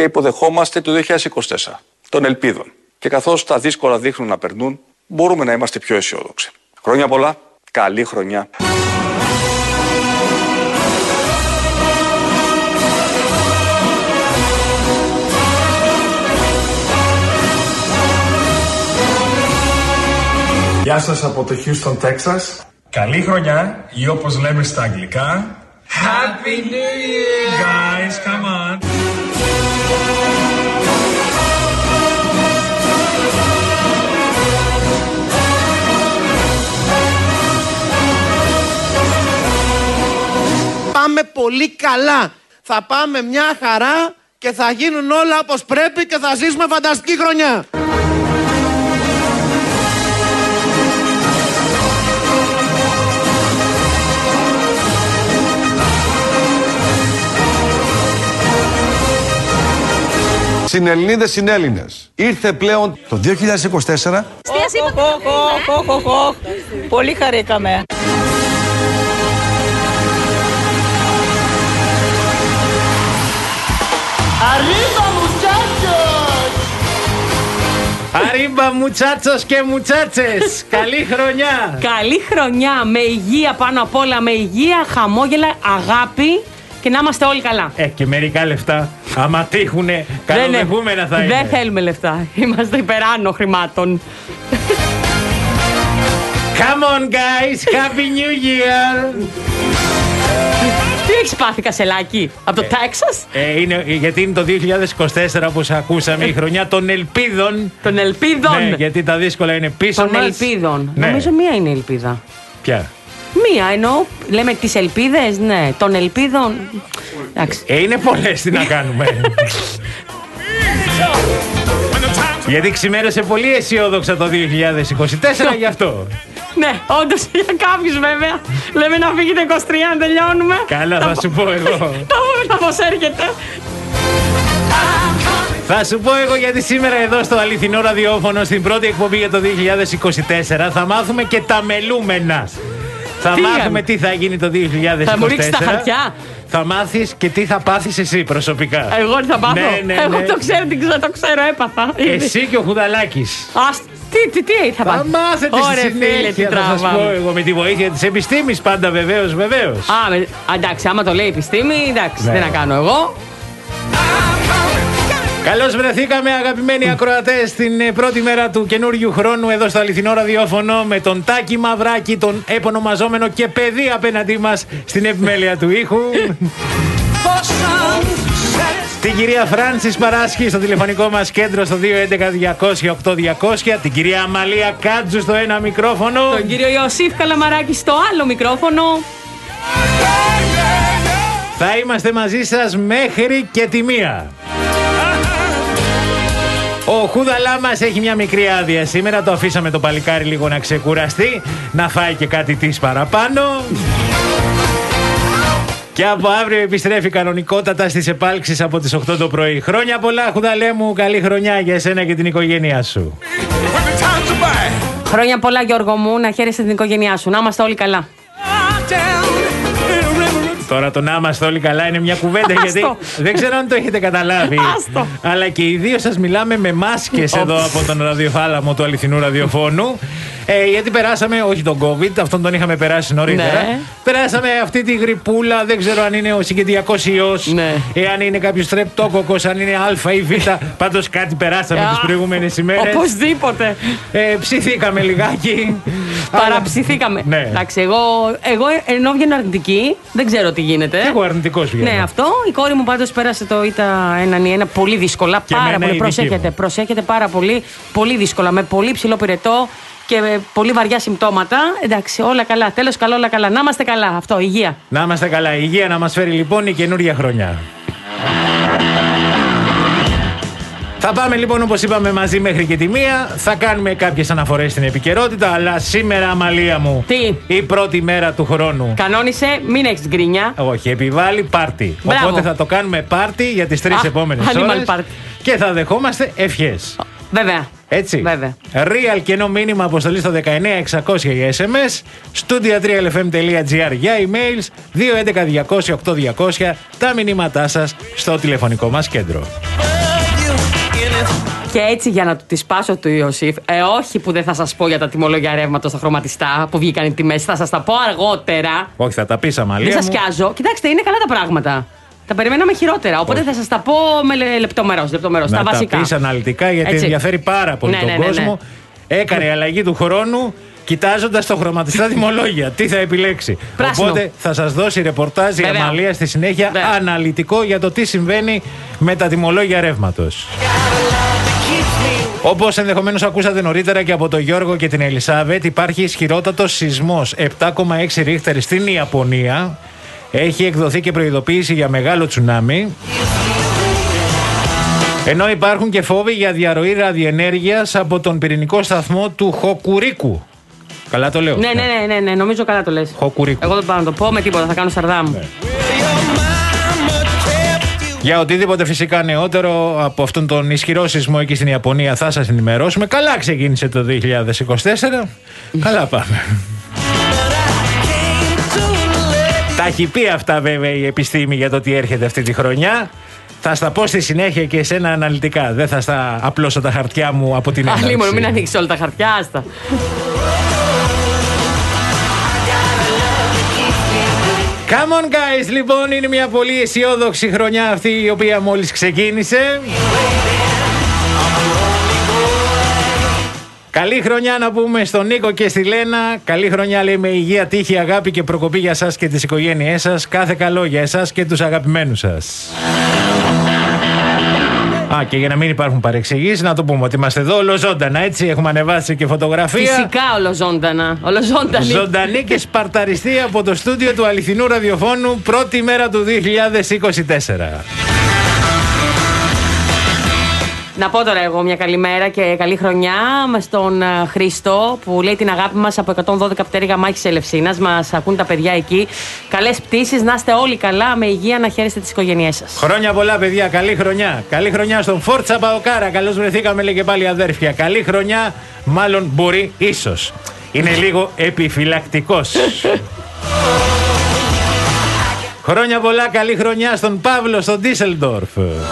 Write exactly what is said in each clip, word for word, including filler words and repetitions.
και υποδεχόμαστε το δύο χιλιάδες είκοσι τέσσερα, των ελπίδων. Και καθώς τα δύσκολα δείχνουν να περνούν, μπορούμε να είμαστε πιο αισιόδοξοι. Χρόνια πολλά, καλή χρονιά. Γεια σας από το Houston, Texas. Καλή χρονιά ή όπως λέμε στα αγγλικά Happy New Year! Guys, come on! Πάμε πολύ καλά. Θα πάμε μια χαρά και θα γίνουν όλα όπως πρέπει και θα ζήσουμε φανταστική χρονιά. Συνελληνίδες, συνέλληνες, ήρθε πλέον το δύο χιλιάδες είκοσι τέσσερα. Πολύ χαρήκαμε. Arriba, muchachos! Arriba, muchachos και muchachas! Καλή χρονιά! Καλή χρονιά, με υγεία πάνω απ' όλα, με υγεία, χαμόγελα, αγάπη και να είμαστε όλοι καλά. Ε, και μερικά λεφτά, άμα τύχουνε, καλοδεχούμενα θα είναι. Δεν θέλουμε λεφτά, είμαστε υπεράνω χρημάτων. Come on guys, Happy New Year! Τι έχεις πάθει, Κασελάκη, από το Τέξας? Ε, είναι, γιατί είναι το δύο χιλιάδες είκοσι τέσσερα, όπως ακούσαμε, η χρονιά των ελπίδων. Των ελπίδων! Ναι, γιατί τα δύσκολα είναι πίσω των μας. Των ελπίδων. Ναι. Νομίζω μία είναι η ελπίδα. Ποια? Μία εννοώ, λέμε τις ελπίδες, ναι, των ελπίδων. Ε, είναι πολλές, τι να κάνουμε. Γιατί ξημέρωσε πολύ αισιόδοξα το δύο χιλιάδες είκοσι τέσσερα, γι' αυτό. Ναι, όντως για κάποιους βέβαια. Λέμε να φύγετε είκοσι τρία να τελειώνουμε. Καλά, θα σου πω εγώ. Θα πούμε πώς έρχεται. Θα σου πω εγώ, γιατί σήμερα εδώ στο αληθινό ραδιόφωνο, στην πρώτη εκπομπή για το δύο χιλιάδες είκοσι τέσσερα, θα μάθουμε και τα μελούμενα. Θα τι μάθουμε είναι? Τι θα γίνει το δύο χιλιάδες είκοσι τέσσερα. Θα μου ρίξεις τα χαρτιά. Θα μάθεις και τι θα πάθεις εσύ προσωπικά. Εγώ τι θα πάθω? Ναι, ναι, ναι. Εγώ το ξέρω, το ξέρω, έπαθα. Εσύ και ο Χουδαλάκης. Ας, τι, τι, τι θα πάθει? Θα μάθετε στη συνέχεια, θα σας πω εγώ, με τη βοήθεια της επιστήμης πάντα, βεβαίως, βεβαίως. Α, με, εντάξει, άμα το λέει η επιστήμη, εντάξει, ναι. Δεν να κάνω εγώ. Καλώς βρεθήκαμε, αγαπημένοι ακροατές, στην πρώτη μέρα του καινούριου χρόνου εδώ στο αληθινό ραδιόφωνο, με τον Τάκη Μαυράκη, τον επωνομαζόμενο και παιδί απέναντί μας στην επιμέλεια του ήχου. Την κυρία Φράνσις Παράσχη στο τηλεφωνικό μας κέντρο στο δύο έντεκα διακόσια οκτώ διακόσια. Την κυρία Αμαλία Κάτζου στο ένα μικρόφωνο. Τον κύριο Ιωσήφ Καλαμαράκη στο άλλο μικρόφωνο. Θα είμαστε μαζί σας μέχρι και τη μία. Ο Χούδαλά μας έχει μια μικρή άδεια σήμερα. Το αφήσαμε το παλικάρι λίγο να ξεκουραστεί, να φάει και κάτι της παραπάνω. Και από αύριο επιστρέφει κανονικότατα στις επάλξεις από τις οκτώ το πρωί. Χρόνια πολλά, Χουδαλέ μου, καλή χρονιά για εσένα και την οικογένειά σου. Χρόνια πολλά, Γιώργο μου, να χαίρεσαι την οικογένειά σου. Να είμαστε όλοι καλά. Τώρα το να είμαστε όλοι καλά είναι μια κουβέντα. Άστο. Γιατί δεν ξέρω αν το έχετε καταλάβει. Άστο. Αλλά και οι δύο σας μιλάμε με μάσκες εδώ από τον ραδιοθάλαμο του αληθινού ραδιοφώνου. Ε, γιατί περάσαμε, όχι τον COVID, αυτόν τον είχαμε περάσει νωρίτερα. Ναι. Περάσαμε αυτή τη γρυπούλα, δεν ξέρω αν είναι ο συγκεντριακός ιός, ναι. Εάν είναι κάποιος στρεπτόκοκος, αν είναι Α ή Β. Πάντως κάτι περάσαμε τις προηγούμενες ημέρες. Οπωσδήποτε. Ε, ψηθήκαμε λιγάκι. Παραψηθήκαμε. Ναι. Εντάξει, εγώ, εγώ ενώ βγαίνω αρνητική, δεν ξέρω τι γίνεται. Και εγώ αρνητικός βγαίνω. Ναι, αυτό. Η κόρη μου πάντως πέρασε το ΙΤΑ έναν ή ένα πολύ δύσκολα. Και πάρα πολύ. Προσέχετε, προσέχετε πάρα πολύ. Πολύ δύσκολα. Με πολύ ψηλό πυρετό και με πολύ βαριά συμπτώματα. Εντάξει, όλα καλά. Τέλος καλό, όλα καλά. Να είμαστε καλά. Αυτό, υγεία. Να είμαστε καλά. Υγεία να μας φέρει λοιπόν η καινούρια χρονιά. Θα πάμε λοιπόν, όπως είπαμε, μαζί μέχρι και τη μία. Θα κάνουμε κάποιες αναφορές στην επικαιρότητα. Αλλά σήμερα, Αμαλία μου, τι? Η πρώτη μέρα του χρόνου. Κανόνισε, μην έχεις γκρίνια. Όχι, επιβάλλει πάρτι. Μπράβο. Οπότε θα το κάνουμε πάρτι για τις τρεις επόμενες ώρες. Party. Και θα δεχόμαστε ευχές. Βέβαια. Έτσι. Βέβαια. Real κενό μήνυμα αποστολή στο δεκαεννιά εξακόσια για ες εμ ες. studio τρία ελ εφ εμ τελεία τζι άρ για emails. δύο έντεκα διακόσια οκτώ διακόσια τα μηνύματά σας στο τηλεφωνικό μας κέντρο. Και έτσι για να του τη σπάσω του Ιωσήφ, ε, όχι που δεν θα σας πω για τα τιμολόγια ρεύματος στα χρωματιστά που βγήκαν οι τιμές, θα σας τα πω αργότερα. Όχι, θα τα πεις Αμαλία. Δεν σας σκιάζω. Κοιτάξτε, είναι καλά τα πράγματα. Τα περιμέναμε χειρότερα. Οπότε όχι. Θα σας τα πω με λεπτομερώς, λεπτομερώς, τα βασικά. Να τα πεις αναλυτικά γιατί έτσι ενδιαφέρει πάρα πολύ ναι, τον ναι, ναι, κόσμο. Ναι. Έκανε αλλαγή του χρόνου κοιτάζοντας το χρωματιστά τιμολόγια. Τι θα επιλέξει. Πράσινο. Οπότε θα σας δώσει ρεπορτάζ η Αμαλία στη συνέχεια Βέβαια. αναλυτικό για το τι συμβαίνει με τα τιμολόγια ρεύματος. Όπως ενδεχομένως ακούσατε νωρίτερα και από τον Γιώργο και την Ελισάβετ, υπάρχει ισχυρότατος σεισμός επτά κόμμα έξι ρίχτερ στην Ιαπωνία. Έχει εκδοθεί και προειδοποίηση για μεγάλο τσουνάμι. Ενώ υπάρχουν και φόβοι για διαρροή ραδιενέργειας από τον πυρηνικό σταθμό του Χοκουρίκου. Καλά το λέω. Ναι, ναι, ναι, ναι, ναι, νομίζω καλά το λες. Χοκουρίκου. Εγώ δεν πάω να το πω με τίποτα, θα κάνω σαρδάμ. Ναι. Για οτιδήποτε φυσικά νεότερο από αυτόν τον ισχυρό σεισμό εκεί στην Ιαπωνία θα σας ενημερώσουμε. Καλά ξεκίνησε το δύο χιλιάδες είκοσι τέσσερα. Καλά πάμε. Τα έχει πει αυτά βέβαια η επιστήμη για το τι έρχεται αυτή τη χρονιά. Θα στα πω στη συνέχεια και εσένα αναλυτικά. Δεν θα στα απλώσω τα χαρτιά μου από την έναρξη. Αλλήμον, μην ανοίξει όλα τα χαρτιά, άστα. Come on guys, λοιπόν, είναι μια πολύ αισιόδοξη χρονιά αυτή η οποία μόλις ξεκίνησε. Καλή χρονιά να πούμε στον Νίκο και στη Λένα. Καλή χρονιά λέει με υγεία, τύχη, αγάπη και προκοπή για σας και τις οικογένειές σας. Κάθε καλό για εσάς και τους αγαπημένους σας. Α, και για να μην υπάρχουν παρεξηγήσεις, να το πούμε ότι είμαστε εδώ ολοζώντανα, έτσι. Έχουμε ανεβάσει και φωτογραφία. Φυσικά ολοζώντανα. Ολοζώντανη. Ζωντανή και σπαρταριστή από το στούντιο του αληθινού ραδιοφώνου, πρώτη μέρα του δύο χιλιάδες είκοσι τέσσερα. Να πω τώρα εγώ μια καλημέρα και καλή χρονιά στον Χρήστο που λέει την αγάπη μας από εκατόν δώδεκα πτέρυγα Μάχης Ελευσίνας. Μας ακούν τα παιδιά εκεί. Καλές πτήσεις, να είστε όλοι καλά, με υγεία, να χαίρεστε τις οικογένειές σας. Χρόνια πολλά παιδιά, καλή χρονιά. Καλή χρονιά στον Φόρτσα Παοκάρα. Καλώς βρεθήκαμε λέει και πάλι αδέρφια. Καλή χρονιά, μάλλον μπορεί ίσως. Είναι λίγο επιφυλακτικός. Χρόνια πολλά, καλή χρονιά στον Παύλο στον Ντίσελντορφ.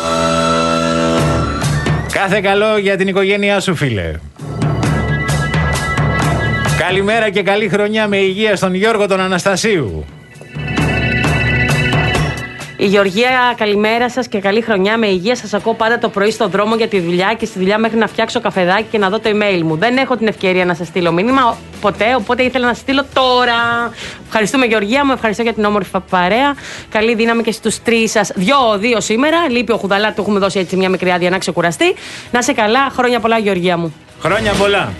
Κάθε καλό για την οικογένειά σου φίλε. Καλημέρα και καλή χρονιά με υγεία στον Γιώργο τον Αναστασίου. Η Γεωργία, καλημέρα σας και καλή χρονιά με υγεία. Σας ακούω πάντα το πρωί στο δρόμο για τη δουλειά και στη δουλειά μέχρι να φτιάξω καφεδάκι και να δω το email μου. Δεν έχω την ευκαιρία να σας στείλω μήνυμα ποτέ, οπότε ήθελα να σας στείλω τώρα. Ευχαριστούμε Γεωργία μου, ευχαριστώ για την όμορφη παρέα. Καλή δύναμη και στους τρεις σας. Δυο-δύο σήμερα. Λείπει ο Χουδαλά, του έχουμε δώσει έτσι μια μικρή άδεια να ξεκουραστεί. Να είσαι καλά, χρόνια πολλά Γεωργία μου. Χρόνια πολλά.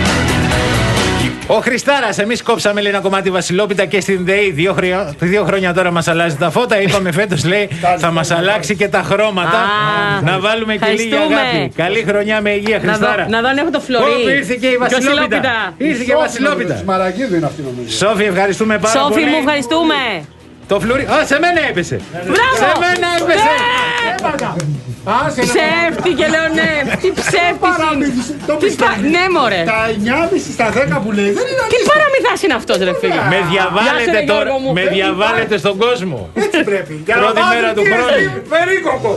Ο Χριστάρας, εμείς κόψαμε λέει ένα κομμάτι Βασιλόπιτα και στην ΔΕΗ. Δύο, χρονιά, δύο χρόνια τώρα μας αλλάζει τα φώτα. Είπαμε φέτος λέει θα μας αλλάξει και τα χρώματα. Α, να βάλουμε και λίγη αγάπη. Καλή χρονιά με υγεία, Χριστάρα. Να δω αν έχω το φλωρί. Όπου ήρθε και η Βασιλόπιτα. Ήρθε και η Βασιλόπιτα. Μαραγίδου είναι αυτή νομίζω. Σόφη, ευχαριστούμε πάρα Σόφη, πολύ. Σόφη μου, ευχαριστούμε. Το φλουρί. Α, σε μένα έπεσε. Μπράβο. Σε μένα έπεσε. Ψεύτη και λέω ναι. Τι ψεύτης είναι. Ναι μωρέ. Τα εννιά και μισό στα δέκα που λέει δεν είναι. Τι παραμυθάς είναι αυτός ρε φίλε. Με διαβάλλετε τώρα. Με διαβάλλετε στον κόσμο. Έτσι πρέπει. Πρώτη μέρα του χρόνου. Περίκοκο.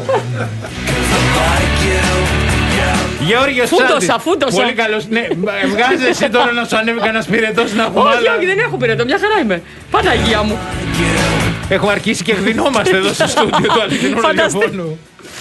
Γεώργιος Φούντοσα, Τσάντης. φούντοσα. Πολύ καλός. Ναι, βγάζει εσύ τώρα να σου ανέβει κανένας πυρετός να έχουμε όχι, άλλα. όχι, δεν έχω πυρετό, μια χαρά είμαι. Παναγία μου. Έχουμε αρχίσει και εκδεινόμαστε εδώ στο στούντιο του αληθινού ραδιοφώνου.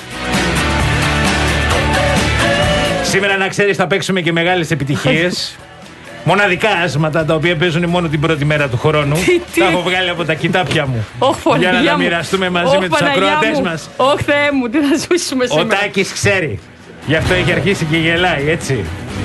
Σήμερα να ξέρεις θα παίξουμε και μεγάλες επιτυχίες. Μοναδικά άσματα τα οποία παίζουν μόνο την πρώτη μέρα του χρόνου. Τα έχω βγάλει από τα κοιτάπια μου. Oh, για να τα μοιραστούμε μαζί oh, με τους ακροατές μας. Ωχ, Θεέ μου, τι θα ζήσουμε σήμερα. Ο Τάκης ξέρει. Γι' αυτό έχει αρχίσει και γελάει, έτσι.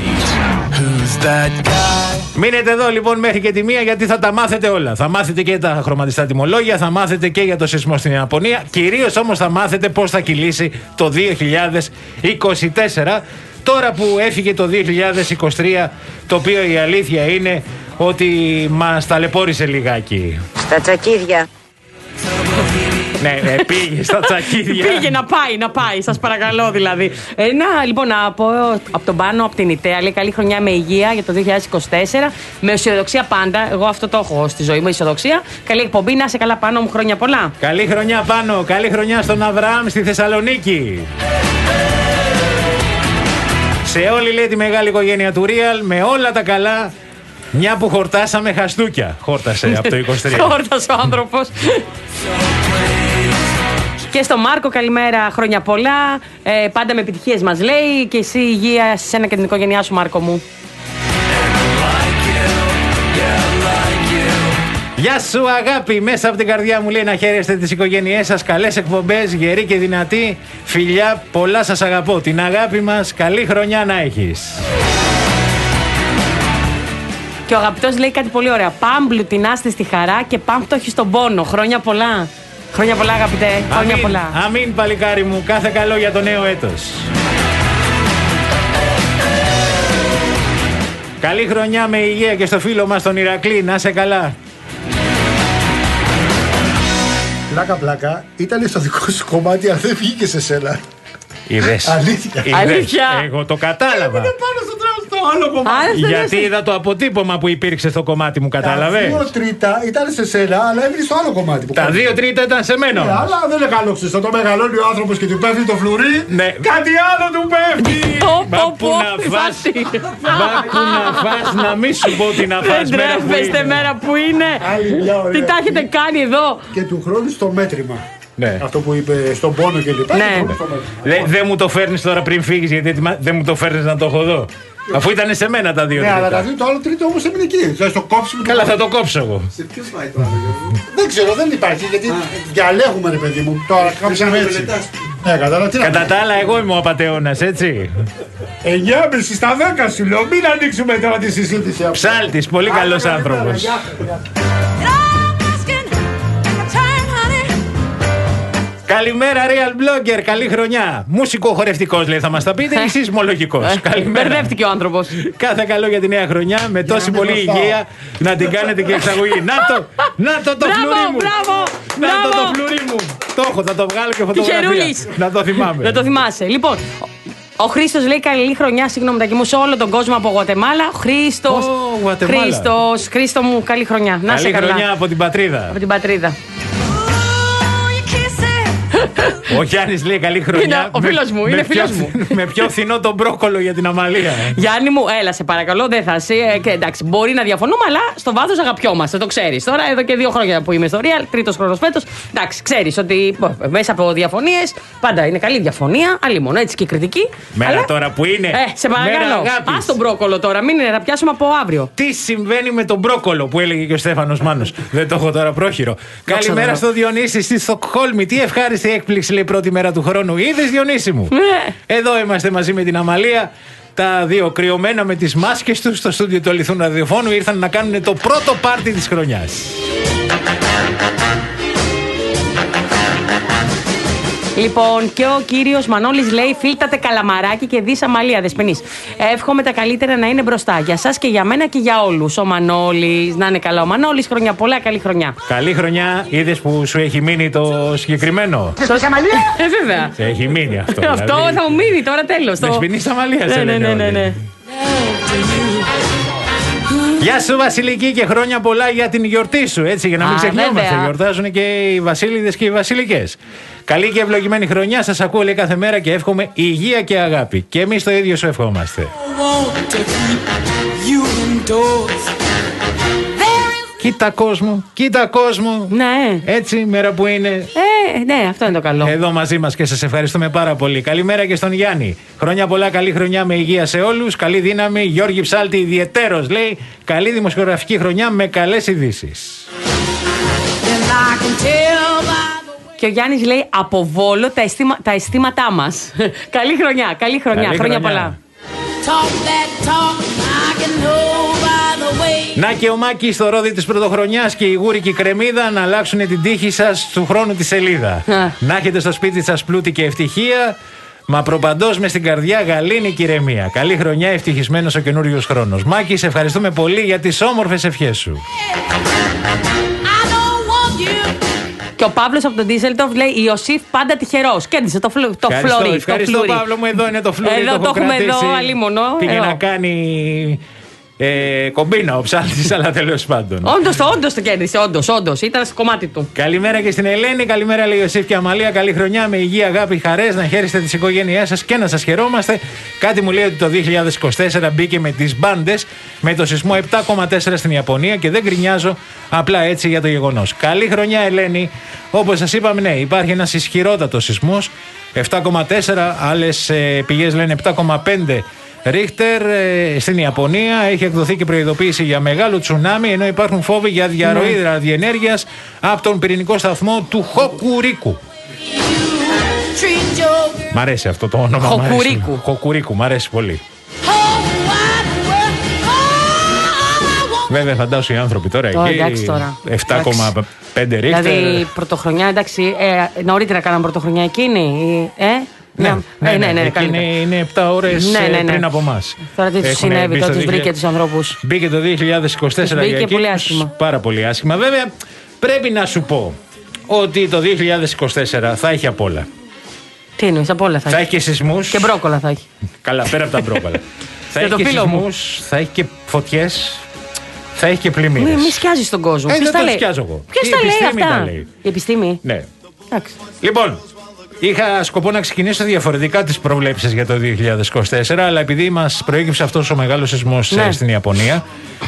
Μείνετε εδώ λοιπόν μέχρι και τη μία γιατί θα τα μάθετε όλα. Θα μάθετε και τα χρωματιστά τιμολόγια, θα μάθετε και για το σεισμό στην Ιαπωνία. Κυρίως όμως θα μάθετε πώς θα κυλήσει το δύο χιλιάδες είκοσι τέσσερα. Τώρα που έφυγε το δύο χιλιάδες είκοσι τρία, το οποίο η αλήθεια είναι ότι μας ταλαιπώρησε λιγάκι. Στα τσακίδια. Ναι, ε, πήγε στα τσακίδια. Πήγε να πάει, να πάει, σας παρακαλώ δηλαδή. Ε, να, λοιπόν, να πω από τον Πάνο, από την Ιταία, λέει καλή χρονιά με υγεία για το δύο χιλιάδες είκοσι τέσσερα. Με αισιοδοξία πάντα. Εγώ αυτό το έχω στη ζωή μου, αισιοδοξία. Καλή εκπομπή, να είσαι καλά Πάνο μου, χρόνια πολλά. Καλή χρονιά Πάνο, καλή χρονιά στον Αβραάμ στη Θεσσαλονίκη. Σε όλη, λέει, τη μεγάλη οικογένεια του Real, με όλα τα καλά, μια που χορτάσαμε χαστούκια. Χόρτασε από το είκοσι τρία. Χόρτασε ο άνθρωπος. Και στο Μάρκο, καλημέρα, χρόνια πολλά. Ε, πάντα με επιτυχίες μας λέει. Και εσύ υγεία σε σένα και την οικογένειά σου, Μάρκο μου. Γεια σου, αγάπη, μέσα από την καρδιά μου, λέει, να χαίρεστε τις οικογένειές σας. Καλές εκπομπές, γεροί και δυνατοί. Φιλιά, πολλά σας αγαπώ. Την αγάπη μας, καλή χρονιά να έχεις. Και ο αγαπητός λέει κάτι πολύ ωραία. Πάμπλου την άστη στη χαρά και πάμπτωχη στον πόνο. Χρόνια πολλά. Χρόνια πολλά, αγαπητέ. Χρόνια αμήν, πολλά. Αμήν, παλικάρι μου. Κάθε καλό για το νέο έτος. Καλή χρονιά με υγεία και στο φίλο μας τον Ηρακλή. Να σε καλά. Πλάκα, πλάκα. Ήταν στο δικό σου κομμάτι, αλλά δεν βγήκε σε σένα. Είδες. Αλήθεια. Είδες. Αλήθεια. Εγώ το κατάλαβα. Είναι πάνω στο τρόπο στο άλλο κομμάτι. Γιατί είδα το αποτύπωμα που υπήρξε στο κομμάτι μου, κατάλαβες. Τα δύο τρίτα ήταν σε σένα, αλλά έβγαινε στο άλλο κομμάτι. Που Τα δύο τρίτα ήταν σε μένα. Ναι, αλλά δεν είναι καλό ξύστο. Το μεγαλώνει ο άνθρωπος και του πέφτει το φλουρί. Ναι. Κάτι άλλο του πέφτει. Μα που να φας. Μα που να φας, να μη σου πω τι να φας. Δεν τρέφεστε μέρα που είναι. Τι τα έχετε κάνει εδώ. Και του χρόνου στο μέτρημα. Ναι. Αυτό που είπε στον πόνο και λοιπά. Ναι. Δεν δε μου το φέρνεις τώρα πριν φύγεις, γιατί δεν μου το φέρνεις να το έχω εδώ. Αφού ήταν σε μένα τα δύο Ναι, αλλά τα τρίτα. δύο, το άλλο τρίτο όμως έμεινε εκεί. Θα το κόψουμε. Καλά, θα το κόψω εγώ. Σε ποιος πάει τώρα, δεν ξέρω, δεν υπάρχει. Γιατί διαλέγουμε, ρε παιδί μου. Τώρα κάψαμε έτσι. Ναι, κατάλαβα. Κατά τα άλλα, εγώ είμαι ο απατεώνας, έτσι. εννιά και μισή στα δέκα σου λέω. Μην ανοίξουμε τώρα τη συζήτηση. Ψάλτης, πολύ καλός άνθρωπος. Καλημέρα, Real Blogger, καλή χρονιά. Μουσικό χορευτικός, λέει, θα μας τα πείτε, ή σεισμολογικός. Καλημέρα. Μπερδεύτηκε ο άνθρωπος. Κάθε καλό για τη νέα χρονιά, με τόση πολλή υγεία, να την κάνετε και εξαγωγή. Να το, να το το φλουρί μου. Μπράβο, Να το το μπράβο. φλουρί μου. Το έχω, θα το βγάλω και φωτογραφία. Τυχερούλης. Να το θυμάμαι. Να το θυμάσαι. Λοιπόν, ο Χρήστος λέει καλή χρονιά, συγγνώμη τακί μου, σε όλο τον κόσμο από Γουατεμάλα. Χρήστος, Ω, Γουατεμάλα. Χρήστος, Χρήστο μου, καλή χρονιά. Να σε Καλή καλά. χρονιά από την πατρίδα. Από την πατρίδα. Ο Γιάννης λέει καλή χρονιά. Είναι ο φίλος μου, με είναι πιο- φίλος μου. Με πιο φθηνό τον μπρόκολο για την αμαλία. ε. Γιάννη μου, έλα σε παρακαλώ, δεν θα σε. ε, Και εντάξει, μπορεί να διαφωνούμε, αλλά στο βάθος αγαπιόμαστε, το ξέρεις. Τώρα, εδώ και δύο χρόνια που είμαι στο Real, τρίτος χρόνος φέτος. Εντάξει, ξέρεις ότι μπο, μέσα από διαφωνίες πάντα είναι καλή διαφωνία, αλλή μόνο έτσι και κριτική. Μέρα αλλά- τώρα που είναι. Ε, σε μέρα παρακαλώ. αγάπης. Α τον μπρόκολο τώρα, μην είναι να πιάσουμε από αύριο. Τι συμβαίνει με τον μπρόκολο που έλεγε και ο Στέφανος Μάνος. Δεν το έχω τώρα πρόχειρο. Καλημέρα ξέρω. στο Διονύση στη Στοκχόλμη. Τι ευχάριστη έκπληξη, λέει, πρώτη μέρα του χρόνου. Είδες, Διονύση μου. Ναι. Εδώ είμαστε μαζί με την Αμαλία. Τα δύο κρυωμένα με τις μάσκες τους στο στούντιο του Αληθού Ραδιοφώνου ήρθαν να κάνουν το πρώτο πάρτι της χρονιάς. Λοιπόν, και ο κύριος Μανώλης λέει: φίλτατε καλαμαράκι και δεις Αμαλία Δεσποινής. Εύχομαι τα καλύτερα να είναι μπροστά. Για σας και για μένα και για όλους. Ο Μανώλης, να είναι καλά ο Μανώλης. Χρονιά πολλά, καλή χρονιά. Καλή χρονιά. Είδες που σου έχει μείνει το συγκεκριμένο. Στο Αμαλία! Ε, βέβαια. Σε έχει μείνει αυτό. Αυτό δηλαδή. θα μου μείνει τώρα τέλος. το- Δεσποινής Αμαλίας, σε Ναι, ναι, λένε ναι, ναι, όλοι. ναι. Γεια σου, Βασιλική, και χρόνια πολλά για την γιορτή σου. Έτσι, για να μην Α, ξεχνιόμαστε. βέβαια. Γιορτάζουν και οι Βασίλειδες και οι Βασιλικές. Καλή και ευλογημένη χρονιά. Σας ακούω, λέει, κάθε μέρα και εύχομαι υγεία και αγάπη. Και εμείς το ίδιο σου ευχόμαστε. Κοίτα κόσμο, κοίτα κόσμο. Ναι. Έτσι, μέρα που είναι. Ε, ναι, αυτό είναι το καλό. Εδώ μαζί μας και σας ευχαριστούμε πάρα πολύ. Καλημέρα και στον Γιάννη. Χρόνια πολλά, καλή χρονιά με υγεία σε όλους. Καλή δύναμη. Γιώργη Ψάλτη, ιδιαιτέρως, λέει. Καλή δημοσιογραφική χρονιά με καλές ειδήσεις. Και ο Γιάννης λέει: από Βόλο τα, αισθήμα, τα αισθήματά μας. Καλή χρονιά, καλή χρονιά. Καλή χρόνια χρονιά. πολλά. Να και ο Μάκης στο ρόδι της πρωτοχρονιάς και η γούρικη κρεμμύδα να αλλάξουν την τύχη σας του χρόνου τη σελίδα. Α. Να έχετε στο σπίτι σας πλούτη και ευτυχία, μα προπαντός μες στην καρδιά γαλήνη και ηρεμία. Καλή χρονιά, ευτυχισμένος ο καινούριος χρόνος. Μάκη, σε ευχαριστούμε πολύ για τις όμορφες ευχές σου. Και ο Παύλος από τον Ντίζελντορφ λέει: Ιωσήφ πάντα τυχερός. Κέρδισε το, φλου, το Ευχαριστώ, φλουρί. ευχαριστώ, το φλουρί. Παύλο μου, εδώ είναι το φλουρί. Εδώ το το έχω έχουμε κρατήσει. εδώ, αλίμονο. Πήγε Εδώ. να κάνει Ε, κομπίνα ο ψάλτης, αλλά τέλος πάντων. Όντως το, όντως το κέρδισε, όντως, όντως. Ήταν στο κομμάτι του. Καλημέρα και στην Ελένη, καλημέρα λέει ο Ιωσήφ και Αμαλία. Καλή χρονιά με υγεία, αγάπη, χαρές, να χαίρεστε τις οικογένειές σας και να σας χαιρόμαστε. Κάτι μου λέει ότι το δύο χιλιάδες είκοσι τέσσερα μπήκε με τις μπάντες με το σεισμό επτά κόμμα τέσσερα στην Ιαπωνία και δεν γκρινιάζω απλά έτσι για το γεγονός. Καλή χρονιά, Ελένη. Όπως σας είπαμε, ναι, υπάρχει ένας ισχυρότατος σεισμός επτά κόμμα τέσσερα, άλλες ε, πηγές λένε επτά κόμμα πέντε. Ρίχτερ ε, στην Ιαπωνία. Έχει εκδοθεί και προειδοποίηση για μεγάλο τσουνάμι, ενώ υπάρχουν φόβοι για διαρροή ναι. ραδιενέργειας από τον πυρηνικό σταθμό του Χοκουρίκου. Μ' αρέσει αυτό το όνομα. Χοκουρίκου. Χοκουρίκου, μ' αρέσει πολύ. Βέβαια, φαντάσου οι άνθρωποι τώρα oh, εκεί. Εντάξει, τώρα. επτά κόμμα πέντε Ρίχτερ. Δηλαδή, πρωτοχρονιά, εντάξει. Ε, νωρίτερα κάναμε πρωτοχρονιά εκείνη. Ε, Ναι, ναι, ναι, ναι, ναι, ναι, είναι, είναι επτά ώρες ναι, ναι, ναι. πριν από εμάς. Τώρα τι τους συνέβη, τώρα τους βρήκε τους ανθρώπους. Μπήκε το δύο χιλιάδες είκοσι τέσσερα μπήκε για πολύ εκείνους, άσχημα. πάρα πολύ άσχημα. Βέβαια, πρέπει να σου πω ότι το δύο χιλιάδες είκοσι τέσσερα θα έχει απ' όλα. Τι εννοείς, απ' όλα θα, θα έχει. Και σεισμούς. Και μπρόκολα θα έχει. Καλά, πέρα από τα μπρόκολα. Θα έχει και σεισμούς, θα έχει και φωτιές, θα έχει και πλημμύρες. Μη, μη σκιάζεις τον κόσμο. Ε, Ποιος δεν τα το λέει. σκιάζω εγώ. Ποιος Η τα λέει επιστήμη αυτά. τα λέει. Η επιστήμη. Ναι. Εντάξει. Λοιπόν, είχα σκοπό να ξεκινήσω διαφορετικά τις προβλέψεις για το δύο χιλιάδες είκοσι τέσσερα, αλλά επειδή μας προέκυψε αυτός ο μεγάλος σεισμός ναι. στην Ιαπωνία,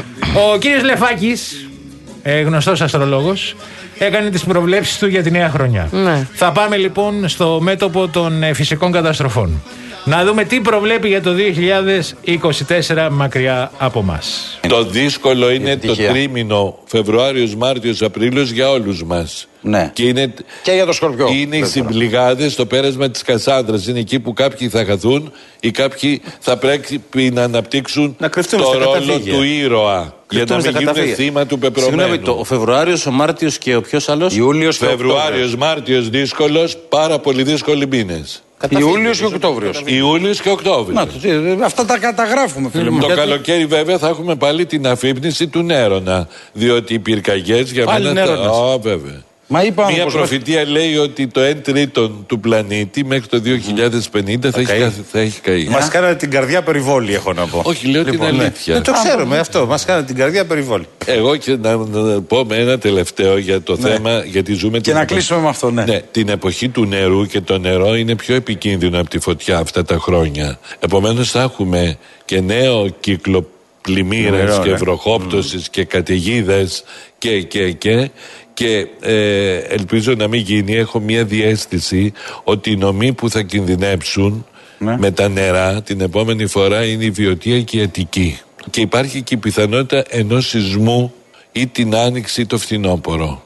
ο κύριος Λεφάκης, γνωστός αστρολόγος, έκανε τις προβλέψεις του για τη νέα χρονιά. Ναι. Θα πάμε λοιπόν στο μέτωπο των φυσικών καταστροφών. Να δούμε τι προβλέπει για το δύο χιλιάδες είκοσι τέσσερα μακριά από μας. Το δύσκολο είναι το τρίμηνο Φεβρουάριος, Μάρτιος, Απρίλιος για όλους μας. Ναι. Και, είναι, και για το Σκορπιό. Είναι οι συμπληγάδες στο πέρασμα της Κασάνδρας. Είναι εκεί που κάποιοι θα χαθούν ή κάποιοι θα πρέπει να αναπτύξουν να το ρόλο του ήρωα. Για να μην γίνουν θύμα του πεπρωμένου. Συγγνώμη, το, ο Φεβρουάριος, ο Μάρτιος και ο ποιος άλλος? Ιούλιος, Φεβρουάριος, Μάρτιος δύσκολος, πάρα πολύ δύσκολοι μήνες. Ιούλιος και Οκτώβριος. Ιούλιος και Οκτώβριος. Να, αυτά τα καταγράφουμε, φίλε μου. Το γιατί... καλοκαίρι, βέβαια, θα έχουμε πάλι την αφύπνιση του Νέρονα. Διότι οι πυρκαγιές για πάλι μένα. Oh, βέβαια. Μα είπα, μια προφητεία μας... λέει ότι το ένα τρίτο του πλανήτη μέχρι το δύο χιλιάδες πενήντα θα, θα, έχει, θα έχει καεί. Μας κάνανε την καρδιά περιβόλη, έχω να πω. Όχι, λέω λοιπόν, την αλήθεια. Ναι. Το ξέρουμε αυτό. Μας κάνανε την καρδιά περιβόλη. Εγώ και να, να πω με ένα τελευταίο για το ναι. θέμα, γιατί ζούμε. Και την να εποχή... κλείσουμε με αυτό, ναι. ναι. Την εποχή του νερού και το νερό είναι πιο επικίνδυνο από τη φωτιά αυτά τα χρόνια. Επομένως θα έχουμε και νέο κύκλο πλημμύρες και ναι. βροχόπτωσης mm. και καταιγίδες και και και. Και ε, ελπίζω να μην γίνει. Έχω μια διαίσθηση ότι οι νομοί που θα κινδυνεύσουν ναι. με τα νερά την επόμενη φορά είναι η Βιωτία και η Αττική. Και υπάρχει και η πιθανότητα ενός σεισμού ή την Άνοιξη ή το φθινόπωρο.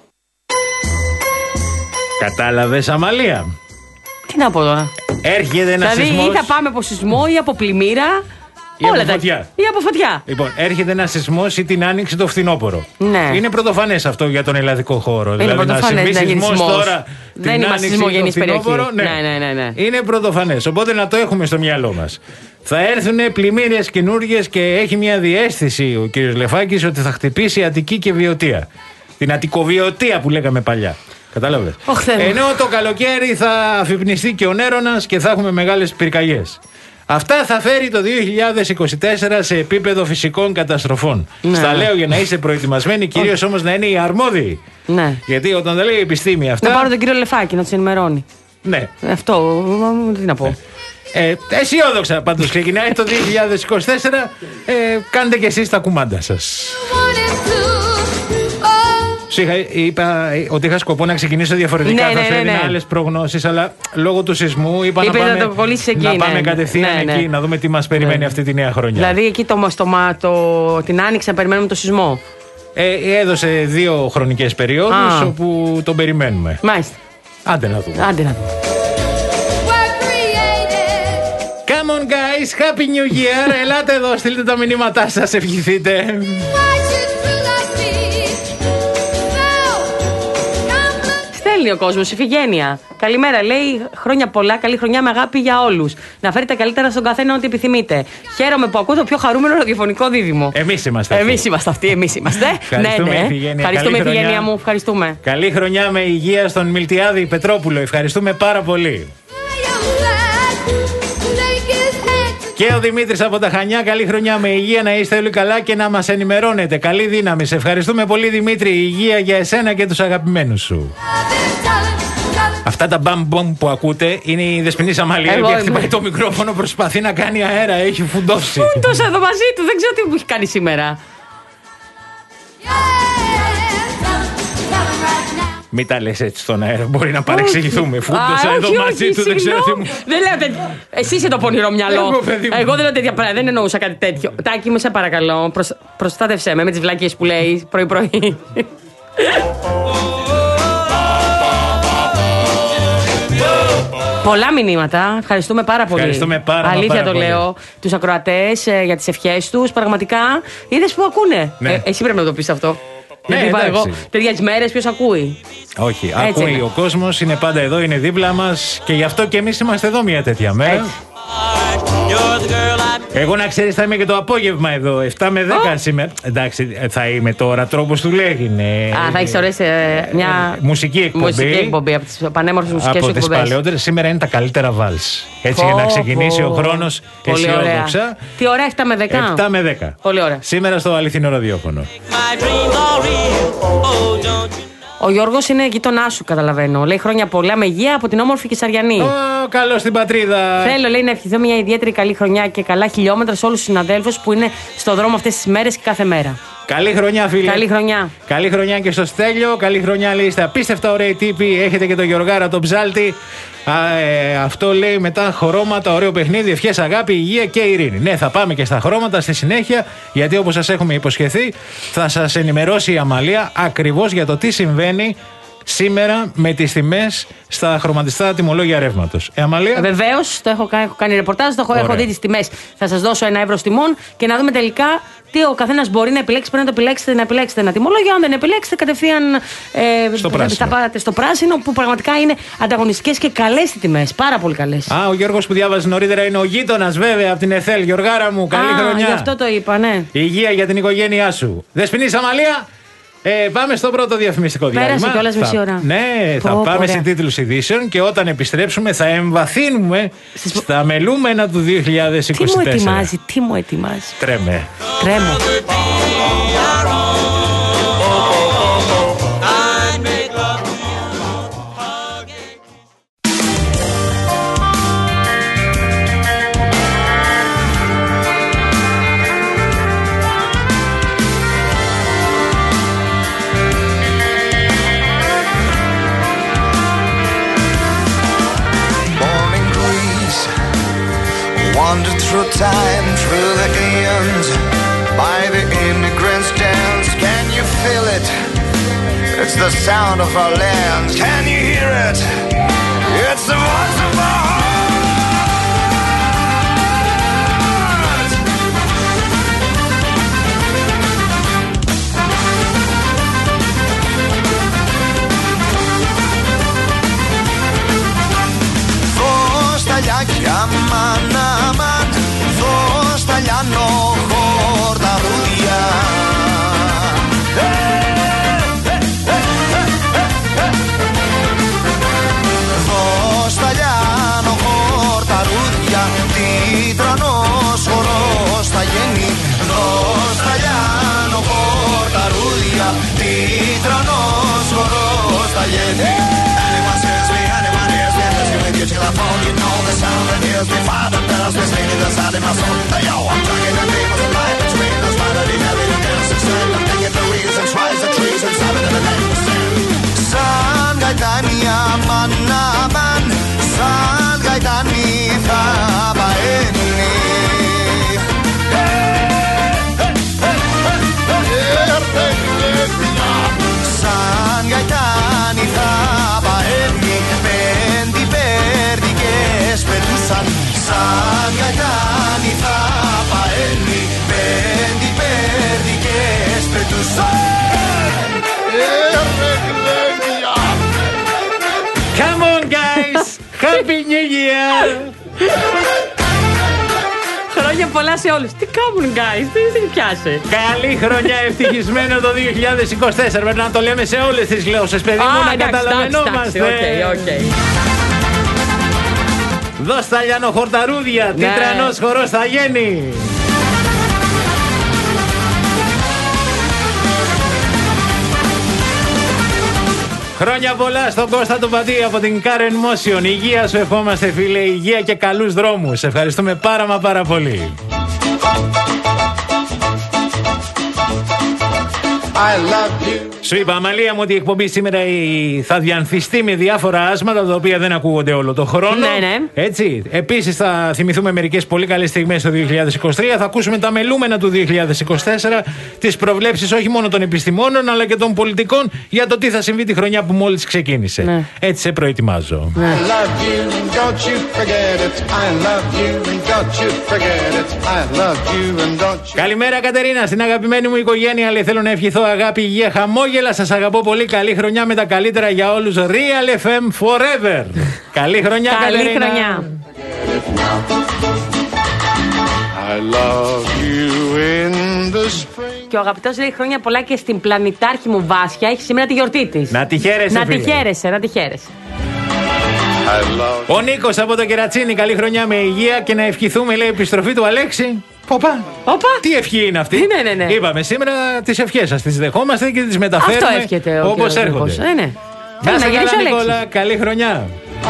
Κατάλαβες, Αμαλία? Τι να πω τώρα? Έρχεται ένα δηλαδή, σεισμός. Ή θα πάμε από σεισμό ή από πλημμύρα. Ή όλα από φωτιά. Ή από φωτιά. Λοιπόν, έρχεται ένα σεισμό ή την Άνοιξη το φθινόπωρο. Ναι. Είναι πρωτοφανές αυτό για τον ελλαδικό χώρο. Είναι δηλαδή, να συμβεί σεισμός τώρα. Δεν την είμαστε σεισμογενής περιοχή. Ναι. Ναι, ναι, ναι, ναι. Είναι πρωτοφανές. Οπότε να το έχουμε στο μυαλό μας. Θα έρθουν πλημμύρες καινούργιες και έχει μια διαίσθηση ο κύριος Λεφάκης ότι θα χτυπήσει η Αττική και Βιωτία. Την Αττικοβιωτία που λέγαμε παλιά. Κατάλαβες. Ενώ το καλοκαίρι θα αφυπνιστεί και ο Νέρονας και θα έχουμε μεγάλες πυρκαγιές. Αυτά θα φέρει το δύο χιλιάδες είκοσι τέσσερα σε επίπεδο φυσικών καταστροφών. Ναι. Στα λέω για να είστε προετοιμασμένοι, κυρίως όμως να είναι οι αρμόδιοι. Ναι. Γιατί όταν δεν λέει η επιστήμη αυτά. Να πάρω τον κύριο Λεφάκη να τους ενημερώνει. Ναι. Αυτό, τι να πω. Ε, αισιόδοξα πάντως ξεκινάει το δύο χιλιάδες είκοσι τέσσερα. Ε, κάντε και εσείς τα κουμάντα σας. Είχα, είπα ότι είχα σκοπό να ξεκινήσω διαφορετικά. Ναι, θα ναι, φέρει ναι, ναι. άλλες προγνώσεις, αλλά λόγω του σεισμού είπα Είπε να πάμε, να, το εκεί, να πάμε ναι, κατευθείαν ναι, ναι. εκεί, να δούμε τι μας περιμένει ναι. αυτή τη νέα χρονιά. Δηλαδή εκεί το, το, το, την άνοιξη να περιμένουμε το σεισμό. Ε, έδωσε δύο χρονικές περιόδους Α. όπου τον περιμένουμε. Μάλιστα. Άντε να δούμε. Άντε να δούμε. Come on guys, happy new year. Ελάτε εδώ, στείλτε τα μηνύματά σας, ευχηθείτε. Στέλνει ο κόσμος, Ιφηγένεια. Καλημέρα, λέει. Χρόνια πολλά, καλή χρονιά με αγάπη για όλους. Να φέρει τα καλύτερα στον καθένα ό,τι επιθυμείτε. Χαίρομαι που ακούω το πιο χαρούμενο ραδιοφωνικό δίδυμο. Εμείς είμαστε αυτοί. Εμείς είμαστε αυτοί, εμείς είμαστε. Ευχαριστούμε, ναι, ναι. Ιφηγένεια. Ευχαριστούμε, Ιφηγένεια μου. Ευχαριστούμε. Καλή χρονιά με υγεία στον Μιλτιάδη Πετρόπουλο. Ευχαριστούμε πάρα πολύ. Και ο Δημήτρης από τα Χανιά, καλή χρονιά με υγεία, να είστε όλοι καλά και να μας ενημερώνετε. Καλή δύναμη. Σε ευχαριστούμε πολύ, Δημήτρη. Υγεία για εσένα και τους αγαπημένους σου. Αυτά τα μπαμ μπαμ που ακούτε είναι η Δεσποινή Αμαλία και χτυπάει το μικρόφωνο, προσπαθεί να κάνει αέρα, έχει φουντώσει. Φούντωσε εδώ μαζί του, δεν ξέρω τι μου έχει κάνει σήμερα. Μην τα λες έτσι στον αέρα, μπορεί να παρεξηγηθούμε. Φούντωσε εδώ όχι, μαζί όχι, του, δεν ξέρω τι μου. Δεν λέω τέτοια. Εσύ είσαι το πονηρό μυαλό. Εγώ, παιδί μου. Εγώ δεν λέω τέτοια πράγματα, δεν εννοούσα κάτι τέτοιο. Τάκη μου, σε παρακαλώ, προσ... προστάτευσέ με με τις βλακίες που λέει πρωί-πρωί. Πολλά μηνύματα. Ευχαριστούμε πάρα πολύ. Ευχαριστούμε πάρα, Αλήθεια πάρα το πολύ. λέω. Τους ακροατές ε, για τις ευχές τους. Πραγματικά είδες που ακούνε. Ναι. Ε, εσύ πρέπει να το πεις αυτό. Ναι, Γιατί είπα εντάξει. εγώ τέτοια τις μέρες ποιος ακούει. Όχι, Έτσι ακούει είναι. ο κόσμος, είναι πάντα εδώ, είναι δίπλα μας και γι' αυτό και εμείς είμαστε εδώ μια τέτοια μέρα. Έτσι. Εγώ να ξέρεις θα είμαι και το απόγευμα εδώ, επτά με δέκα σήμερα. Εντάξει, θα είμαι τώρα, τρόπος του λέγει. Α, θα έχεις ωραίες ε, μια μουσική εκπομπή. μουσική εκπομπή από τις πανέμορφες μουσικές Από σου τις εκπομπές. παλαιότερες, σήμερα είναι τα καλύτερα βάλς. Έτσι Πω, για να ξεκινήσει πω. ο χρόνος Πολύ ωραία. αισιόδοξα. Τι ωραία, επτά με δέκα. επτά με δέκα. Πολύ ωραία. Σήμερα στο αληθινό ραδιόφωνο. Ο Γιώργος είναι γείτονά σου, καταλαβαίνω. Λέει χρόνια πολλά με υγεία από την όμορφη Κεσαριανή. Ω, καλώς στην πατρίδα. Θέλω, λέει, να ευχηθώ μια ιδιαίτερη καλή χρονιά και καλά χιλιόμετρα σε όλους τους συναδέλφους που είναι στο δρόμο αυτές τις μέρες και κάθε μέρα. Καλή χρονιά, φίλε. Καλή χρονιά. Καλή χρονιά και στο Στέλιο. Καλή χρονιά, λέει, είστε απίστευτα ωραίοι τύποι. Έχετε και τον Γιωργάρα, τον Ψάλτη. Α, ε, αυτό λέει μετά χρώματα, ωραίο παιχνίδι, ευχές, αγάπη, υγεία και ειρήνη. Ναι, θα πάμε και στα χρώματα στη συνέχεια, γιατί όπως σας έχουμε υποσχεθεί, θα σας ενημερώσει η Αμαλία ακριβώς για το τι συμβαίνει σήμερα με τις τιμές στα χρωματιστά τιμολόγια ρεύματος. Ε, Αμαλία. Βεβαίως, το έχω, κάνει- έχω κάνει ρεπορτάζ, το έχω, έχω δει τις τιμές. Θα σας δώσω ένα ευρώ τιμών και να δούμε τελικά τι ο καθένας μπορεί να επιλέξει. Πρέπει να το επιλέξετε, να επιλέξετε ένα τιμολόγιο. Αν δεν επιλέξετε, κατευθείαν ε, Στο πράσινο. θα πάτε στο πράσινο, που πραγματικά είναι ανταγωνιστικές και καλές οι τιμές. Πάρα πολύ καλές. Α, ο Γιώργος που διάβαζε νωρίτερα είναι ο γείτονας, βέβαια, από την ΕΘΕΛ. Γιωργάρα μου, καλή Α, χρονιά. γι' αυτό το είπα, ναι. Υγεία για την οικογένειά σου. Δεσποινής Αμαλία. Ε, πάμε στο πρώτο διαφημιστικό Πέρασε διάλειμμα. κιόλας μισή ώρα. Ναι, θα Πω, πάμε ωραία. σε τίτλους ειδήσεων και όταν επιστρέψουμε θα εμβαθύνουμε Στις... στα μελούμενα του δύο χιλιάδες Τι είκοσι μου τέσσερα. ετοιμάζει, τι μου ετοιμάζει. Τρέμε. Τρέμω. Born in Greece, wandered through time, through the eons, by the immigrants' dance. Can you feel it? It's the sound of our lands. Can you hear it? It's the voice of our heart. Δώσ' τα λιάκια, αμάν, αμάν, δώσ' τα λιάνο χορταρούδια. Δώσ' τα λιάνο χορταρούδια, τίτρανος χορός θα γίνει. Δώσ' τα λιάνο χορταρούδια, τίτρανος χορός θα γίνει. Anyone says me, anyone hears me, let's give it your telephone. You know the sound that hears me, father bells, me singing the sound in my soul. Hey yo, I'm talking the name of the light between us, melody, melody, dance and sing. I'm thinking the reasons, rise the trees and seven and the land to sing. Σαν γαϊτάνι, αμάν, αμάν, σαν γαϊτάνι θα παένει. Σαν γαϊτάνι θα παένει, πέντε πέρδικες πετούσαν. Σαν γαϊτάνι θα παένει, πέντε πέρδικες πετούσαν. Come on, guys! Happy New Year! Χρόνια πολλά σε όλους. Τι κάνουν, guys, τι έχει πιάσει. Καλή χρονιά, ευτυχισμένο το δύο χιλιάδες είκοσι τέσσερα. Πρέπει να το λέμε σε όλες τις γλώσσες, παιδί μου, να καταλαβαίνόμαστε. Οκ, οκ. Δώσ' τα λιανοχορταρούδια, τι τρανός χορός θα γίνει. Χρόνια πολλά στον Κώστα του Πατή από την Karen Motion. Υγεία σου ευχόμαστε, φίλε, υγεία και καλούς δρόμους. Ευχαριστούμε πάρα μα πάρα πολύ. I love you. Σου είπα, Αμαλία μου, ότι η εκπομπή σήμερα θα διανθιστεί με διάφορα άσματα τα οποία δεν ακούγονται όλο το χρόνο. Ναι, ναι. Έτσι. Επίσης θα θυμηθούμε μερικές πολύ καλές στιγμές το δύο χιλιάδες είκοσι τρία. Θα ακούσουμε τα μελούμενα του δύο χιλιάδες είκοσι τέσσερα. Τις προβλέψεις όχι μόνο των επιστημόνων αλλά και των πολιτικών για το τι θα συμβεί τη χρονιά που μόλις ξεκίνησε. Ναι. Έτσι σε προετοιμάζω. I love you and don't you forget it. I love you and don't you forget it. I love you and don't you. Καλημέρα, Κατερίνα, στην αγαπημένη μου οικογένεια. Λέει, θέλω να ευχηθώ αγάπη, υγεία, χαμόγελα. Σας αγαπώ πολύ. Καλή χρονιά με τα καλύτερα για όλους. Real εφ εμ forever. Καλή χρονιά, καλή Κατερίνα. χρονιά. I love you in the spring. Και ο αγαπητός λέει χρόνια πολλά και στην πλανητάρχη μου Βάσια. Έχει σήμερα τη γιορτή της. Να τη χαίρεσαι, Να τη φίλε. χαίρεσαι, να τη χαίρεσαι. Ο Νίκος από το Κερατσίνι, καλή χρονιά με υγεία και να ευχηθούμε, λέει, επιστροφή του Αλέξη. Οπα. Οπα. Τι ευχή είναι αυτή. Ναι, ναι, ναι. Είπαμε σήμερα τις ευχές σας, τις δεχόμαστε και τις μεταφέρουμε. Αυτό εύχεται ο όπως κύριος έρχονται. Νίκος. Ναι, ναι. Να σε να γυρίσει ο καλά, Αλέξης. Νικόλα, καλή χρονιά.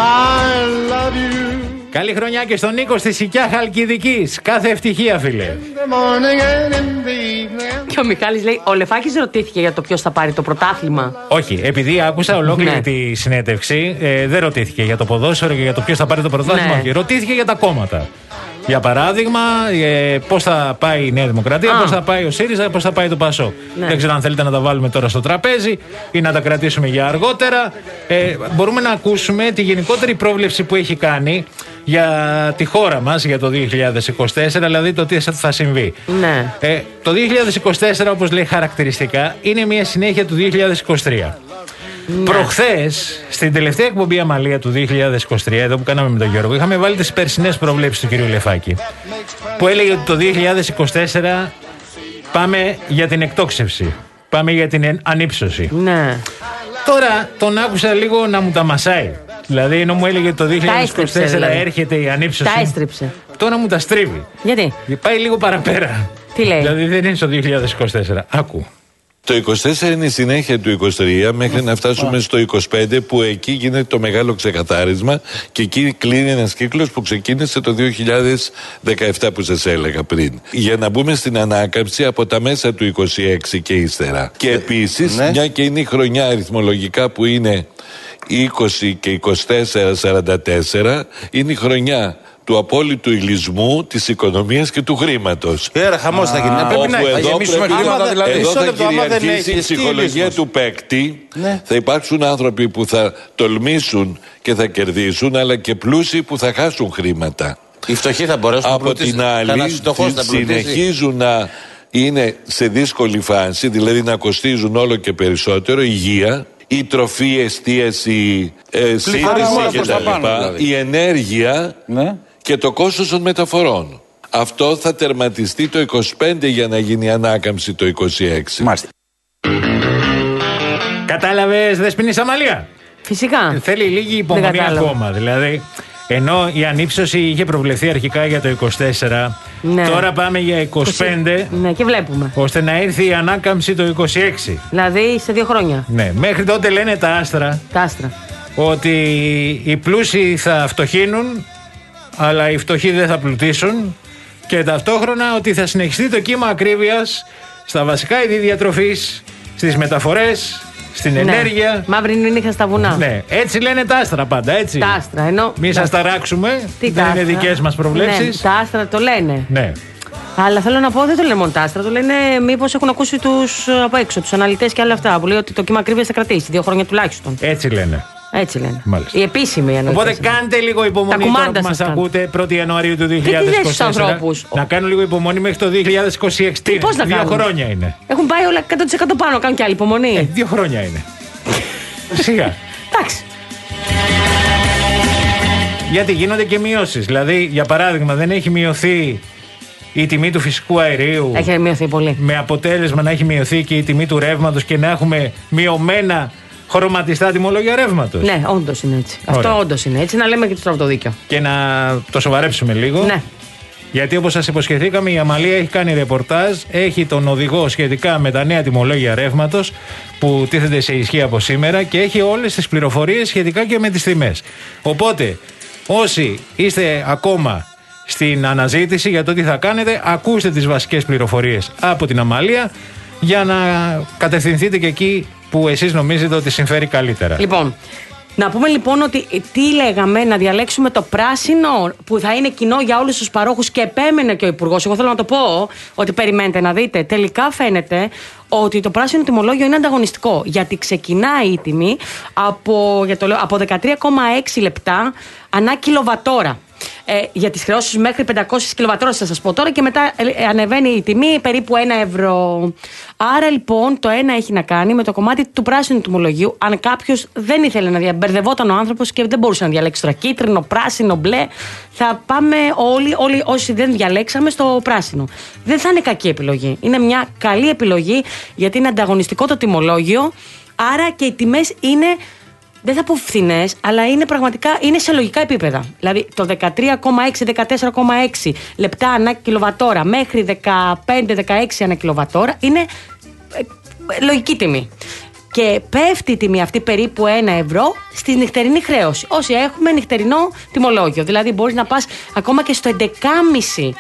I love you. Καλή χρονιά και στον Νίκο στη Σικιά Χαλκιδικής. Κάθε ευτυχία, φίλε. The morning and in the evening. Και ο Μιχάλης λέει: ο Λεφάκης ρωτήθηκε για το ποιος θα πάρει το πρωτάθλημα. Όχι, επειδή άκουσα ολόκληρη Ναι. τη συνέντευξη, ε, δεν ρωτήθηκε για το ποδόσφαιρο και για το ποιος θα πάρει το πρωτάθλημα. Ναι. Όχι, ρωτήθηκε για τα κόμματα. Για παράδειγμα, ε, πώς θα πάει η Νέα Δημοκρατία, Α. πώς θα πάει ο ΣΥΡΙΖΑ, πώς θα πάει το ΠΑΣΟΚ. Ναι. Δεν ξέρω αν θέλετε να τα βάλουμε τώρα στο τραπέζι ή να τα κρατήσουμε για αργότερα. Ε, μπορούμε να ακούσουμε τη γενικότερη πρόβλεψη που έχει κάνει για τη χώρα μας για το δύο χιλιάδες είκοσι τέσσερα, δηλαδή το τι θα συμβεί. Ναι. Ε, το δύο χιλιάδες είκοσι τέσσερα, όπως λέει χαρακτηριστικά, είναι μια συνέχεια του δύο χιλιάδες είκοσι τρία. Ναι. Προχθές, στην τελευταία εκπομπή Αμαλία του δύο χιλιάδες είκοσι τρία, εδώ που κάναμε με τον Γιώργο, είχαμε βάλει τις περσινές προβλέψεις του κυρίου Λεφάκη. Που έλεγε ότι το δύο χιλιάδες είκοσι τέσσερα πάμε για την εκτόξευση. Πάμε για την ανύψωση. Ναι. Τώρα τον άκουσα λίγο να μου τα μασάει. Δηλαδή, ενώ μου έλεγε ότι το δύο χιλιάδες είκοσι τέσσερα έστριψε, δηλαδή. έρχεται η ανύψωση. Τα έστριψε. Τώρα μου τα στρίβει. Γιατί? Πάει λίγο παραπέρα. Τι λέει? Δηλαδή δεν είναι στο δύο χιλιάδες είκοσι τέσσερα. Άκου. Το είκοσι τέσσερα είναι η συνέχεια του είκοσι τρία μέχρι να φτάσουμε στο είκοσι πέντε, που εκεί γίνεται το μεγάλο ξεκαθάρισμα και εκεί κλείνει ένας κύκλος που ξεκίνησε το δύο χιλιάδες δεκαεπτά που σας έλεγα πριν. Για να μπούμε στην ανάκαμψη από τα μέσα του είκοσι έξι και ύστερα. Και επίσης, ναι. μια και είναι η χρονιά αριθμολογικά που είναι είκοσι και είκοσι τέσσερα σαράντα τέσσερα, είναι η χρονιά του απόλυτου ηλισμού της οικονομίας και του χρήματος. Πέρα, χαμός θα γίνει. Όπου Πρέπει να εδώ γεμίσουμε πρέπει- χρήματα, δηλαδή. εδώ Μισό θα λεπτό, άμα δεν κυριαρχήσει έχει η ψυχολογία στήλισμος. του παίκτη. Ναι. Θα υπάρξουν άνθρωποι που θα τολμήσουν και θα κερδίσουν, αλλά και πλούσιοι που θα χάσουν χρήματα. Οι φτωχοί θα μπορέσουν να Από πλουτίσουν. την άλλη, Κανένας φτωχός θα πλουτίσει. συνεχίζουν να είναι σε δύσκολη φάση, δηλαδή να κοστίζουν όλο και περισσότερο υγεία, η τροφή, η εστίαση, η ε, σύνδεση προς τα πάνω, κτλ. δηλαδή. Η ενέργεια Ναι. και το κόστος των μεταφορών. Αυτό θα τερματιστεί το είκοσι πέντε για να γίνει ανάκαμψη το είκοσι έξι. Μάλιστα. Κατάλαβες, Δεσποινή Αμαλία? Φυσικά. Θέλει λίγη υπομονή κατάλαβα. ακόμα. Δηλαδή, ενώ η ανύψωση είχε προβλεφθεί αρχικά για το είκοσι τέσσερα, Ναι. τώρα πάμε για είκοσι πέντε, Ναι, και βλέπουμε. ώστε να έρθει η ανάκαμψη το είκοσι έξι. Δηλαδή σε δύο χρόνια. Ναι, μέχρι τότε λένε τα άστρα Τα άστρα. ότι οι πλούσιοι θα φτωχύνουν, αλλά οι φτωχοί δεν θα πλουτίσουν, και ταυτόχρονα ότι θα συνεχιστεί το κύμα ακρίβειας στα βασικά είδη διατροφής, στις μεταφορές, στην ενέργεια. Ναι. Μαύρη νύχτα στα βουνά. Ναι, έτσι λένε τα άστρα πάντα, έτσι. Τα άστρα, ενώ. Μην σας ταράξουμε, Τι δεν τα είναι άστρα? δικές μας προβλέψεις. Ναι, τα άστρα το λένε. Ναι. Αλλά θέλω να πω, δεν το λένε μόνο τα άστρα. Το λένε μήπως έχουν ακούσει τους από έξω, τους αναλυτές και άλλα αυτά. Που λέει ότι το κύμα ακρίβειας θα κρατήσει δύο χρόνια τουλάχιστον. Έτσι λένε. Έτσι λένε. Μάλιστα. Οι επίσημοι αναλυτές. Οπότε κάντε λίγο υπομονή Τα τώρα κουμάντα που μας σας κάνουν. ακούτε πρώτη Ιανουαρίου του δύο τι χιλιάδες λες είκοσι στους τέσσερα. ανθρώπους? Να κάνουν λίγο υπομονή μέχρι το δύο χιλιάδες είκοσι έξι. Τι είναι, πώς να δύο κάνουν? χρόνια είναι. Έχουν πάει όλα εκατό τοις εκατό πάνω, κάνουν και άλλη υπομονή. Ε, δύο χρόνια είναι. Σιγά. Εντάξει. Γιατί γίνονται και μειώσεις. Δηλαδή, για παράδειγμα, δεν έχει μειωθεί η τιμή του φυσικού αερίου. Έχει μειωθεί πολύ. Με αποτέλεσμα να έχει μειωθεί και η τιμή του ρεύματος και να έχουμε μειωμένα χρωματιστά τιμολόγια ρεύματος. Ναι, όντως είναι έτσι. Ωραία. Αυτό όντως είναι έτσι. Να λέμε και το στραβδοδίκιο. Και να το σοβαρέψουμε λίγο. Ναι. Γιατί όπως σας υποσχεθήκαμε, η Αμαλία έχει κάνει ρεπορτάζ, έχει τον οδηγό σχετικά με τα νέα τιμολόγια ρεύματος που τίθενται σε ισχύ από σήμερα και έχει όλες τις πληροφορίες σχετικά και με τις τιμές. Οπότε, όσοι είστε ακόμα στην αναζήτηση για το τι θα κάνετε, ακούστε τις βασικές πληροφορίες από την Αμαλία για να κατευθυνθείτε και εκεί που εσείς νομίζετε ότι συμφέρει καλύτερα. Λοιπόν, να πούμε λοιπόν ότι τι λέγαμε, να διαλέξουμε το πράσινο που θα είναι κοινό για όλους τους παρόχους και επέμενε και ο Υπουργός. Εγώ θέλω να το πω ότι περιμένετε να δείτε. Τελικά φαίνεται ότι το πράσινο τιμολόγιο είναι ανταγωνιστικό. Γιατί ξεκινάει η τιμή από, για το λέω, από δεκατρία κόμμα έξι λεπτά ανά κιλοβατόρα. Ε, για τις χρεώσεις μέχρι πεντακόσιες κιλοβατόρες θα σας πω τώρα και μετά ε, ανεβαίνει η τιμή περίπου ένα ευρώ. Άρα λοιπόν το ένα έχει να κάνει με το κομμάτι του πράσινου τιμολογίου. Αν κάποιος δεν ήθελε να διαμπερδευόταν ο άνθρωπος και δεν μπορούσε να διαλέξει τώρα κίτρινο, πράσινο, μπλε, θα πάμε όλοι, όλοι όσοι δεν διαλέξαμε στο πράσινο. Δεν θα είναι κακή επιλογή. Είναι μια καλή επιλογή γιατί είναι ανταγωνιστικό το τιμολόγιο. Άρα και οι τιμές είναι, δεν θα πω φθηνές, αλλά είναι πραγματικά είναι σε λογικά επίπεδα. Δηλαδή το δεκατρία κόμμα έξι με δεκατέσσερα κόμμα έξι λεπτά ανά κιλοβατόρα μέχρι δεκαπέντε δεκαέξι ανά κιλοβατόρα είναι ε, λογική τιμή. Και πέφτει η τιμή αυτή περίπου ένα ευρώ στη νυχτερινή χρέωση. Όσοι έχουμε νυχτερινό τιμολόγιο. Δηλαδή μπορείς να πας ακόμα και στο έντεκα κόμμα πέντε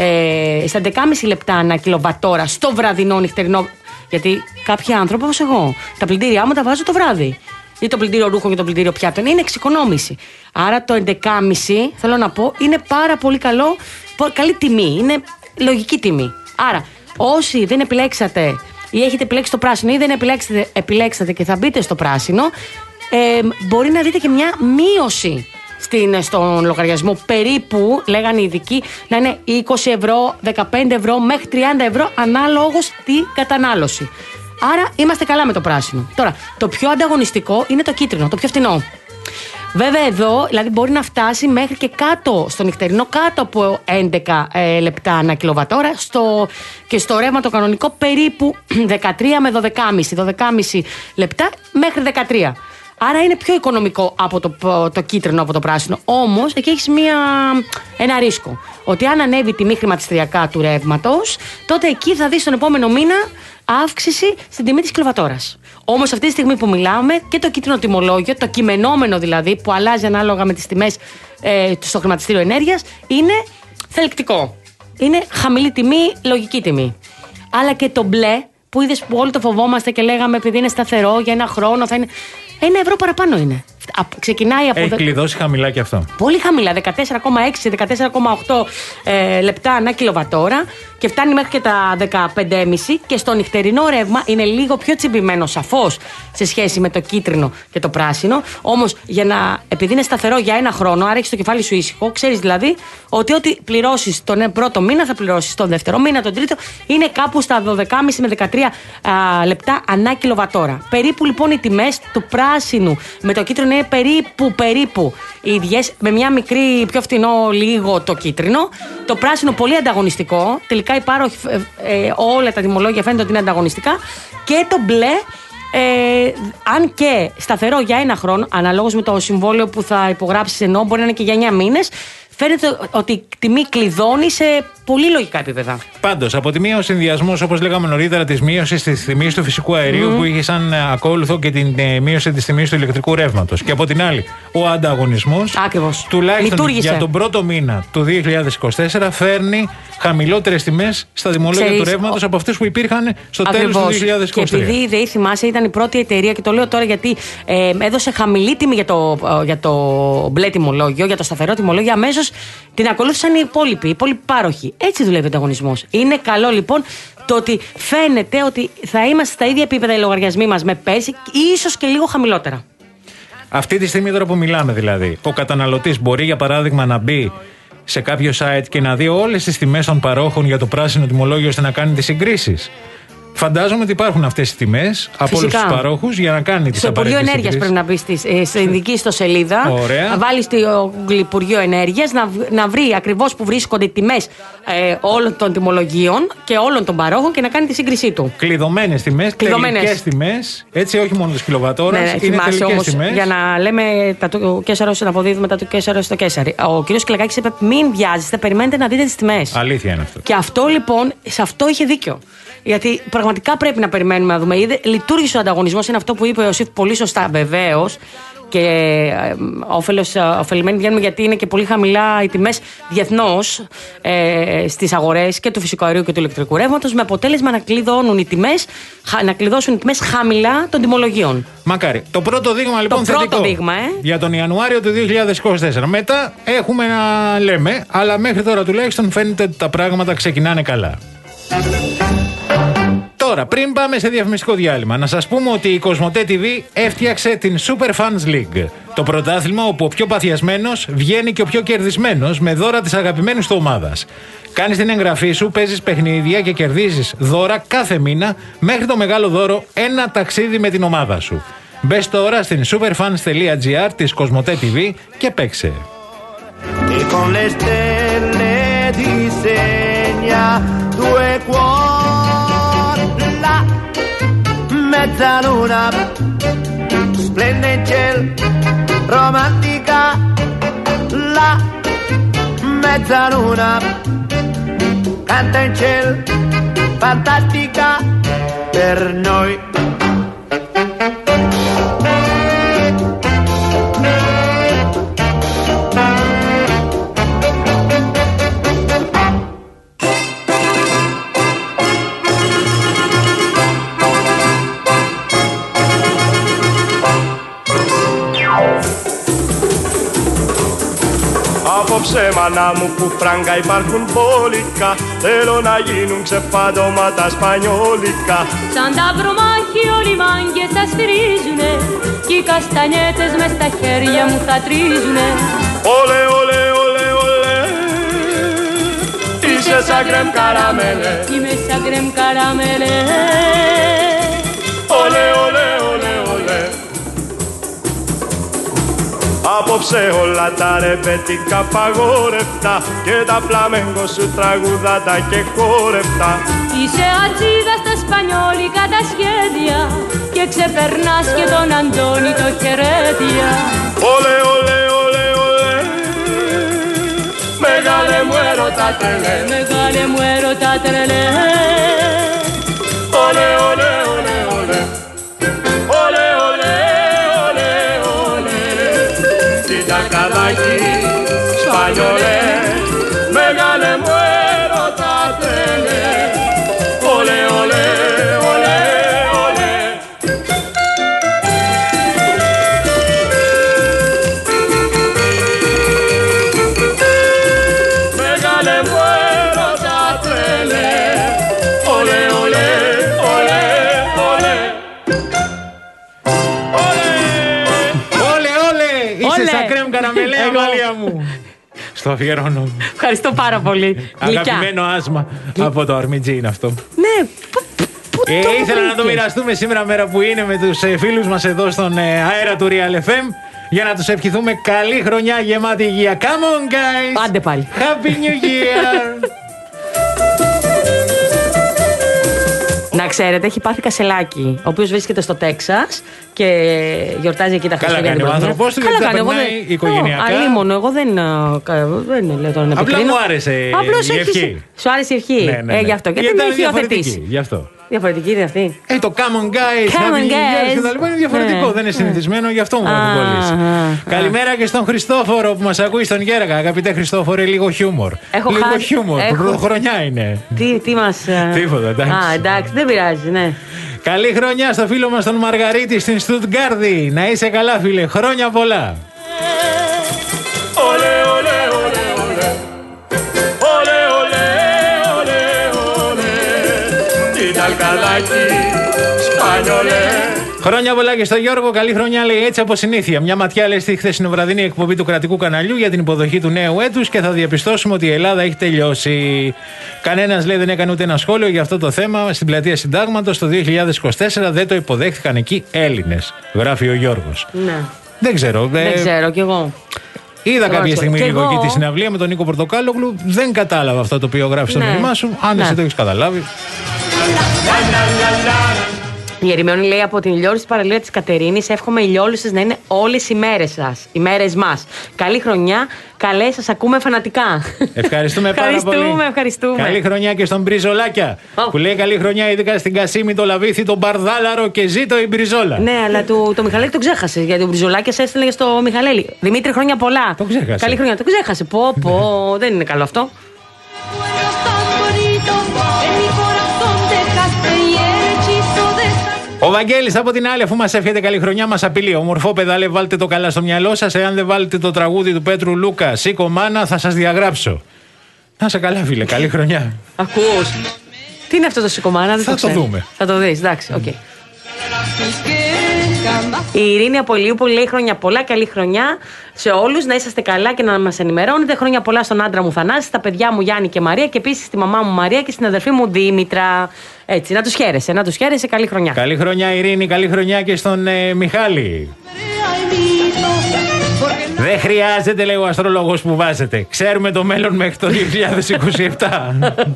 ε, στα έντεκα κόμμα πέντε λεπτά ανά κιλοβατόρα στο βραδινό νυχτερινό. Γιατί κάποιοι άνθρωποι όπως εγώ, τα πλυντήριά μου τα βάζω το βράδυ. Ή το πλυντήριο ρούχων και το πλυντήριο πιάτων. Είναι εξοικονόμηση. Άρα το έντεκα κόμμα πέντε θέλω να πω είναι πάρα πολύ καλό, καλή τιμή. Είναι λογική τιμή. Άρα όσοι δεν επιλέξατε ή έχετε επιλέξει το πράσινο ή δεν επιλέξατε, επιλέξατε και θα μπείτε στο πράσινο, ε, μπορεί να δείτε και μια μείωση στην, στον λογαριασμό. Περίπου, λέγανε οι ειδικοί, να είναι είκοσι ευρώ, δεκαπέντε ευρώ μέχρι τριάντα ευρώ ανάλογος τη κατανάλωση. Άρα είμαστε καλά με το πράσινο. Τώρα, το πιο ανταγωνιστικό είναι το κίτρινο, το πιο φτηνό. Βέβαια εδώ, δηλαδή μπορεί να φτάσει μέχρι και κάτω, στο νυχτερινό, κάτω από έντεκα ε, λεπτά ανά κιλοβατόρα στο, και στο ρεύμα το κανονικό περίπου δεκατρία με δώδεκα κόμμα πέντε, δώδεκα κόμμα πέντε λεπτά μέχρι δεκατρία. Άρα είναι πιο οικονομικό από το, το κίτρινο, από το πράσινο. Όμως εκεί έχεις μία, ένα ρίσκο. Ότι αν ανέβει η τιμή χρηματιστηριακά του ρεύματος, τότε εκεί θα δεις τον επόμενο μήνα αύξηση στην τιμή της κιλοβατόρας. Όμως αυτή τη στιγμή που μιλάμε και το κίτρινο τιμολόγιο, το κειμενόμενο δηλαδή, που αλλάζει ανάλογα με τις τιμές ε, στο χρηματιστήριο ενέργειας, είναι θελκτικό. Είναι χαμηλή τιμή, λογική τιμή. Αλλά και το μπλε, που είδες που όλοι το φοβόμαστε και λέγαμε επειδή είναι σταθερό για ένα χρόνο θα είναι. Ένα ευρώ παραπάνω είναι. Ξεκινάει από. Έχει κλειδώσει χαμηλά και αυτό. Πολύ χαμηλά, δεκατέσσερα κόμμα έξι με δεκατέσσερα κόμμα οκτώ ε, λεπτά ανά κιλοβατόρα και φτάνει μέχρι και τα δεκαπέντε κόμμα πέντε και στο νυχτερινό ρεύμα είναι λίγο πιο τσιμπημένο σαφώς σε σχέση με το κίτρινο και το πράσινο. Όμως για να, επειδή είναι σταθερό για ένα χρόνο, άρα έχεις το κεφάλι σου ήσυχο, ξέρεις δηλαδή ότι ό,τι πληρώσεις τον πρώτο μήνα θα πληρώσεις τον δεύτερο μήνα, τον τρίτο, είναι κάπου στα δώδεκα κόμμα πέντε με δεκατρία α, λεπτά ανά κιλοβατόρα. Περίπου λοιπόν οι τιμές του πράσινου με το κίτρινο είναι περίπου, περίπου οι ίδιες, με μια μικρή πιο φτηνό λίγο το κίτρινο. Το πράσινο πολύ ανταγωνιστικό. Τελικά υπάρχει, ε, ε, όλα τα τιμολόγια φαίνεται ότι είναι ανταγωνιστικά. Και το μπλε, ε, αν και σταθερό για ένα χρόνο, αναλόγως με το συμβόλαιο που θα υπογράψεις, ενώ μπορεί να είναι και για εννιά μήνες, φαίνεται ότι η τιμή κλειδώνει σε πολύ λογικά επίπεδα. Πάντως, από τη μία ο συνδυασμός, όπως λέγαμε νωρίτερα, της μείωσης της τιμής του φυσικού αερίου, mm. που είχε σαν ακόλουθο και την ε, μείωση της τιμής του ηλεκτρικού ρεύματος. Και από την άλλη, ο ανταγωνισμός, Ακριβώς. τουλάχιστον Λειτουργήσε. για τον πρώτο μήνα του δύο χιλιάδες είκοσι τέσσερα, φέρνει χαμηλότερες τιμές στα τιμολόγια Ξέρεις, του ρεύματος από αυτές που υπήρχαν στο Ακριβώς. τέλος του δύο χιλιάδες είκοσι τρία. Και επειδή η ΔΕΗ, θυμάσαι, ήταν η πρώτη εταιρεία, και το λέω τώρα γιατί ε, έδωσε χαμηλή τιμή για το, για το μπλε τιμολόγιο, για το σταθερό τιμολόγιο, αμέσως την ακολούθησαν οι υπόλοιποι, οι υπόλοιποι πάροχοι. Έτσι δουλεύει ο ανταγωνισμός. Είναι καλό λοιπόν το ότι φαίνεται ότι θα είμαστε στα ίδια επίπεδα οι λογαριασμοί μας με πέρσι, ίσως και λίγο χαμηλότερα. Αυτή τη στιγμή τώρα που μιλάμε δηλαδή, ο καταναλωτής μπορεί για παράδειγμα να μπει σε κάποιο site και να δει όλες τις τιμές των παρόχων για το πράσινο τιμολόγιο ώστε να κάνει τις συγκρίσεις. Φαντάζομαι ότι υπάρχουν αυτές οι τιμές από όλους τους παρόχους για να κάνει τις απαραίτητες. Στο Υπουργείο Ενέργειας πρέπει να μπει στη, στην δική ιστοσελίδα. Ωραία. Βάλει στο Υπουργείο Ενέργειας να, να βρει ακριβώς που βρίσκονται οι τιμές ε, όλων των τιμολογίων και όλων των παρόχων και να κάνει τη σύγκρισή του. Κλειδωμένες τιμές, τελικές τιμές. Έτσι, όχι μόνο τις κιλοβατόρας. Ναι, είναι θυμάσαι όμως τιμές. για να λέμε τα του Κέσσαρο να αποδίδουμε τα του Κέσσαρο στο Κέσσαρι. Ο κ. Κυλακάκης είπε: μην βιάζεστε, περιμένετε να δείτε τις τιμές. Αλήθεια είναι αυτό. Και αυτό λοιπόν, σε αυτό είχε δίκιο. Γιατί πραγματικά πρέπει να περιμένουμε να δούμε. Είδε, λειτουργήσε ο ανταγωνισμός, είναι αυτό που είπε ο Ιωσήφ πολύ σωστά, βεβαίως. Και ε, όφελος, ωφελημένοι βγαίνουμε γιατί είναι και πολύ χαμηλά οι τιμές διεθνώς ε, στις αγορές και του φυσικού αερίου και του ηλεκτρικού ρεύματος, με αποτέλεσμα να κλειδώνουν οι τιμές, να κλειδώσουν οι τιμές χαμηλά των τιμολογίων. Μακάρι. Το πρώτο δείγμα λοιπόν το θετικό πρώτο δείγμα, ε. για τον Ιανουάριο του δύο χιλιάδες είκοσι τέσσερα. Μετά έχουμε να λέμε, αλλά μέχρι τώρα τουλάχιστον φαίνεται ότι τα πράγματα ξεκινάνε καλά. Τώρα, πριν πάμε σε διαφημιστικό διάλειμμα, να σας πούμε ότι η Κοσμοτέ τι βι έφτιαξε την Super Fans League. Το πρωτάθλημα όπου ο πιο παθιασμένος βγαίνει και ο πιο κερδισμένος με δώρα της αγαπημένης του ομάδας. Κάνεις την εγγραφή σου, παίζεις παιχνίδια και κερδίζεις δώρα κάθε μήνα μέχρι το μεγάλο δώρο ένα ταξίδι με την ομάδα σου. Μπες τώρα στην superfans τελεία gr της Κοσμοτέ τι βι και παίξε. Mezzaluna splende in ciel, romantica la mezzaluna canta in ciel, fantastica per noi. Απόψε μάνα μου που φράγκα υπάρχουν πόλικα, θέλω να γίνουν ξεφάντωματα σπανιόλικα. Σαν τα βρωμάχια όλοι οι μάγκες θα σφυρίζουνε κι οι καστανιέτες μες στα χέρια μου θα τρίζουνε. Ολέ, ολέ, ολέ, ολέ, είσαι σαν κρέμ καραμέλε. Είμαι σαν κρέμ καραμέλε. Ολέ, ολέ, ολέ, ολέ. Απόψε όλα τα ρεμπέτικα παγόρευτα και τα φλαμέγκο σου τραγουδάτα και χόρευτα. Είσαι ατζίδα στα σπανιόλικα τα σχέδια και ξεπερνάς και τον Αντώνη το χαιρέτια. Ολέ, ολέ, ολέ, ολέ, μεγάλε μου έρωτα τρελέ. Μεγάλε μου έρωτα τρελέ. Ολέ, ολέ, ολέ, ολέ, ολέ, ολέ, ολέ, ολέ, ζήτα καδάκι σπανιόλε, μεγάλε μου έρωτα τρελέ. Ολέ, ολέ, ολέ, ολέ. Μεγάλε μου έρωτα τρελέ. Ολέ, ολέ, ολέ, ολέ. Όλε, όλε! Είσαι σαν κρέμ καραμελέ, Αμάλια μου. Στο αφιερώνω. Ευχαριστώ πάρα πολύ. Αγαπημένο άσμα από το Αρμιτζή είναι αυτό. Ναι, Ε, ήθελα να το μοιραστούμε σήμερα, μέρα που είναι, με τους ε, φίλους μας εδώ στον ε, αέρα του Real εφ εμ, για να τους ευχηθούμε καλή χρονιά γεμάτη υγεία. Come on, guys! Άντε πάλι. Happy New Year! Να ξέρετε, έχει πάθει Κασελάκη, ο οποίος βρίσκεται στο Τέξας και γιορτάζει εκεί τα Χριστούγεννα. Καλά κάνει ο άνθρωπος του, γιατί τα περνάει οικογενειακά. Αλίμονο, εγώ δεν, δεν λέω τώρα να επικρίνω. Απλά μου άρεσε η ευχή. Σου άρεσε η ευχή. Ναι, ναι, ναι. Ε, γι' αυτό. Γιατί με έχει υιοθετήσει. Γι' αυτό. Διαφορετική είναι αυτή. Ε, το come on guys, come on guys. Και τα λοιπά είναι διαφορετικό, Ναι. δεν είναι συνηθισμένο, γι' αυτό μου αποκολλήσει. Καλημέρα και στον Χριστόφορο που μας ακούει στον Γέργα. Αγαπητέ Χριστόφορε, λίγο χιούμορ. Έχω λίγο χάσει- χιούμορ, έχω- πρωτοχρονιά είναι. Τι, τι μας... Τίποτα, εντάξει. Α, εντάξει, δεν πειράζει, ναι. Καλή χρονιά στο φίλο μας τον Μαργαρίτη στην Στουτγκάρδη. Να είσαι καλά, φίλε, χρόνια πολλά. Ολέ, ολέ, ολέ, ολέ. Ολέ, ολέ, ολέ, ολέ. Τι ταλκαδάκι σπανιόλε. Χρόνια πολλά και στο Γιώργο. Καλή χρονιά, λέει, έτσι από συνήθεια. Μια ματιά, λέει, στη χθεσινοβραδινή εκπομπή του κρατικού καναλιού για την υποδοχή του νέου έτους και θα διαπιστώσουμε ότι η Ελλάδα έχει τελειώσει. Κανένας, λέει, δεν έκανε ούτε ένα σχόλιο για αυτό το θέμα στην πλατεία Συντάγματος το δύο χιλιάδες είκοσι τέσσερα. Δεν το υποδέχθηκαν εκεί Έλληνες. Γράφει ο Γιώργος. Ναι. Δεν ξέρω. Δεν ε... ξέρω κι εγώ. Είδα κάποια ξέρω. στιγμή λίγο εγώ... εκεί τη συναυλία με τον Νίκο Πορτοκάλογλου. Δεν κατάλαβα αυτό το οποίο γράφει στο ναι. μήνυμά σου. Αν ναι. εσύ το έχει καταλάβει. Η Ερημιόνη λέει από την ηλιόλουστη παραλία της Κατερίνης: εύχομαι οι ηλιόλουστες να είναι όλες οι μέρες σας, οι μέρες μας. Καλή χρονιά, καλές, σας ακούμε φανατικά. Ευχαριστούμε πάρα πολύ. Ευχαριστούμε, ευχαριστούμε. Καλή χρονιά και στον Μπριζολάκια. Oh. Που λέει καλή χρονιά, ειδικά στην Κασίμη, το Λαβίθι, τον Μπαρδάλαρο και ζήτω η Μπριζόλα. Ναι, αλλά το, το Μιχαλέλη το ξέχασε. Γιατί ο Μπριζολάκια έστειλε στο Μιχαλέλη. Δημήτρη, χρόνια πολλά. Το ξέχασε. Καλή χρονιά, το ξέχασε. Πω, πω, δεν είναι καλό αυτό. Ο Βαγγέλης από την άλλη, αφού μας εύχεται καλή χρονιά, μας απειλεί. Ομορφό παιδάλε, βάλτε το καλά στο μυαλό σας. Εάν δεν βάλετε το τραγούδι του Πέτρου Λούκα, σήκω μάνα, θα σας διαγράψω. Να σε καλά, φίλε, καλή χρονιά. Ακούς. Τι είναι αυτό το σήκω μάνα, δεν θα το ξέρω. το δούμε. Θα το δεις, εντάξει, οκ. Okay. Η Ειρήνη από Ηλιούπολη λέει χρόνια πολλά, καλή χρονιά σε όλους, να είσαστε καλά και να μας ενημερώνετε. Χρόνια πολλά στον άντρα μου Θανάση, στα παιδιά μου Γιάννη και Μαρία και επίσης στη μαμά μου Μαρία και στην αδερφή μου Δήμητρα. Έτσι, να τους χαίρεσαι, να τους χαίρεσαι, καλή χρονιά. Καλή χρονιά Ειρήνη, καλή χρονιά και στον ε, Μιχάλη. Δεν χρειάζεται, λέει ο αστρολόγος που βάζετε. Ξέρουμε το μέλλον μέχρι το δύο χιλιάδες είκοσι επτά.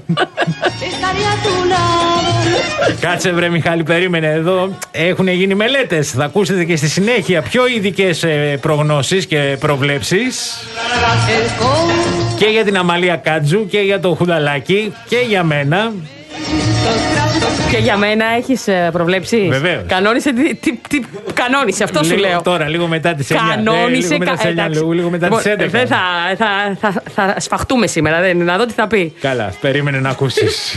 Κάτσε βρε Μιχάλη, περίμενε. Εδώ έχουν γίνει μελέτες. Θα ακούσετε και στη συνέχεια πιο ειδικές ε, προγνώσεις και προβλέψεις. Και για την Αμαλία Κάτζου και για το Χουδαλάκι και για μένα. Και για μένα έχεις προβλέψει. Βεβαίως. Κανόνισε. Τι, τι, τι κανόνισε, αυτό λίγο σου λέω. Τώρα, λίγο μετά τις εννιά. Κανόνισε. Λίγο μετά τις εννιά, λίγο, λίγο μετά τις έντεκα. Δεν θα, θα, θα, θα σφαχτούμε σήμερα, δεν, να δω τι θα πει. Καλά, περίμενε να ακούσεις.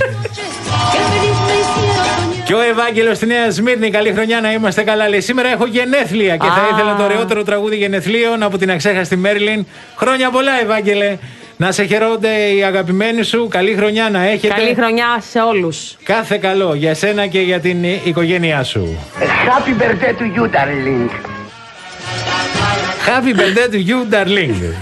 Και ο Ευάγγελος στη Νέα Σμύρνη, καλή χρονιά, να είμαστε καλά. Λέει σήμερα έχω γενέθλια και θα ήθελα το ωραιότερο τραγούδι γενεθλίων από την αξέχαστη Μέρλιν. Χρόνια πολλά, Ευάγγελε. Να σε χαιρόνται οι αγαπημένοι σου. Καλή χρονιά να έχετε. Καλή χρονιά σε όλους. Κάθε καλό για σένα και για την οικογένειά σου. Happy birthday to you, darling. Happy birthday to you, darling.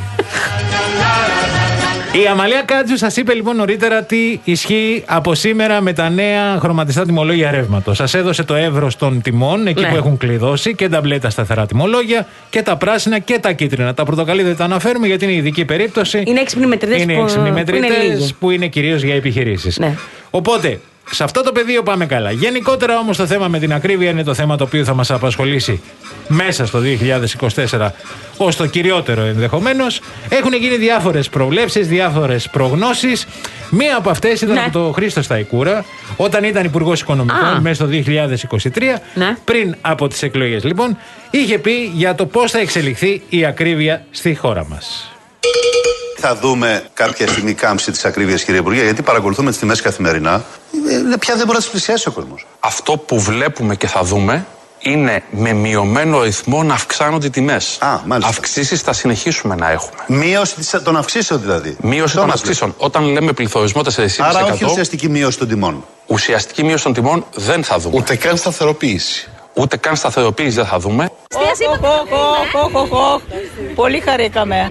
Η Αμαλία Κάτζου σας είπε λοιπόν νωρίτερα τι ισχύει από σήμερα με τα νέα χρωματιστά τιμολόγια ρεύματος. Σας έδωσε το εύρος των τιμών εκεί ναι. που έχουν κλειδώσει και τα μπλε τα σταθερά τιμολόγια και τα πράσινα και τα κίτρινα. Τα πορτοκαλί δεν τα αναφέρουμε γιατί είναι ειδική περίπτωση. Είναι έξυπνοι μετρητές είναι που, έξυπνοι μετρητές που είναι λίγοι. Που είναι κυρίως για επιχειρήσεις. Ναι. Οπότε, σε αυτό το πεδίο πάμε καλά. Γενικότερα όμως το θέμα με την ακρίβεια είναι το θέμα το οποίο θα μας απασχολήσει μέσα στο δύο χιλιάδες είκοσι τέσσερα ως το κυριότερο ενδεχομένως. Έχουν γίνει διάφορες προβλέψεις, διάφορες προγνώσεις. Μία από αυτές ήταν ναι. από το Χρήστο Σταϊκούρα όταν ήταν Υπουργός Οικονομικών μέσα στο δύο χιλιάδες είκοσι τρία, ναι. πριν από τις εκλογές. Λοιπόν, είχε πει για το πώς θα εξελιχθεί η ακρίβεια στη χώρα μας. Θα δούμε κάποια στιγμή κάμψη της ακρίβειας, κύριε Υπουργέ, γιατί παρακολουθούμε τις τιμές καθημερινά. Ε, πια δεν μπορεί να τις πλησιάσει ο κόσμος. Αυτό που βλέπουμε και θα δούμε είναι με μειωμένο ρυθμό να αυξάνονται οι τιμές. Αυξήσεις θα συνεχίσουμε να έχουμε. Μείωση των αυξήσεων δηλαδή. Μείωση των αυξήσεων. Όταν λέμε πληθωρισμό τέσσερα κόμμα πέντε τοις εκατό. Άρα όχι ουσιαστική μείωση των τιμών. Ουσιαστική μείωση των τιμών δεν θα δούμε. Ούτε καν σταθεροποίηση. Ούτε καν σταθεροποίηση δεν θα δούμε. Πολύ χαρήκαμε.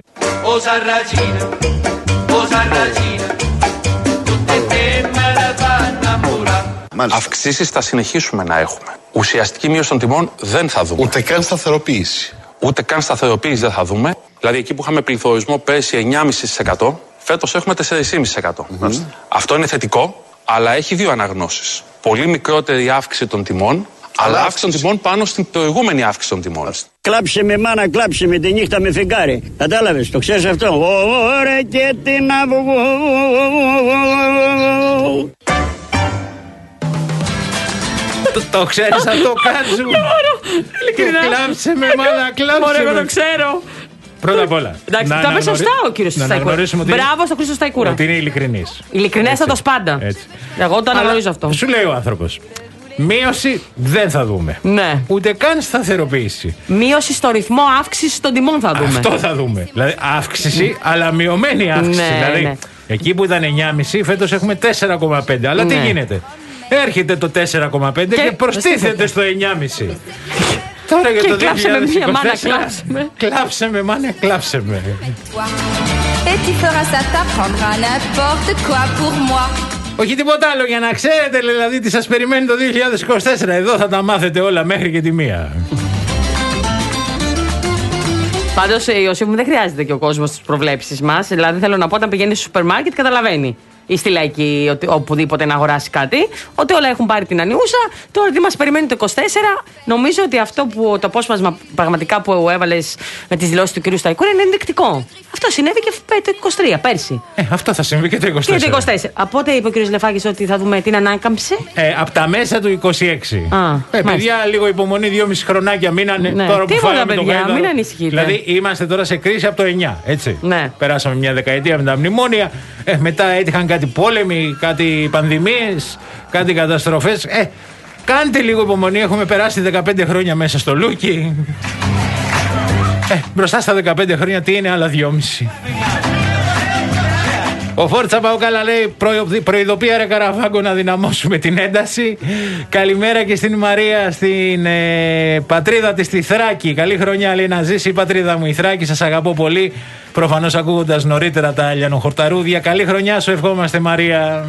Αυξήσεις θα συνεχίσουμε να έχουμε. Ουσιαστική μείωση των τιμών δεν θα δούμε. Ούτε καν σταθεροποίηση. Ούτε καν σταθεροποίηση δεν θα δούμε. Δηλαδή εκεί που είχαμε πληθωρισμό πέρσι εννιά κόμμα πέντε τοις εκατό, φέτος έχουμε τέσσερα κόμμα πέντε τοις εκατό. Mm-hmm. Αυτό είναι θετικό, αλλά έχει δύο αναγνώσεις. Πολύ μικρότερη αύξηση των τιμών, αλλά αύξηση, αύξηση των τιμών πάνω στην προηγούμενη αύξηση των τιμών. Κλάψε με μάνα, κλάψε με τη νύχτα με φεγγάρι. Κατάλαβες, το ξέρεις αυτό. Ωραία και την αυγό. Το, το ξέρεις αυτό, Κάτζου. Κλάψε με μάνα, κλάψε με. Ωραία, το ξέρω. Πρώτα απ' όλα. Εντάξει, τα είπε σωστά ο κύριος Σταϊκούρα. Μπράβο στον Χρήστο Σταϊκούρα. Ότι είναι ειλικρινής. Ειλικρινέστατος πάντα. Εγώ το αναγνωρίζω αυτό. Σου λέει ο άνθρωπος. Μείωση δεν θα δούμε. Ναι. Ούτε καν σταθεροποίηση. Μείωση στο ρυθμό αύξηση των τιμών θα δούμε. Αυτό θα δούμε. Δηλαδή αύξηση, αλλά μειωμένη αύξηση. Ναι, δηλαδή ναι. εκεί που ήταν εννιά κόμμα πέντε φέτος έχουμε τέσσερα κόμμα πέντε. Αλλά ναι. τι γίνεται. Έρχεται το τέσσερα κόμμα πέντε και, και προστίθεται στο εννιά κόμμα πέντε. Τώρα για και το δύο χιλιάδες είκοσι τέσσερα. Μάνα, κλάψε με. Κλάψε με, μάνα, κλάψε με. Et tu feras ça, t'apprendras n'importe quoi pour moi. Όχι τίποτα άλλο, για να ξέρετε δηλαδή τι σας περιμένει το δύο χιλιάδες είκοσι τέσσερα. Εδώ θα τα μάθετε όλα μέχρι και τη μία. Πάντως, Ιωσήφ μου, δεν χρειάζεται και ο κόσμος στις προβλέψεις μας. Δηλαδή, θέλω να πω, όταν πηγαίνει στο σούπερ μάρκετ, καταλαβαίνει. Ή στη Λαϊκή, ότι, οπουδήποτε να αγοράσει κάτι, ότι όλα έχουν πάρει την ανιούσα. Τώρα τι μας περιμένει το είκοσι τέσσερα. Νομίζω ότι αυτό που το απόσπασμα πραγματικά που έβαλες με τις δηλώσεις του κ. Σταϊκούρη είναι ενδεικτικό. Αυτό συνέβη και το είκοσι τρία, πέρσι. Ε, αυτό θα συμβεί και το είκοσι τέσσερα. Και το είκοσι τέσσερα. Από πότε είπε ο κ. Λεφάκης ότι θα δούμε την ανάκαμψη? Ε, από τα μέσα του είκοσι έξι. Α, ε, παιδιά, λίγο υπομονή, δυόμιση χρονάκια μείνανε. Ναι. Τώρα που Τίποτα, φάγαμε παιδιά, το μην ανησυχείτε. Δηλαδή, είμαστε τώρα σε κρίση από το εννιά, έτσι. Ναι. Περάσαμε μια δεκαετία με τα μνημόνια. Ε, μετά έτυχαν κάτι πόλεμοι, κάτι πανδημίες, κάτι καταστροφές. Ε, κάντε λίγο υπομονή. Έχουμε περάσει δεκαπέντε χρόνια μέσα στο Λούκι. Ε, μπροστά στα δεκαπέντε χρόνια τι είναι, άλλα δυόμιση. Ο Φόρτσα Παοκάλα λέει: προειδοποίησε ρε Καραφάγκο να δυναμώσουμε την ένταση. Καλημέρα και στην Μαρία, στην ε, πατρίδα της, στη Θράκη. Καλή χρονιά, λέει, να ζήσει η πατρίδα μου η Θράκη. Σας αγαπώ πολύ. Προφανώς ακούγοντας νωρίτερα τα λιανοχορταρούδια. Καλή χρονιά σου ευχόμαστε, Μαρία.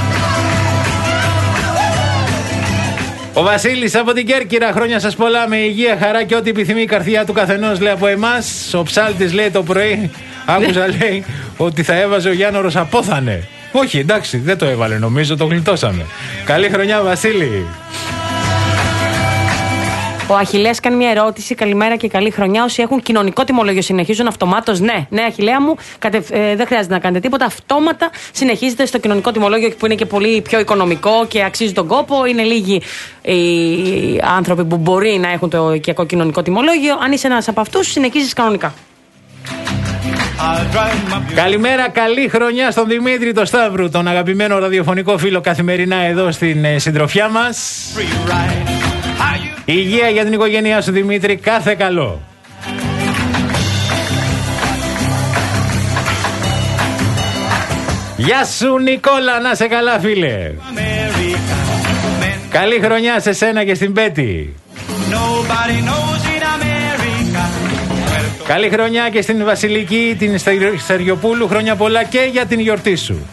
Ο Βασίλης από την Κέρκυρα, χρόνια σας πολλά, με υγεία, χαρά και ό,τι επιθυμεί η καρδιά του καθενός, λέει, από εμάς. Ο Ψάλτης λέει το πρωί, άκουσα, λέει, ότι θα έβαζε ο Γιάννορος απόθανε. Όχι, εντάξει, δεν το έβαλε, νομίζω, το γλιτώσαμε. Καλή χρονιά, Βασίλη. Ο Αχιλλέας κάνει μια ερώτηση. Καλημέρα και καλή χρονιά. Όσοι έχουν κοινωνικό τιμολόγιο συνεχίζουν αυτομάτως? Ναι, ναι, Αχιλλέα μου, κατε, ε, δεν χρειάζεται να κάνετε τίποτα. Αυτόματα συνεχίζετε στο κοινωνικό τιμολόγιο που είναι και πολύ πιο οικονομικό και αξίζει τον κόπο. Είναι λίγοι οι άνθρωποι που μπορεί να έχουν το οικιακό κοινωνικό τιμολόγιο. Αν είσαι ένας από αυτούς, συνεχίζεις κανονικά. Καλημέρα, καλή χρονιά στον Δημήτρη το Σταύρου, τον αγαπημένο ραδιοφωνικό φίλο καθημερινά εδώ στην ε, συντροφιά μας. Υγεία για την οικογένειά σου, Δημήτρη, κάθε καλό. Γεια σου, Νικόλα, να σε καλά, φίλε. Καλή χρονιά σε σένα και στην Πέτη. Καλή χρονιά και στην Βασιλική, την Στεριοπούλου. Χρόνια πολλά και για την γιορτή σου.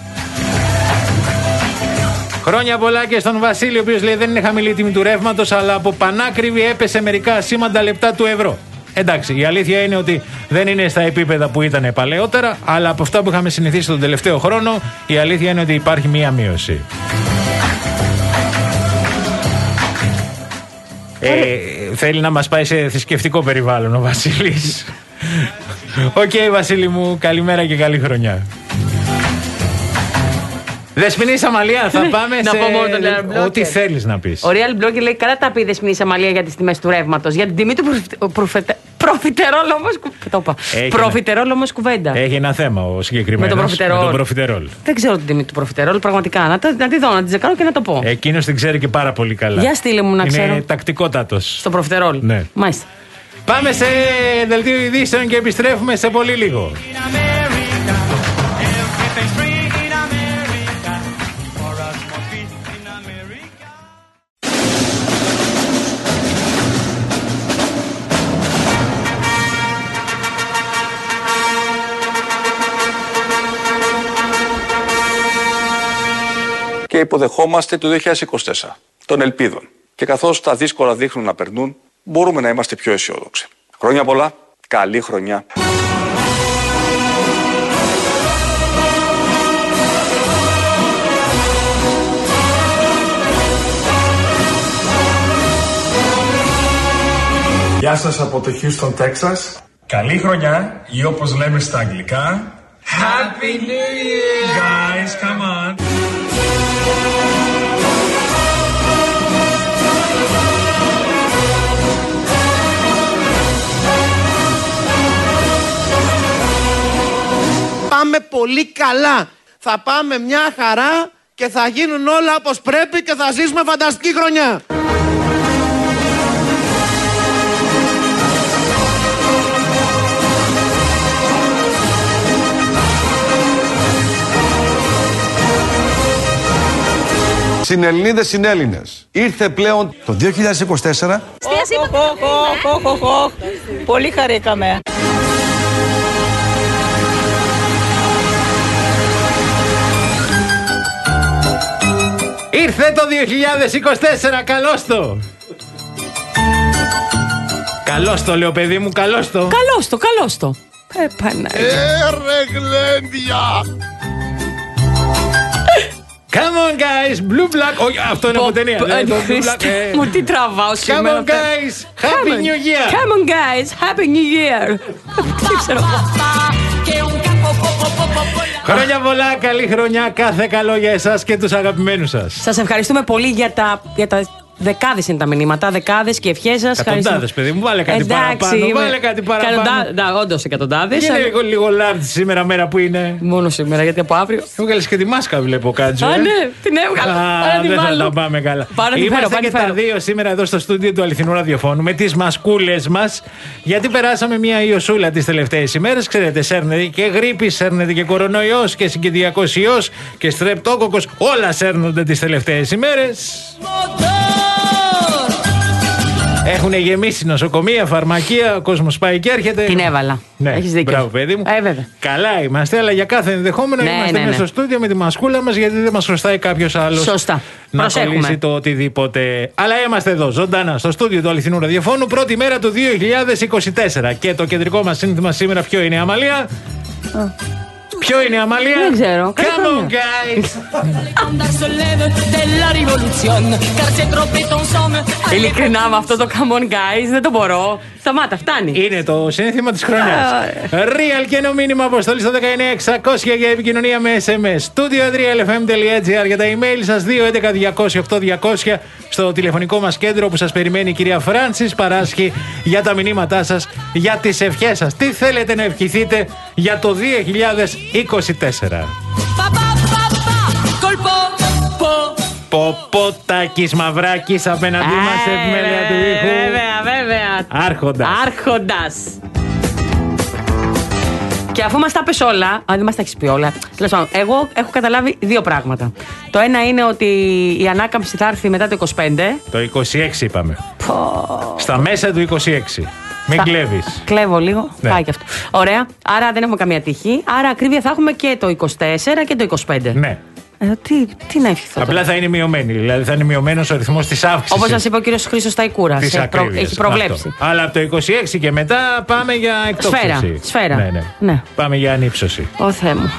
Χρόνια πολλά και στον Βασίλη, ο οποίος λέει δεν είναι χαμηλή η τιμή του ρεύματος, αλλά από πανάκριβη έπεσε μερικά σήμαντα λεπτά του ευρώ. Εντάξει, η αλήθεια είναι ότι δεν είναι στα επίπεδα που ήταν παλαιότερα, αλλά από αυτά που είχαμε συνηθίσει τον τελευταίο χρόνο, η αλήθεια είναι ότι υπάρχει μία μείωση. Ε, θέλει να μας πάει σε θρησκευτικό περιβάλλον ο Βασίλης. Οκ, okay, Βασίλη μου, καλημέρα και καλή χρονιά. Δεσποινή Αμαλία, θα πάμε να σε. πω μόνο τον Real Blogger. Ό,τι θέλεις να πεις. Ο Real Blogger λέει: καλά τα πει η Δεσποινή Αμαλία για τις τιμές του ρεύματος. Για την τιμή του προφιτερόλ όμως. Το είπα. Προφιτερόλ όμως κουβέντα. Έχει ένα θέμα ο συγκεκριμένος. Με τον προφιτερόλ. Με τον προφιτερόλ. Δεν ξέρω την τιμή του προφιτερόλ, πραγματικά. Να, το, να τη δω, να τη ζεκάρω και να το πω. Εκείνος την ξέρει και πάρα πολύ καλά. Για στείλε μου να είναι ξέρω. Είναι τακτικότατος. Στο προφιτερόλ. Ναι. Μάλιστα. Πάμε σε δελτίο ειδήσεων και επιστρέφουμε σε πολύ λίγο. Και υποδεχόμαστε το δύο χιλιάδες είκοσι τέσσερα, των ελπίδων. Και καθώς τα δύσκολα δείχνουν να περνούν, μπορούμε να είμαστε πιο αισιόδοξοι. Χρόνια πολλά, καλή χρονιά. Γεια σας από το Houston, Texas. Καλή χρονιά ή όπως λέμε στα αγγλικά, Happy New Year! Guys, come on! Πάμε πολύ καλά. Θα πάμε μια χαρά και θα γίνουν όλα όπως πρέπει και θα ζήσουμε φανταστική χρονιά. Συνελληνίδες, συνέλληνες, ήρθε πλέον το δύο χιλιάδες είκοσι τέσσερα. Πολύ χαρήκαμε. Ήρθε το δύο χιλιάδες είκοσι τέσσερα, καλώς το! Καλώς το, λέω παιδί μου, καλώς το! Καλώς το, καλώς το! Ε, Παναγία. Ε, ρε γλέντια! Come on guys, blue black. Όχι, αυτό είναι από ταινία. Μου τι τραβάω σήμερα. Come on guys, happy new year. Come on guys, happy new year. Τι ξέρω. Χρόνια πολλά, καλή χρονιά, κάθε καλό για εσάς και τους αγαπημένους σας. Σας ευχαριστούμε πολύ για τα, για τα δεκάδες είναι τα μηνύματα, δεκάδες και ευχές σας. Εκατοντάδες, παιδί μου, βάλε κάτι εντάξει, παραπάνω. Είμαι... Βάλε κάτι παραπάνω. Εκατοντά... Όντως εκατοντάδες. Είναι λίγο, λίγο λάρτ σήμερα, μέρα που είναι. Μόνο σήμερα, γιατί από αύριο. Έβγαλες και τη μάσκα, βλέπω, Κάτζο. Α, ε? ναι, την έβγαλα. Α, δεν θα τα πάμε καλά. Πάρε Είμαστε φέρω, και φέρω. Τα δύο σήμερα εδώ στο στούντιο του Αληθινού Ραδιοφώνου με τις μασκούλες μας. Γιατί περάσαμε μια ιωσούλα τις τελευταίες ημέρες. Ξέρετε, σέρνεται και γρίπη, σέρνεται και κορονοϊός και συγκεντριακός ιός και στρεπτόκοκος. Όλα σέρνονται τις τελευταίες ημέρες. Έχουν γεμίσει νοσοκομεία, φαρμακεία, ο κόσμος πάει και έρχεται. Την έβαλα. Ναι, έχεις δίκιο. Μπράβο, παιδί μου. Ε, βέβαια. Καλά είμαστε, αλλά για κάθε ενδεχόμενο ναι, είμαστε ναι, μέσα ναι. στο στούντιο με τη μασκούλα μας, γιατί δεν μας χρωστάει κάποιος άλλος. Σωστά. Να Προσέχουμε. κολλήσει το οτιδήποτε. Αλλά είμαστε εδώ, ζωντανά, στο στούντιο του Αληθινού Ραδιοφώνου, πρώτη μέρα του δύο χιλιάδες είκοσι τέσσερα. Και το κεντρικό μας σύνθημα σήμερα ποιο είναι, Αμαλία? Ποιο είναι, Αμαλία? Δεν ξέρω. Come on, guys! Ειλικρινά με αυτό το come on, guys, δεν το μπορώ. Σταμάτα, φτάνει. Είναι το σύνθημα της χρονιάς. Real και ένα μήνυμα αποστολή στο δεκαεννιά εξακόσια για επικοινωνία με ες εμ ες. studio at real f m dot g r για τα email σας δύο έντεκα διακόσια οκτώ διακόσια. Στο τηλεφωνικό μας κέντρο που σας περιμένει η κυρία Φράνσις Παράσχη για τα μηνύματά σας, για τις ευχές σας. Τι θέλετε να ευχηθείτε για το δύο χιλιάδες είκοσι τέσσερα. Ποποτάκης Μαυράκης απέναντί μας, επιμέλεια του ήχου. Βέβαια, βέβαια. Άρχοντας. Άρχοντας. Και αφού μας τα πες όλα, αν δεν μας τα έχεις πει όλα, τέλος πάντων, εγώ έχω καταλάβει δύο πράγματα. Το ένα είναι ότι η ανάκαμψη θα έρθει μετά το είκοσι πέντε. Το είκοσι έξι είπαμε. Πω. Στα μέσα του είκοσι έξι. Μην κλέβεις. Κλέβω λίγο. Ναι. Πάει και αυτό. Ωραία. Άρα δεν έχουμε καμία τύχη. Άρα ακρίβεια θα έχουμε και το είκοσι τέσσερα και το είκοσι πέντε. Ναι. Ε, τι, τι να ευχηθώ. Απλά τώρα. θα είναι μειωμένη. Δηλαδή θα είναι μειωμένος ο ρυθμός της αύξησης. Όπως σας είπε ο κύριος Χρήστος Ταϊκούρας. Της προ, ακρίβειας. έχει προβλέψει. Αυτό. Αλλά από το είκοσι έξι και μετά πάμε για εκτόξευση. Σφαίρα. Σφαίρα. Ναι, ναι. Ναι. Πάμε για ανύψωση. Ω Θεέ μου.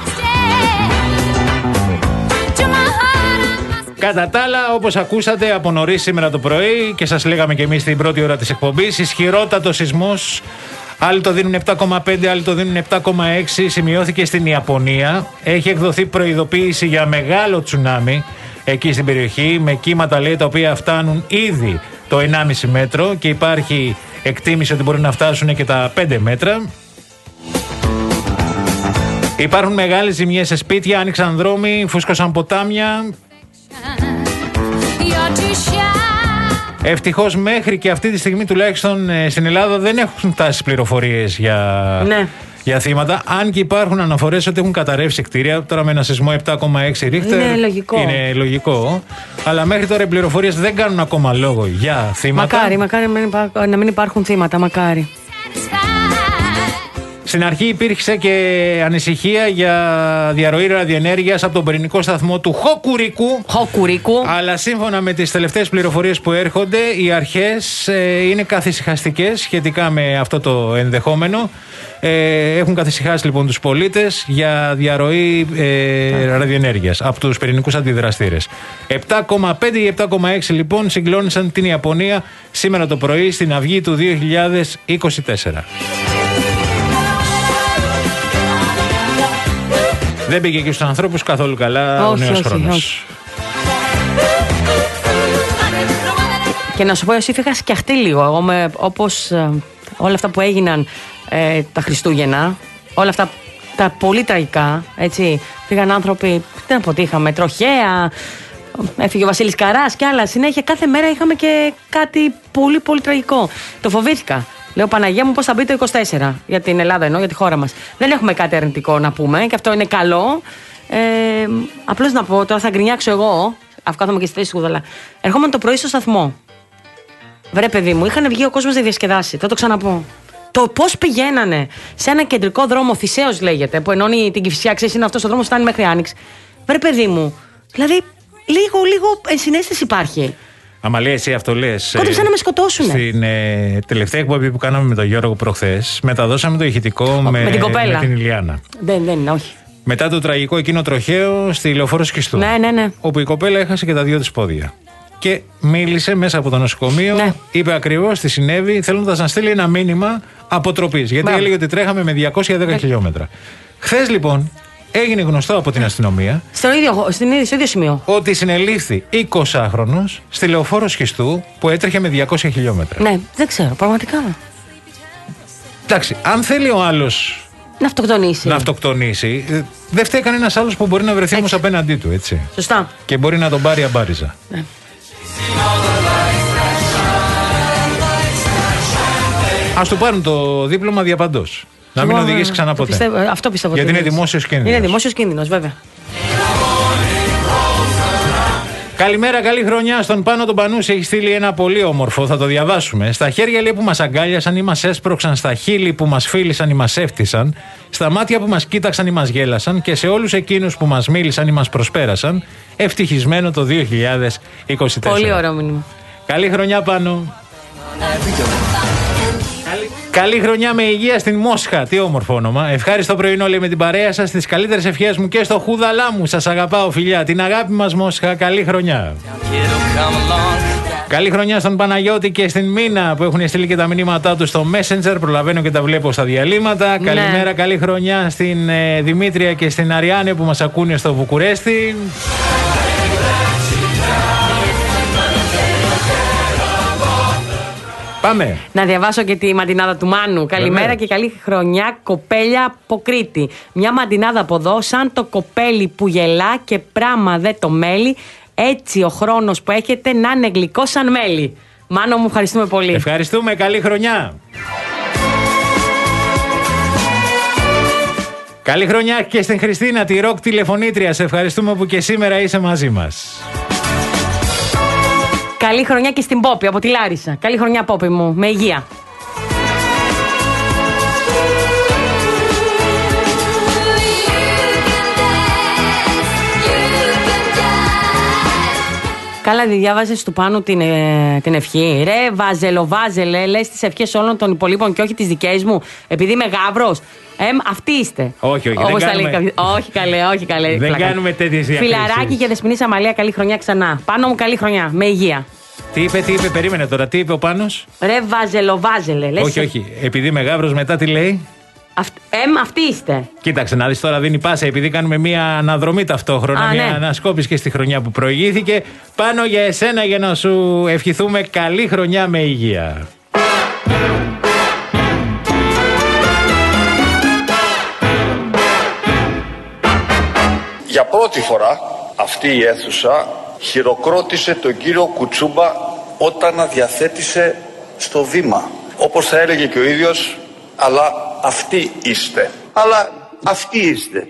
Κατά τα άλλα, όπως ακούσατε από νωρίς σήμερα το πρωί και σας λέγαμε και εμείς στην πρώτη ώρα της εκπομπής, ισχυρότατος σεισμός. Άλλοι το δίνουν επτά κόμμα πέντε, άλλοι το δίνουν επτά κόμμα έξι. Σημειώθηκε στην Ιαπωνία. Έχει εκδοθεί προειδοποίηση για μεγάλο τσουνάμι εκεί στην περιοχή, με κύματα, λέει, τα οποία φτάνουν ήδη το ενάμιση μέτρο και υπάρχει εκτίμηση ότι μπορεί να φτάσουν και τα πέντε μέτρα. Υπάρχουν μεγάλες ζημιές σε σπίτια, άνοιξαν δρόμοι, φούσκωσαν ποτάμια. Ευτυχώς μέχρι και αυτή τη στιγμή, τουλάχιστον στην Ελλάδα, δεν έχουν φτάσει πληροφορίες για, ναι. για θύματα. Αν και υπάρχουν αναφορές ότι έχουν καταρρεύσει κτίρια. Τώρα με ένα σεισμό επτά κόμμα έξι ρίχτερ. Είναι λογικό. Είναι λογικό. Αλλά μέχρι τώρα οι πληροφορίες δεν κάνουν ακόμα λόγο για θύματα. Μακάρι, μακάρι να μην υπάρχουν θύματα. Μακάρι. Στην αρχή υπήρξε και ανησυχία για διαρροή ραδιενέργειας από τον πυρηνικό σταθμό του Χοκουρικού. Χοκουρικού. Αλλά σύμφωνα με τις τελευταίες πληροφορίες που έρχονται, οι αρχές ε, είναι καθησυχαστικές σχετικά με αυτό το ενδεχόμενο. Ε, έχουν καθησυχάσει λοιπόν τους πολίτες για διαρροή ε, ραδιενέργειας από τους πυρηνικούς αντιδραστήρες. επτά κόμμα πέντε ή επτά κόμμα έξι λοιπόν συγκλώνησαν την Ιαπωνία σήμερα το πρωί στην αυγή του δύο χιλιάδες είκοσι τέσσερα. Δεν πήγε και στους ανθρώπους καθόλου καλά όχι, ο νέος όχι, χρόνος. Όχι. Και να σου πω, εσύ είχα σκιαχτεί λίγο. Εγώ με, όπως ε, όλα αυτά που έγιναν ε, τα Χριστούγεννα, όλα αυτά τα πολύ τραγικά, έτσι, πήγαν άνθρωποι, δεν αποτύχαμε, τροχαία, έφυγε ο Βασίλης Καράς και άλλα. Συνέχεια κάθε μέρα είχαμε και κάτι πολύ πολύ τραγικό. Το φοβήθηκα. Λέω, Παναγία μου, πώς θα μπει το είκοσι τέσσερα για την Ελλάδα, εννοώ, για τη χώρα μας. Δεν έχουμε κάτι αρνητικό να πούμε και αυτό είναι καλό. Ε, απλώς να πω, τώρα θα γκρινιάξω εγώ. αφού κάθομαι και στη θέση του κουδαλά. Ερχόμουν το πρωί στο σταθμό. Βρε, παιδί μου, είχαν βγει ο κόσμος να διασκεδάσει. Θα το ξαναπώ. Το πώς πηγαίνανε σε ένα κεντρικό δρόμο, Θησέως λέγεται, που ενώνει την Κηφισιά, ξέρεις, είναι αυτός ο δρόμος που φτάνει μέχρι Άνοιξη. Βρε, παιδί μου, δηλαδή λίγο, λίγο ενσυναίσθηση υπάρχει. Αμαλία, εσύ αυτό λες. Κόντεψαν να με σκοτώσουνε. Στην ε, τελευταία εκπομπή που κάναμε με τον Γιώργο προχθές, μεταδώσαμε το ηχητικό με, με, την κοπέλα. με την Ηλιάνα. Δεν, δεν είναι, όχι. Μετά το τραγικό εκείνο τροχαίο στη Λεωφόρο Σκιστού. Ναι, ναι, ναι. Όπου η κοπέλα έχασε και τα δύο της πόδια. Και μίλησε μέσα από το νοσοκομείο, ναι. είπε ακριβώς τι συνέβη, θέλοντας να στείλει ένα μήνυμα αποτροπής. Γιατί Μπράβο. έλεγε ότι τρέχαμε με διακόσια δέκα χιλιόμετρα. Χθες λοιπόν έγινε γνωστό από την αστυνομία στο ίδιο, στην ίδιο, στο ίδιο σημείο ότι συνελήφθη εικοσάχρονος στη Λεωφόρο Σχιστού που έτρεχε με διακόσια χιλιόμετρα. Ναι, δεν ξέρω, πραγματικά. Εντάξει, αν θέλει ο άλλος να αυτοκτονήσει, να αυτοκτονήσει δεν φταίει κανένας άλλος που μπορεί να βρεθεί όμως απέναντί του, έτσι. Σωστά. Και μπορεί να τον πάρει αμπάριζα. Ναι. Ας του πάρουν το δίπλωμα διαπαντός. Να μην οδηγήσει ξανά ποτέ. Πιστεύω, αυτό πιστεύω. Γιατί είναι δημόσιος κίνδυνος. Είναι δημόσιος κίνδυνος, βέβαια. Καλημέρα, καλή χρονιά στον Πάνο τον Πανούση. Έχει στείλει ένα πολύ όμορφο, θα το διαβάσουμε. Στα χέρια λέει που μας αγκάλιασαν ή μας έσπρωξαν, στα χείλη που μας φίλησαν ή μας έφτισαν, στα μάτια που μας κοίταξαν ή μας γέλασαν και σε όλους εκείνους που μας μίλησαν ή μας προσπέρασαν. Ευτυχισμένο το δύο χιλιάδες είκοσι τέσσερα. Πολύ ωραίο μήνυμα. Καλή χρονιά, Πάνο. Καλή, καλή χρονιά με υγεία στην Μόσχα. Τι όμορφο όνομα. Ευχάριστο πρωινό, λέει, με την παρέα σας. Τις καλύτερες ευχές μου και στο χούδαλά μου. Σας αγαπάω, φιλιά. Την αγάπη μας, Μόσχα. Καλή χρονιά. Καλή χρονιά στον Παναγιώτη και στην Μίνα που έχουν στείλει και τα μηνύματά του στο Messenger. Προλαβαίνω και τα βλέπω στα διαλύματα. Ναι. Καλημέρα, καλή χρονιά στην ε, Δημήτρια και στην Αριάννη που μας ακούνε στο Βουκουρέστι. Πάμε. Να διαβάσω και τη μαντινάδα του Μάνου. Καλημέρα Βέβαια. και καλή χρονιά, κοπέλια από Κρήτη. Μια μαντινάδα από εδώ, σαν το κοπέλι που γελά και πράμα δε το μέλι. Έτσι ο χρόνος που έχετε να είναι γλυκό σαν μέλι. Μάνο μου, ευχαριστούμε πολύ. Ευχαριστούμε, καλή χρονιά. Καλή χρονιά και στην Χριστίνα, τη ροκ τηλεφωνήτρια. Σε ευχαριστούμε που και σήμερα είσαι μαζί μας. Καλή χρονιά και στην Πόπη από τη Λάρισα. Καλή χρονιά, Πόπη μου, με υγεία. Καλά, τη διάβαζες του Πάνου την, ε, την ευχή. Ρε, βάζελο, βάζελε, λες τις ευχές όλων των υπολείπων και όχι τις δικές μου, επειδή είμαι γάβρος. Ε, αυτοί είστε. Όχι, όχι. Δεν κάνουμε... λέει, όχι καλέ, όχι καλέ. Δεν πλάκα. Κάνουμε τέτοιες διακρίσεις. Φιλαράκι και Δεσποινής Αμαλία, καλή χρονιά ξανά. Πάνο μου, καλή χρονιά, με υγεία. Τι είπε, τι είπε, περίμενε τώρα, τι είπε ο Πάνος. Ρε, βάζελο, βάζελε. Λες όχι, όχι. Επειδή είμαι γάβρος, μετά τι λέει. Αυτ, εμ, αυτοί είστε. Κοίταξε να δεις τώρα, δίνει πάσα επειδή κάνουμε μια αναδρομή ταυτόχρονα, Α, μια ναι. ανασκόπηση και στη χρονιά που προηγήθηκε. Πάνω για εσένα για να σου ευχηθούμε καλή χρονιά με υγεία. Για πρώτη φορά αυτή η αίθουσα χειροκρότησε τον κύριο Κουτσούμπα όταν αδιαθέτησε στο βήμα. Όπως θα έλεγε και ο ίδιος, αλλά αυτοί είστε. Αλλά αυτοί είστε.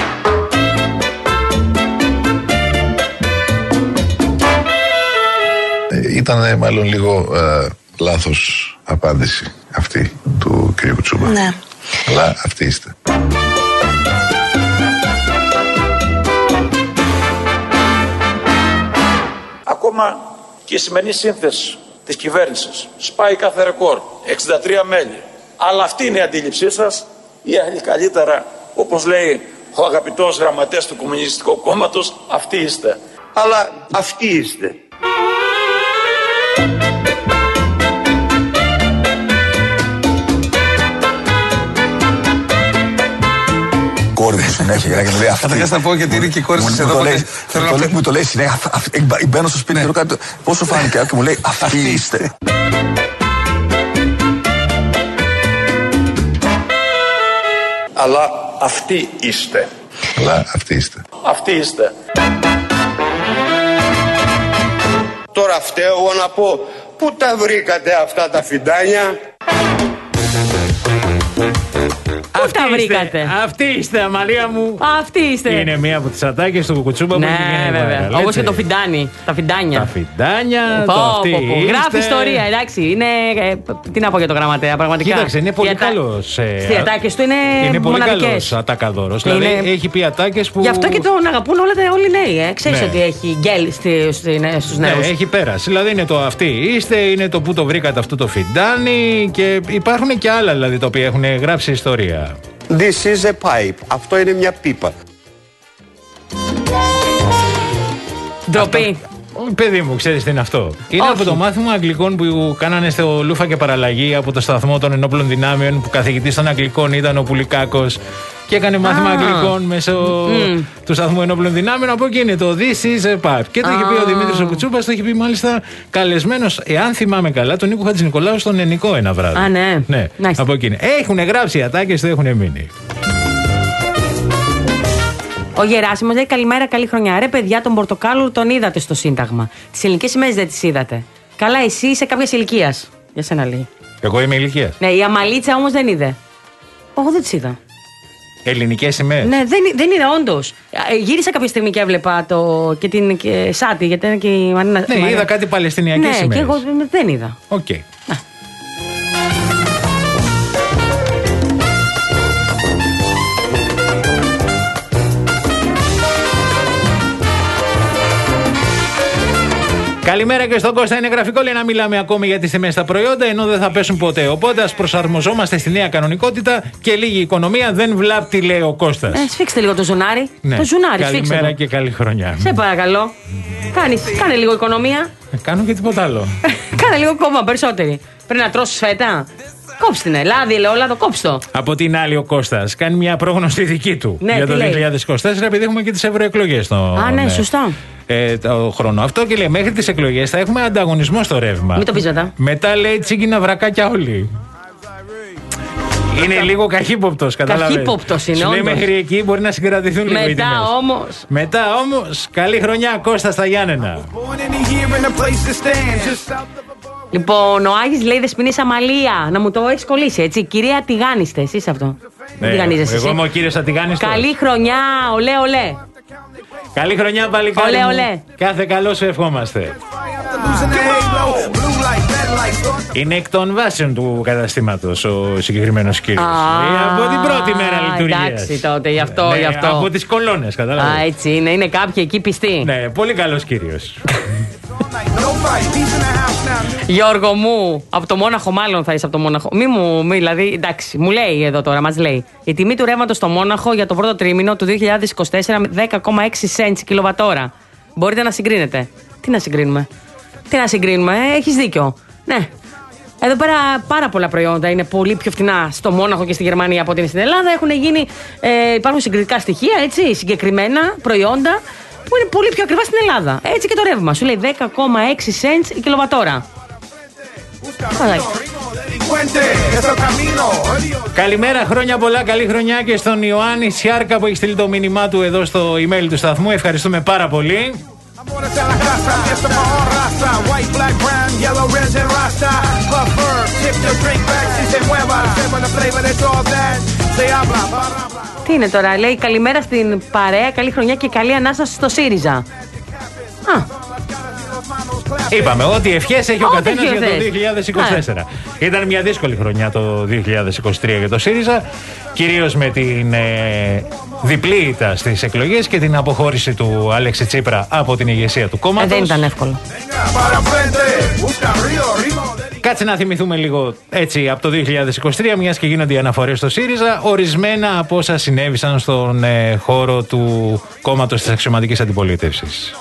Ε, ήταν μάλλον λίγο ε, λάθος απάντηση αυτή του κ. Κουτσούμπα. Ναι. Αλλά αυτοί είστε. Ακόμα και η σημερινή σύνθεση της κυβέρνησης σπάει κάθε ρεκόρ, εξήντα τρία μέλη. Αλλά αυτή είναι η αντίληψή σας ή καλύτερα, όπως λέει ο αγαπητός γραμματέας του Κομμουνιστικού Κόμματος, αυτοί είστε. Αλλά αυτοί είστε. Κόρη μου συνέχεια και μου λέει αυτή. Καταρχάς θα πω γιατί είναι και η κόρη σας εδώ. Μου το λέει συνέχεια. Μπαίνω στο σπίτι και ρωτάω πόσο φάνηκε και μου λέει αυτοί είστε. Αλλά αυτοί είστε. Αλλά αυτοί είστε. Αυτοί είστε. Τώρα φταίω εγώ να πω πού τα βρήκατε αυτά τα φιντάνια. Πού τα βρήκατε? Αυτή είστε, Αμαλία μου. Αυτή είστε. Είναι μία από τις ατάκες του Κουτσούμπα που ναι, έχει γίνει βέβαια. Όπως και το φιντάνι. Τα φιντάνια. Τα φιντάνια. Πω, το αυτή πω, πω. είστε. Γράφει ιστορία, εντάξει. Είναι. Ε, τι να πω για το γραμματέα, πραγματικά. Κοίταξε, είναι πολύ ατα... καλός. Οι ατάκες του είναι, είναι πολύ μοναδικές. καλός ατακαδόρος. Δηλαδή είναι... έχει πει ατάκες που. Γι' αυτό και τον αγαπούν όλα τα, όλοι οι νέοι. Ε. Ξέρεις ναι. ότι έχει γκέλ στους νέους. Ναι, έχει πέρασει. Δηλαδή είναι το αυτή είστε, είναι το που το βρήκατε αυτό το φιντάνι και υπάρχουν και άλλα δηλαδή τα οποία έχουν γράψει ιστορία. This is a pipe. Αυτό είναι μια πίπα. Ντροπή. Παιδί μου, ξέρεις τι είναι αυτό? Είναι Όχι. από το μάθημα Αγγλικών που κάνανε στο Λούφα και Παραλλαγή από το σταθμό των ενόπλων δυνάμεων που καθηγητής των Αγγλικών ήταν ο Πουλικάκος και έκανε μάθημα ah. Αγγλικών μέσω mm. του σταθμού ενόπλων δυνάμεων. Από εκεί είναι το This is a pipe. Και το ah. είχε πει ο Δημήτρης ο Κουτσούπας, το είχε πει μάλιστα καλεσμένος, εάν θυμάμαι καλά, τον Νίκο Χατζηνικολάου στον Ενικό ένα βράδυ. Α, ah, ναι. ναι. Nice. Από εκεί είναι. Έχουν γράψει οι ατάκες, το έχουν μείνει. Ο Γεράσιμος λέει καλημέρα, καλή χρονιά. Ρε παιδιά, τον Πορτοκάλου τον είδατε στο Σύνταγμα. Τις ελληνικές σημαίες δεν τις είδατε. Καλά, εσύ είσαι κάποιας ηλικίας. Για σένα λέει. Εγώ είμαι ηλικίας. Ναι, η Αμαλίτσα όμως δεν είδε. Εγώ δεν τις είδα. Ελληνικές σημαίες. Ναι, δεν, δεν είδα, όντως. Γύρισα κάποια στιγμή και έβλεπα το, και την και Σάτι, γιατί είναι και η Μαρίνα. Ναι, είδα κάτι παλαιστινιακές ναι, σημαίες. Ναι, και εγώ δεν είδα. Οκ. Okay. Καλημέρα και στον Κώστα. Είναι γραφικό, λέει, να μιλάμε ακόμη για τις τιμές στα προϊόντα, ενώ δεν θα πέσουν ποτέ. Οπότε ας προσαρμοζόμαστε στη νέα κανονικότητα και λίγη οικονομία δεν βλάπτει, λέει ο Κώστας. Ε, σφίξτε λίγο το ζουνάρι. Ναι. Το ζουνάρι, σφίξτε. Καλημέρα και καλή χρονιά. Σε παρακαλώ. Κάνεις, κάνε λίγο οικονομία. Ε, κάνω και τίποτα άλλο. Κάνε λίγο κόμμα, περισσότερη. Πρέπει να τρώσεις φέτα. Κόψτε την Ελλάδα, ελαιόλαδο, κόψτε το. Από την άλλη, ο Κώστας κάνει μια πρόγνωση δική του ναι, για το δύο χιλιάδες είκοσι τέσσερα, επειδή έχουμε και τις ευρωεκλογές στο. Α, ναι, ναι, σωστά. Ε, το χρόνο αυτό και λέει μέχρι τις εκλογές θα έχουμε ανταγωνισμό στο ρεύμα. Μην το πεις μετά. Μετά λέει τσίγκινα βρακάκια όλοι. Είναι λίγο καχύποπτος, κατάλαβες. Καχύποπτος είναι, όντως. όντως. Μέχρι εκεί μπορεί να συγκρατηθούν λίγο οι τιμές. Μετά όμως. Μετά όμως, καλή χρονιά Κώστα στα Γιάννενα. Λοιπόν, ο Άγης λέει Δεσποινής Αμαλία. Να μου το έχεις κολλήσει, έτσι. Κυρία Τηγάνιστε, εσύ αυτό. Ναι, τηγανίζεσαι, εγώ είμαι ο κύριος Ατηγάνιστος. Καλή χρονιά, ολέ, ολέ. Καλή χρονιά, παλικάρι ολέ, μου. ολέ. Κάθε καλό σου ευχόμαστε. Είναι εκ των βάσεων του καταστήματος ο συγκεκριμένος κύριος. Ah, από την πρώτη μέρα λειτουργίας. Εντάξει τότε, γι' αυτό, ναι, γι' αυτό. Από τις κολόνες, κατάλαβες. Α, έτσι είναι, είναι κάποιοι εκεί πιστοί. Ναι, πολύ καλός κύριος. Γιώργο μου, από το Μόναχο, μάλλον θα είσαι από το Μόναχο. Μη μου, μη, δηλαδή, εντάξει, μου λέει εδώ τώρα, μας λέει. Η τιμή του ρεύματος στο Μόναχο για το πρώτο τρίμηνο του δύο χιλιάδες είκοσι τέσσερα δέκα κόμμα έξι σέντς κιλοβατόρα. Μπορείτε να συγκρίνετε. Τι να συγκρίνουμε. Τι να συγκρίνουμε, ε, έχεις δίκιο. Ναι. Εδώ πέρα πάρα πολλά προϊόντα είναι πολύ πιο φτηνά στο Μόναχο και στη Γερμανία από ότι είναι στην Ελλάδα. Έχουν γίνει, ε, υπάρχουν συγκριτικά στοιχεία, έτσι, συγκεκριμένα προϊόντα που είναι πολύ πιο ακριβά στην Ελλάδα. Έτσι και το ρεύμα. Σου λέει δέκα κόμμα έξι σέντς η κιλοβατόρα. Καλημέρα, χρόνια πολλά, καλή χρονιά και στον Ιωάννη Σιάρκα που έχει στείλει το μήνυμά του εδώ στο email του σταθμού. Ευχαριστούμε πάρα πολύ. Τι είναι τώρα, λέει καλημέρα στην παρέα, καλή χρονιά και καλή ανάσταση στο ΣΥΡΙΖΑ. Α. Είπαμε ότι ευχές έχει ο Ό,τι καθένας για το θες. δύο χιλιάδες είκοσι τέσσερα. Ήταν μια δύσκολη χρονιά το δύο χιλιάδες είκοσι τρία για το ΣΥΡΙΖΑ, κυρίως με την ε, διπλή ήττα στις εκλογές και την αποχώρηση του Αλέξη Τσίπρα από την ηγεσία του κόμματος. Ε, δεν ήταν εύκολο. Κάτσε να θυμηθούμε λίγο έτσι από το δύο χιλιάδες είκοσι τρία, μιας και γίνονται οι αναφορές στο ΣΥΡΙΖΑ, ορισμένα από όσα συνέβησαν στον ε, χώρο του κόμματος της αξιωματικής αντιπολίτευσης.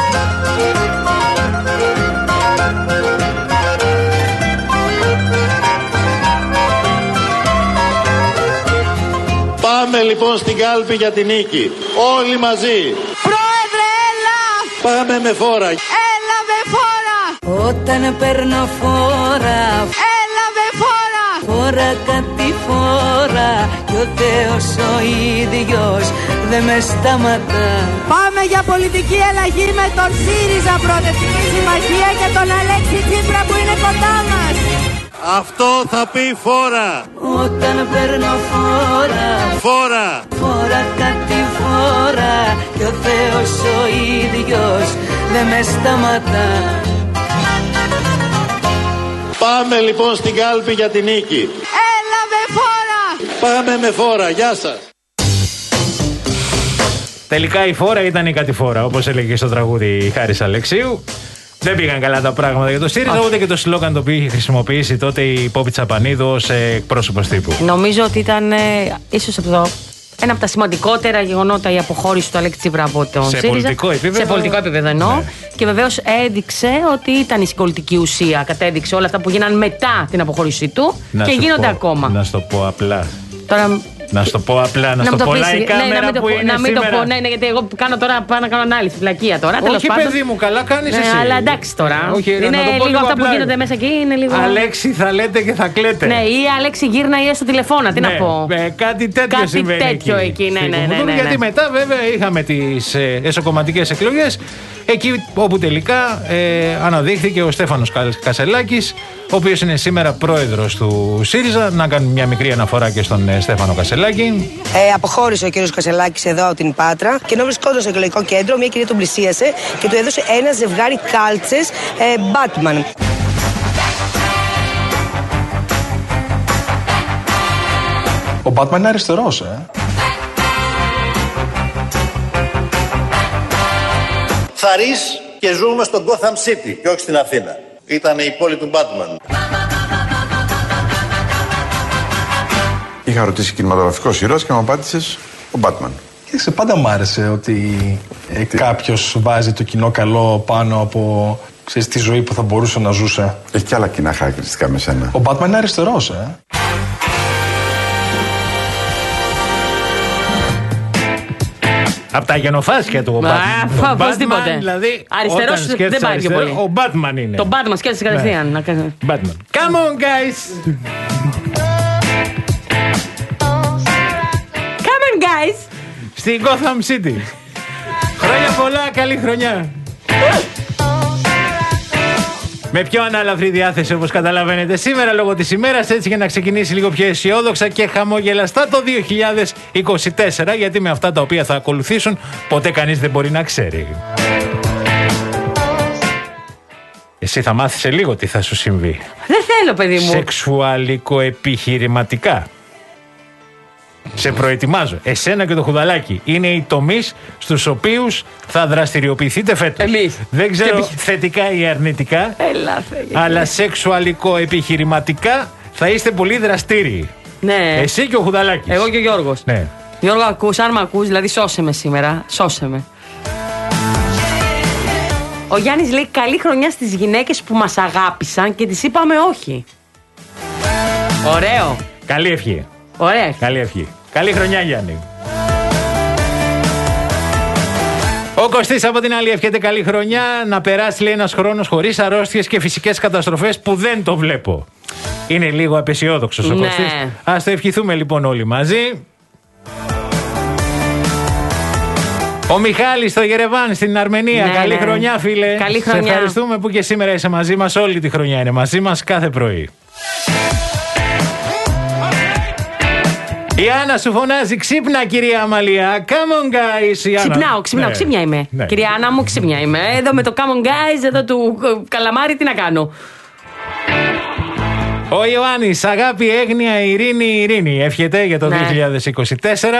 Πάμε λοιπόν στην κάλπη για την νίκη. Όλοι μαζί. Πρόεδρε, έλα! Πάμε με φόρα. Έλα με φόρα! Όταν παίρνω φόρα, έλα με φόρα! Φόρα κάτι φόρα κι ο Θεός ο ίδιος δεν με σταματά. Πάμε για πολιτική αλλαγή με τον ΣΥΡΙΖΑ, Προοδευτική Συμμαχία και τον Αλέξη Τσίπρα που είναι κοντά μας. Αυτό θα πει φόρα. Όταν παίρνω φόρα, Φόρα. φόρα κάτι φόρα, και ο Θεός ο ίδιος δεν με σταματά. Πάμε λοιπόν στην κάλπη για την νίκη. Έλα με φόρα. Πάμε με φόρα. Γεια σας. Τελικά η φόρα ήταν η κατηφόρα, όπως έλεγε στο τραγούδι η Χάρης Αλεξίου. Δεν πήγαν καλά τα πράγματα για το ΣΥΡΙΖΑ, ούτε και το σλόγγαν το οποίο είχε χρησιμοποιήσει τότε η Πόπη Τσαπανίδου ως εκπρόσωπος τύπου. Νομίζω ότι ήταν ε, ίσως από το, ένα από τα σημαντικότερα γεγονότα η αποχώρηση του Αλέξη Τσίπρα από τον Σε ΣΥΡΙΖΑ. πολιτικό επίπεδο. Σε πολιτικό επίπεδο εννοώ. Ναι. Και βεβαίως έδειξε ότι ήταν η συγκολητική ουσία. Κατέδειξε όλα αυτά που γίνανε μετά την αποχώρησή του να και γίνονται πω, ακόμα. Να σου το πω απλά. Τώρα, Να σου το πω απλά, να σου το πω λαϊκά, ναι, να μην το που πω, είναι να μην σήμερα. το πω, ναι, ναι, γιατί εγώ κάνω τώρα, πάω να κάνω ανάλυση, φυλακία τώρα. Όχι παιδί μου, καλά κάνεις ναι, εσύ. Αλλά εντάξει τώρα. Όχι, είναι να το πω λίγο, λίγο αυτά απλά. που γίνονται μέσα εκεί, είναι λίγο. Αλέξη θα λέτε και θα κλαίτε. Ναι, ή Αλέξη γύρνα ή έστω τηλεφώνα, τι ναι, να πω. Ε, κάτι τέτοιο κάτι συμβαίνει τέτοιο εκεί, εκεί ναι, ναι, ναι, ναι, ναι. Γιατί μετά βέβαια είχαμε τις ε, εσωκομματικές εκλογές, εκεί όπου τελικά ε, αναδείχθηκε ο Στέφανος Κασελάκης, ο οποίος είναι σήμερα πρόεδρος του ΣΥΡΙΖΑ. Να κάνουμε μια μικρή αναφορά και στον ε, Στέφανο Κασελάκη. Ε, αποχώρησε ο κύριος Κασελάκης εδώ από την Πάτρα και ενώ βρισκόταν στο εκλογικό κέντρο, μια κυρία τον πλησίασε και του έδωσε ένα ζευγάρι κάλτσες ε, Batman. Ο Batman είναι αριστερός, ε. Θαρείς και ζούμε στο Gotham City και όχι στην Αθήνα. Ήταν η πόλη του Batman. Είχα ρωτήσει κινηματογραφικός ήρωας και μου απάντησες ο Batman. Κοίταξε, πάντα μ' άρεσε ότι ε, κάποιος βάζει το κοινό καλό πάνω από, ξέρεις, τη ζωή που θα μπορούσε να ζούσε. Έχει και άλλα κοινά χαρακτηριστικά με σένα. Ο Batman είναι αριστερός, ε. Από τα γενοφάσκια του ο Batman. Οπωσδήποτε. Δηλαδή, αριστερός δεν πάει πιο πολύ. Ο Batman είναι. Το Batman σκέφτεσαι κατευθείαν. Ναι. Batman. Come on, guys! Come on, guys! Στην Gotham City. Χρόνια πολλά, καλή χρονιά. Με πιο ανάλαφρη διάθεση, όπως καταλαβαίνετε σήμερα λόγω της ημέρας, έτσι για να ξεκινήσει λίγο πιο αισιόδοξα και χαμογελαστά το δύο χιλιάδες είκοσι τέσσερα, γιατί με αυτά τα οποία θα ακολουθήσουν ποτέ κανείς δεν μπορεί να ξέρει. Εσύ θα μάθεις σε λίγο τι θα σου συμβεί. Δεν θέλω, παιδί μου. Σεξουαλικο-επιχειρηματικά. Σε προετοιμάζω. Εσένα και το Χουδαλάκι είναι οι τομείς στους οποίους θα δραστηριοποιηθείτε φέτος. Εμείς. Δεν ξέρω και... θετικά ή αρνητικά. Έλα, αλλά σεξουαλικο-επιχειρηματικά θα είστε πολύ δραστήριοι. Ναι. Εσύ και ο Χουδαλάκης. Εγώ και ο Γιώργος. Ναι. Γιώργο, ακούς, αν με ακούς, δηλαδή σώσε με σήμερα. Σώσε με. Ο Γιάννης λέει καλή χρονιά στις γυναίκες που μας αγάπησαν και τις είπαμε όχι. Ωραίο. Καλή ευχή. Ωραία. Καλή ευχή. Καλή χρονιά, Γιάννη. Ο Κωστής από την άλλη ευχέται καλή χρονιά. Να περάσει, λέει, ένας χρόνος χωρίς αρρώστιες και φυσικές καταστροφές που δεν το βλέπω. Είναι λίγο απεσιόδοξος ο ναι. Κωστής. Ας το ευχηθούμε λοιπόν όλοι μαζί. Ο Μιχάλης στο Γερεβάν στην Αρμενία. Ναι, καλή ναι. χρονιά, φίλε. Καλή χρονιά. Σε ευχαριστούμε που και σήμερα είσαι μαζί μας. Όλη τη χρονιά είναι μαζί μας κάθε πρωί. Η Άννα σου φωνάζει ξύπνα, κυρία Αμαλία. Come on, guys. Η Άννα. Ξυπνάω, ξυπνάω, ναι. ξύπνια είμαι. Ναι. Κυρία Άννα μου, ξύπνια είμαι. Εδώ με το come on, guys, εδώ του καλαμάρι, τι να κάνω. Ο Ιωάννης, αγάπη, έγνοια, ειρήνη, ειρήνη. Εύχεται για το ναι. δύο χιλιάδες είκοσι τέσσερα.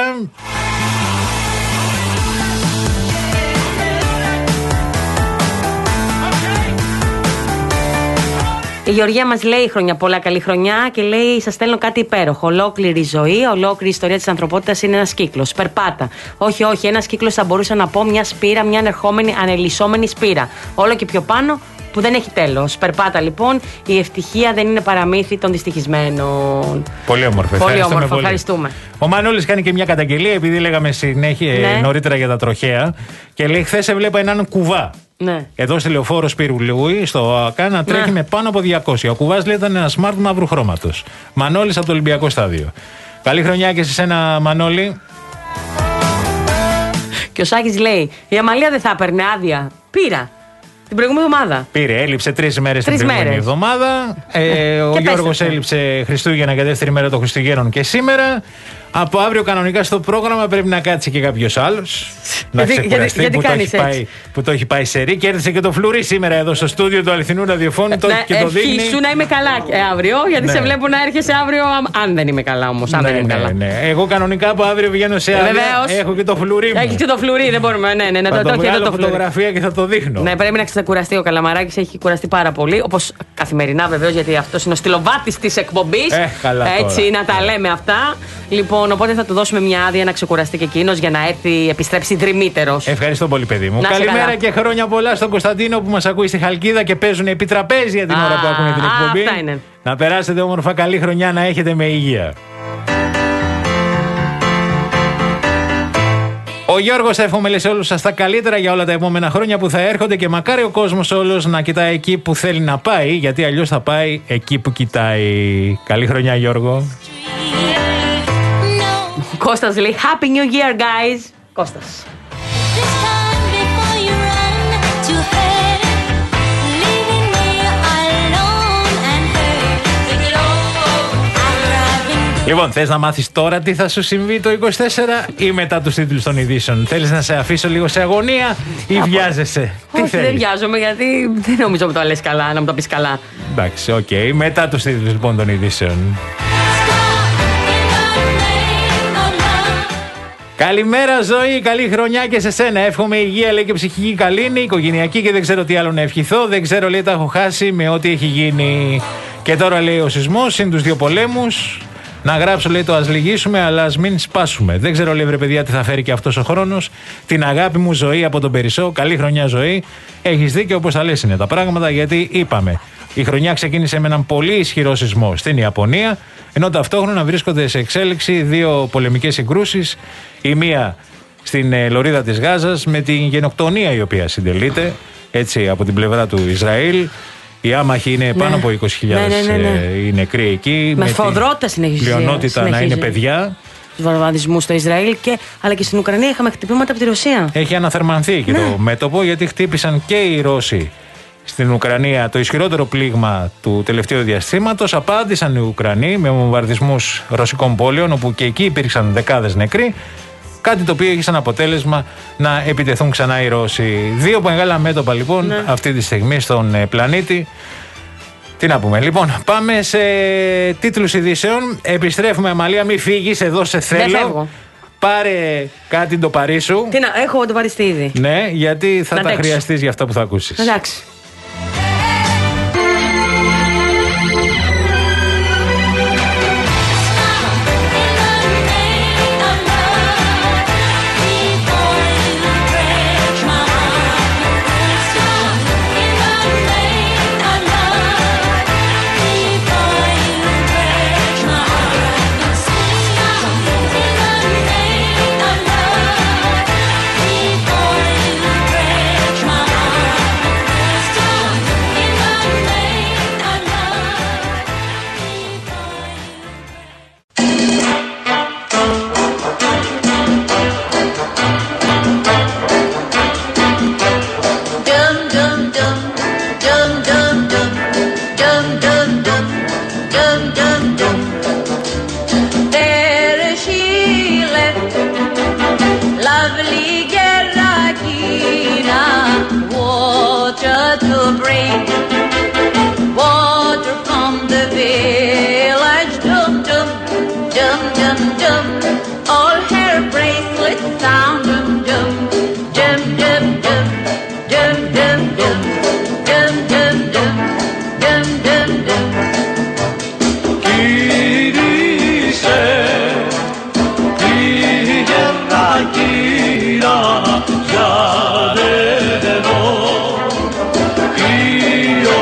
Η Γεωργία μας λέει χρόνια πολλά, καλή χρονιά και λέει σας στέλνω κάτι υπέροχο. Ολόκληρη ζωή, ολόκληρη ιστορία της ανθρωπότητας είναι ένας κύκλος. Περπάτα. Όχι, όχι, ένας κύκλος θα μπορούσα να πω μια σπήρα, μια ανερχόμενη, ανελισσόμενη σπήρα. Όλο και πιο πάνω που δεν έχει τέλος. Περπάτα λοιπόν, η ευτυχία δεν είναι παραμύθι των δυστυχισμένων. Πολύ όμορφο. Πολύ όμορφο, ευχαριστούμε. Ο Μανώλης κάνει και μια καταγγελία, επειδή λέγαμε συνέχεια ναι. νωρίτερα για τα τροχαία. Και λέει: χθες έβλεπα έναν κουβά. Ναι. Εδώ στη λεωφόρο Σπύρου Λούι, στο ΑΚΑ, να τρέχει ναι. με πάνω από διακόσια. Ο κουβάς λέει ήταν ένα smart μαύρου χρώματος. Μανώλης από το Ολυμπιακό Στάδιο. Καλή χρονιά και σε σένα, Μανώλη. Και ο Σάκης λέει: η Αμαλία δεν θα έπαιρνε άδεια. Πήρα. Την προηγούμενη εβδομάδα. Πήρε, έλειψε τρεις μέρες την προηγούμενη μέρες. εβδομάδα. Ε, ο Γιώργος έλειψε Χριστούγεννα και δεύτερη μέρα των Χριστουγέννων και σήμερα. Από αύριο κανονικά στο πρόγραμμα πρέπει να κάτσει και κάποιος άλλος. Να ξεκουραστεί γιατί, γιατί που, το έχει πάει, που το έχει πάει σε ρί. Κέρδισε και το φλουρί σήμερα εδώ στο στούντιο του αληθινού ραδιοφώνου. Το, και το δείχνει. Ευχήσου να είμαι καλά αύριο, γιατί ναι. σε βλέπω να έρχεσαι αύριο. Αν δεν είμαι καλά όμως. Αν ναι, δεν είμαι ναι, καλά. Ναι. Εγώ κανονικά από αύριο βγαίνω σε αύριο. Έχω και το φλουρί μου. Έχει και το φλουρί, δεν μπορούμε. Ναι, ναι, ναι, θα το, το βγάλω το φωτογραφία και θα το δείχνω. Ναι, πρέπει να ξεκουραστεί ο Καλαμαράκης. Έχει κουραστεί πάρα πολύ. Όπως καθημερινά βεβαίως, γιατί αυτό είναι ο στυλοβάτης της εκπομπής. Έτσι, να τα λέμε αυτά. Λοιπόν, οπότε θα του δώσουμε μια άδεια να ξεκουραστεί και εκείνος για να έρθει, επιστρέψει δρυμύτερος. Ευχαριστώ πολύ, παιδί μου. Να Καλημέρα καλά. Και χρόνια πολλά στον Κωνσταντίνο που μας ακούει στη Χαλκίδα και παίζουν επί τραπέζια την α, ώρα που ακούνε την εκπομπή. Αυτά είναι. Να περάσετε όμορφα, καλή χρονιά να έχετε με υγεία. Ο Γιώργος θα εύχομαι σε όλους σας τα καλύτερα για όλα τα επόμενα χρόνια που θα έρχονται και μακάρι ο κόσμος όλος να κοιτάει εκεί που θέλει να πάει, γιατί αλλιώς θα πάει εκεί που κοιτάει. Καλή χρονιά, Γιώργο. Κώστας λέει Happy New Year, guys. Κώστας. Λοιπόν, θες να μάθεις τώρα τι θα σου συμβεί το είκοσι τέσσερα ή μετά τους τίτλους των ειδήσεων? Θέλεις να σε αφήσω λίγο σε αγωνία ή βιάζεσαι? Όχι, δεν βιάζομαι, γιατί δεν νομίζω που το λες καλά, να μου το πεις καλά. Εντάξει, οκ. Okay. Μετά τους τίτλους λοιπόν των ειδήσεων. Καλημέρα, Ζωή. Καλή χρονιά και σε σένα. Εύχομαι υγεία, λέει, και ψυχική καλήνη, οικογενειακή και δεν ξέρω τι άλλο να ευχηθώ. Δεν ξέρω, λέει, τα έχω χάσει με ό,τι έχει γίνει. Και τώρα, λέει, ο σεισμός συν τους δύο πολέμους. Να γράψω, λέει, το ας λυγίσουμε, αλλά ας μην σπάσουμε. Δεν ξέρω, λέει, βρε παιδιά, τι θα φέρει και αυτός ο χρόνος. Την αγάπη μου, Ζωή, από τον Περισσό. Καλή χρονιά, Ζωή. Έχεις δίκιο, όπως τα λες είναι τα πράγματα, γιατί είπαμε. Η χρονιά ξεκίνησε με έναν πολύ ισχυρό σεισμό στην Ιαπωνία, ενώ ταυτόχρονα βρίσκονται σε εξέλιξη δύο πολεμικές συγκρούσεις. Η μία στην ε, λωρίδα της Γάζας με την γενοκτονία η οποία συντελείται, έτσι, από την πλευρά του Ισραήλ. Οι άμαχοι είναι, ναι, πάνω από είκοσι χιλιάδες, ναι, ναι, ναι, ναι. ε, οι νεκροί εκεί. Με, με σφοδρότητα συνεχίζει. Πλειονότητα συνεχίζει. να είναι παιδιά. Τους βαρβαδισμούς στο Ισραήλ, και, αλλά και στην Ουκρανία είχαμε χτυπήματα από τη Ρωσία. Έχει αναθερμανθεί και ναι. το μέτωπο, γιατί χτύπησαν και οι Ρώσοι στην Ουκρανία το ισχυρότερο πλήγμα του τελευταίου διαστήματος. Απάντησαν οι Ουκρανοί με βομβαρδισμούς ρωσικών πόλεων, όπου και εκεί υπήρξαν δεκάδες νεκροί. Κάτι το οποίο έχει σαν αποτέλεσμα να επιτεθούν ξανά οι Ρώσοι. Δύο μεγάλα μέτωπα λοιπόν, ναι, αυτή τη στιγμή στον πλανήτη. Τι να πούμε. Λοιπόν, πάμε σε τίτλους ειδήσεων. Επιστρέφουμε, Αμαλία, μην φύγεις, εδώ σε θέλω. Δεν φεύγω. Πάρε κάτι το παρί σου. Τι να, έχω το παριστεί ήδη. Ναι, γιατί θα να τα τέξω. Χρειαστείς για αυτά που θα ακούσεις. Εντάξει. Io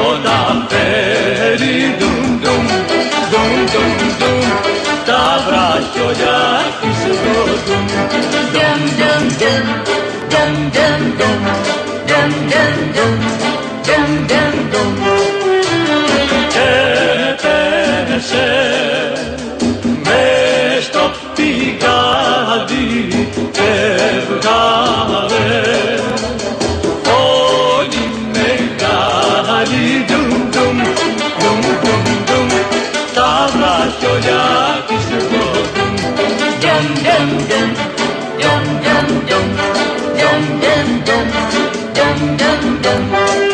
ντουμ ντουμ ντουμ ντουμ ντουμ τα βραχιόλια της Ρόδου. Ντουμ ντουμ ντουμ ντουμ ντουμ ντουμ ντουμ ντουμ ντουμ ντουμ ντουμ ντουμ.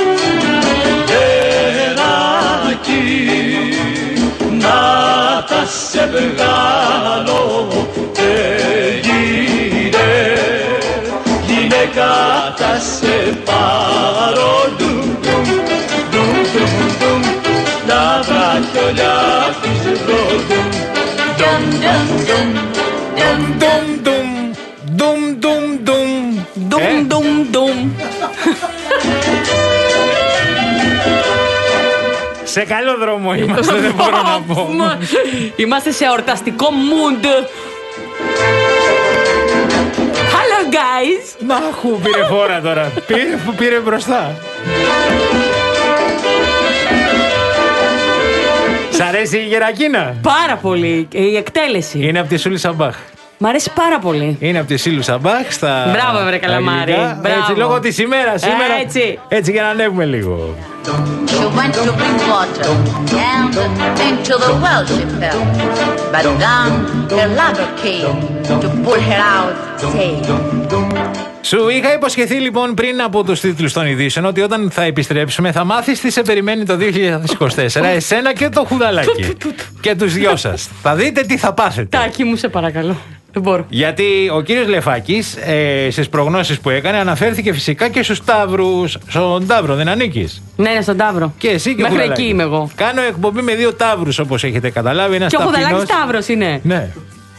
Γεράκι να τα σε βγάλω και γίνε γυναίκα τα σε πάρω. Ντουμ ντουμ ντουμ ντουμ ντουμ τα βραχιόλια της Ρόδου. Ντουμ ντουμ ντουμ ντουμ ντουμ ντουμ ντουμ ντουμ ντουμ ντουμ ντουμ ντουμ. Σε καλό δρόμο είμαστε, δεν μπορώ να πω. Είμαστε σε εορταστικό mood. Hello guys. Μάχου, πήρε φόρα τώρα. Πήρε, πήρε μπροστά. Σ' αρέσει η Γερακίνα? Πάρα πολύ. Η εκτέλεση. Είναι από τη Σούλη Σαμπάχ. Μ' αρέσει πάρα πολύ. Είναι από τη Σίλου Σαμπάχ στα. Μπράβο, βρε καλαμάρι. Έτσι, λόγω τη ημέρα σήμερα. Έτσι. Έτσι για να ανέβουμε λίγο. She went to bring water, and into the well she fell. But down her lover came to pull her out safe. Σου είχα υποσχεθεί λοιπόν πριν από τους τίτλους των ειδήσεων ότι όταν θα επιστρέψουμε θα μάθεις τι σε περιμένει το δύο χιλιάδες είκοσι τέσσερα, εσένα και το Χουδαλάκι. Και τους δυο σας. Θα δείτε τι θα πάθετε. Τάκη μου, σε παρακαλώ. Δεν μπορώ. Γιατί ο κύριος Λεφάκης ε, στις προγνώσεις που έκανε αναφέρθηκε φυσικά και στους Ταύρους. Στον Ταύρο δεν ανήκεις? Ναι, ναι, στον Ταύρο. Και εσύ και μέχρι Χουδαλάκι. εκεί είμαι εγώ. Κάνω εκπομπή με δύο Ταύρους όπως έχετε καταλάβει. Ένας και ο ταπεινός... Χουδαλάκης Ταύρος είναι. Ναι.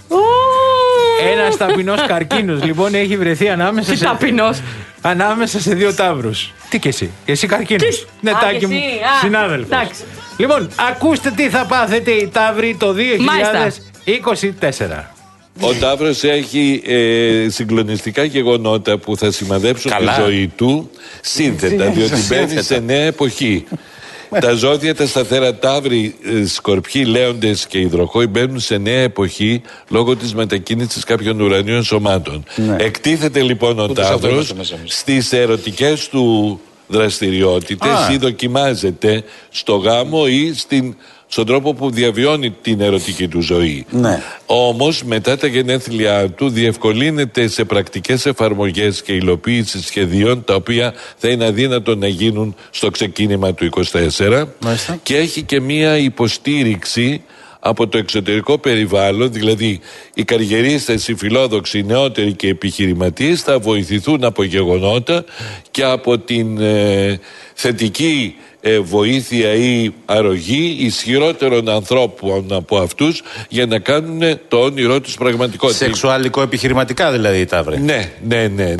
Ένας ταπεινός καρκίνος λοιπόν έχει βρεθεί ανάμεσα, σε... ανάμεσα σε δύο Ταύρους. Τι και εσύ? Και εσύ καρκίνος. Ναι, Τάκη μου, συνάδελφος. Λοιπόν, ακούστε τι θα πάθετε οι Ταύροι το δύο χιλιάδες είκοσι τέσσερα. Ο Ταύρος έχει ε, συγκλονιστικά γεγονότα που θα σημαδέψουν Καλά. τη ζωή του σύνθετα, διότι μπαίνει σε νέα εποχή. Τα ζώδια, τα σταθερά Ταύροι, Σκορπιοί, Λέοντες και Υδροχόοι μπαίνουν σε νέα εποχή λόγω της μετακίνησης κάποιων ουρανίων σωμάτων. Ναι. Εκτίθεται λοιπόν ο Ταύρος στις ερωτικές του δραστηριότητες ή δοκιμάζεται στο γάμο ή στην... στον τρόπο που διαβιώνει την ερωτική του ζωή. Ναι. Όμως μετά τα γενέθλιά του διευκολύνεται σε πρακτικές εφαρμογές και υλοποίηση σχεδίων τα οποία θα είναι αδύνατο να γίνουν στο ξεκίνημα του είκοσι τέσσερα. Μάλιστα. Και έχει και μία υποστήριξη από το εξωτερικό περιβάλλον, δηλαδή οι καριερίστες, οι φιλόδοξοι, οι νεότεροι και οι επιχειρηματίες θα βοηθηθούν από γεγονότα και από την ε, θετική ε, βοήθεια ή αρρωγή ισχυρότερων ανθρώπων από αυτούς για να κάνουν το όνειρό τους πραγματικότητα. Σεξουαλικό επιχειρηματικά δηλαδή οι Ταύροι. Ναι, ναι, ναι.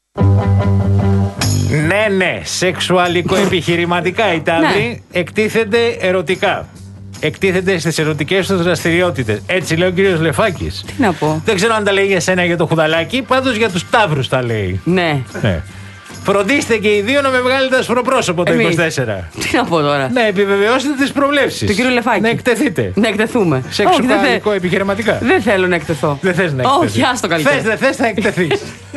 Ναι, ναι, σεξουαλικό επιχειρηματικά οι Ταύροι εκτίθενται ερωτικά. Εκτίθενται στις ερωτικές τους δραστηριότητες. Έτσι λέει ο κύριος Λεφάκης. Τι να πω. Δεν ξέρω αν τα λέει για σένα για το Χουδαλάκι, πάντως για τους Ταύρους τα λέει. Ναι. ναι. Φροντίστε και οι δύο να με βγάλετε ασπροπρόσωπο το είκοσι τέσσερα. Τι να πω τώρα. Ναι, επιβεβαιώσετε τις προβλέψεις. Του κύριου Λεφάκη. Να εκτεθείτε. Να εκτεθούμε. Σεξουαλικό δε... επιχειρηματικά. Δεν θέλω να εκτεθώ. Δεν θες να εκτεθείς. Όχι, άστο καλύτερα. Θες, δεν θες, θα εκτεθείς.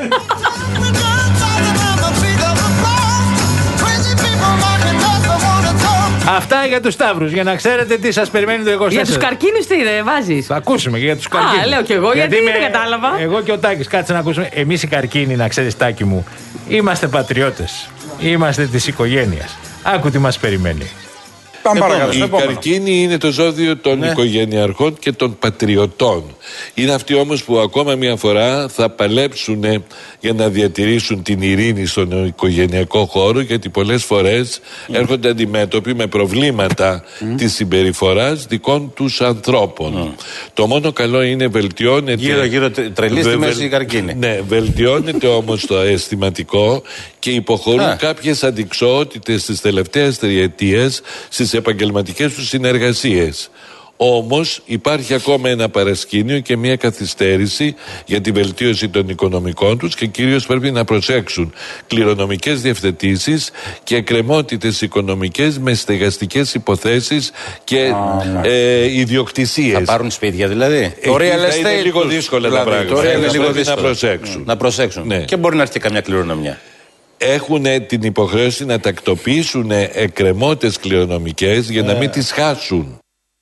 Αυτά για τους Ταύρους, για να ξέρετε τι σας περιμένει το είκοσι τέσσερα. Για τους καρκίνους τι δεν βάζεις? Θα ακούσουμε και για τους καρκίνους. Α, λέω κι εγώ, γιατί, γιατί δεν κατάλαβα. Εγώ και ο Τάκης, κάτσε να ακούσουμε. Εμείς οι καρκίνοι, να ξέρεις Τάκη μου, είμαστε πατριώτες. Είμαστε της οικογένειας. Άκου τι μας περιμένει. Λοιπόν, η καρκίνη είναι το ζώδιο των ναι. οικογενειαρχών και των πατριωτών. Είναι αυτοί όμως που ακόμα μια φορά θα παλέψουν για να διατηρήσουν την ειρήνη στον οικογενειακό χώρο, γιατί πολλές φορές mm. έρχονται αντιμέτωποι με προβλήματα mm. της συμπεριφοράς δικών τους ανθρώπων. Mm. Το μόνο καλό είναι βελτιώνεται... Γύρω γύρω τρελή στη μέση η καρκίνη. Ναι, βελτιώνεται όμως το αισθηματικό και υποχωρούν ah. κάποιες αντικσοότητες τις τελευταίες τριετίες στις επαγγελματικές τους συνεργασίες. Όμως υπάρχει ακόμα ένα παρασκήνιο και μια καθυστέρηση για τη βελτίωση των οικονομικών τους και κυρίως πρέπει να προσέξουν κληρονομικές διευθετήσεις και εκκρεμότητες οικονομικές με στεγαστικές υποθέσεις και ah, ε, ιδιοκτησίες. Θα πάρουν σπίτια δηλαδή. Το real estate είναι λίγο δύσκολα δηλαδή, τα πράγματα. Το real estate λίγο να προσέξουν. Να προσέξουν. Ναι. Και μπορεί να έρθει καμιά κληρονομιά. έχουν την υποχρέωση να τακτοποιήσουν εκκρεμότητες κληρονομικές για να μην τις χάσουν.